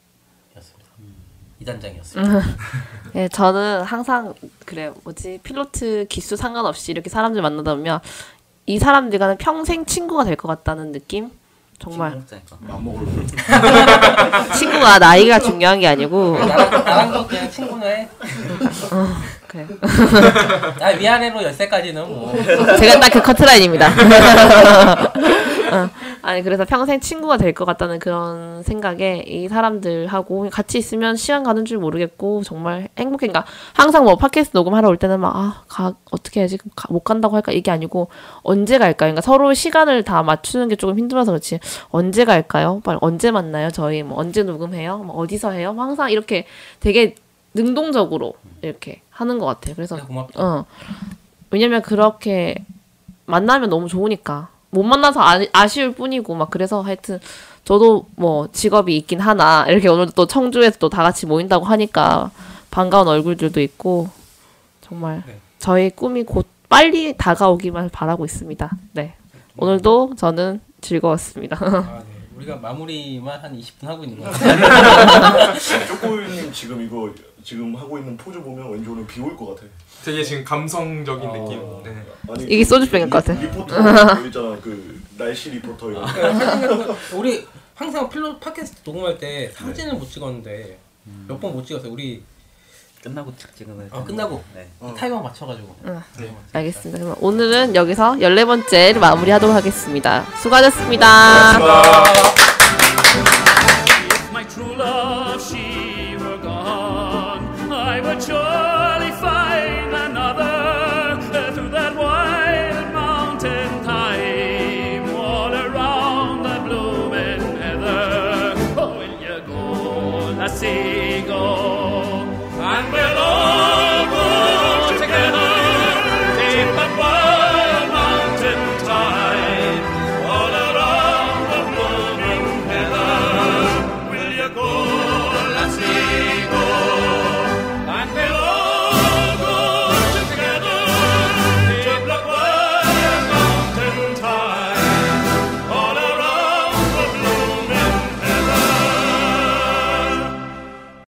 이단장이었습니다. 네, 저는 항상 그래요. 필로트 기수 상관없이 이렇게 사람들 만나다 보면 이 사람들과는 평생 친구가 될 것 같다는 느낌? 정말 안 먹으려고. 친구가 나이가 중요한 게 아니고 나랑도 그냥 친구는 해. 그래. 나 위아래로 10살까지는 뭐 제가 딱 그 커트라인입니다. 아니 그래서 평생 친구가 될 것 같다는 그런 생각에 이 사람들하고 같이 있으면 시간 가는 줄 모르겠고 정말 행복해. 그러니까 항상 뭐 팟캐스트 녹음하러 올 때는 막 어떻게 해야지 못 간다고 할까 이게 아니고 언제 갈까요? 그러니까 서로 시간을 다 맞추는 게 조금 힘들어서 그렇지 언제 갈까요? 빨리 언제 만나요? 저희 뭐 언제 녹음해요? 뭐 어디서 해요? 뭐 항상 이렇게 되게 능동적으로 이렇게 하는 것 같아요. 그래서 왜냐면 그렇게 만나면 너무 좋으니까. 못 만나서 아쉬울 뿐이고 막 그래서 하여튼 저도 뭐 직업이 있긴 하나 이렇게 오늘 또 청주에서 또 다 같이 모인다고 하니까 반가운 얼굴들도 있고 정말 저희 꿈이 곧 빨리 다가오기만 바라고 있습니다. 네. 오늘도 저는 즐거웠습니다. 네. 우리가 마무리만 한 20분 하고 있는 거 같아요. 쪼꼬유님 지금 이거 지금 하고 있는 포즈 보면 왠지 오늘 비 올 것 같아. 되게 지금 감성적인 느낌. 네. 아니, 이게 소주병일 것 같아. 리포터 있잖아 그 날씨 리포터 이런. 우리 항상 팟캐스트 녹음할 때 사진을 못 찍었는데 몇 번 못 찍었어요. 우리 끝나고 찍으면 끝나고 네. 타이머 맞춰가지고. 알겠습니다. 그럼 오늘은 여기서 14번째를 마무리하도록 하겠습니다. 수고하셨습니다. My true love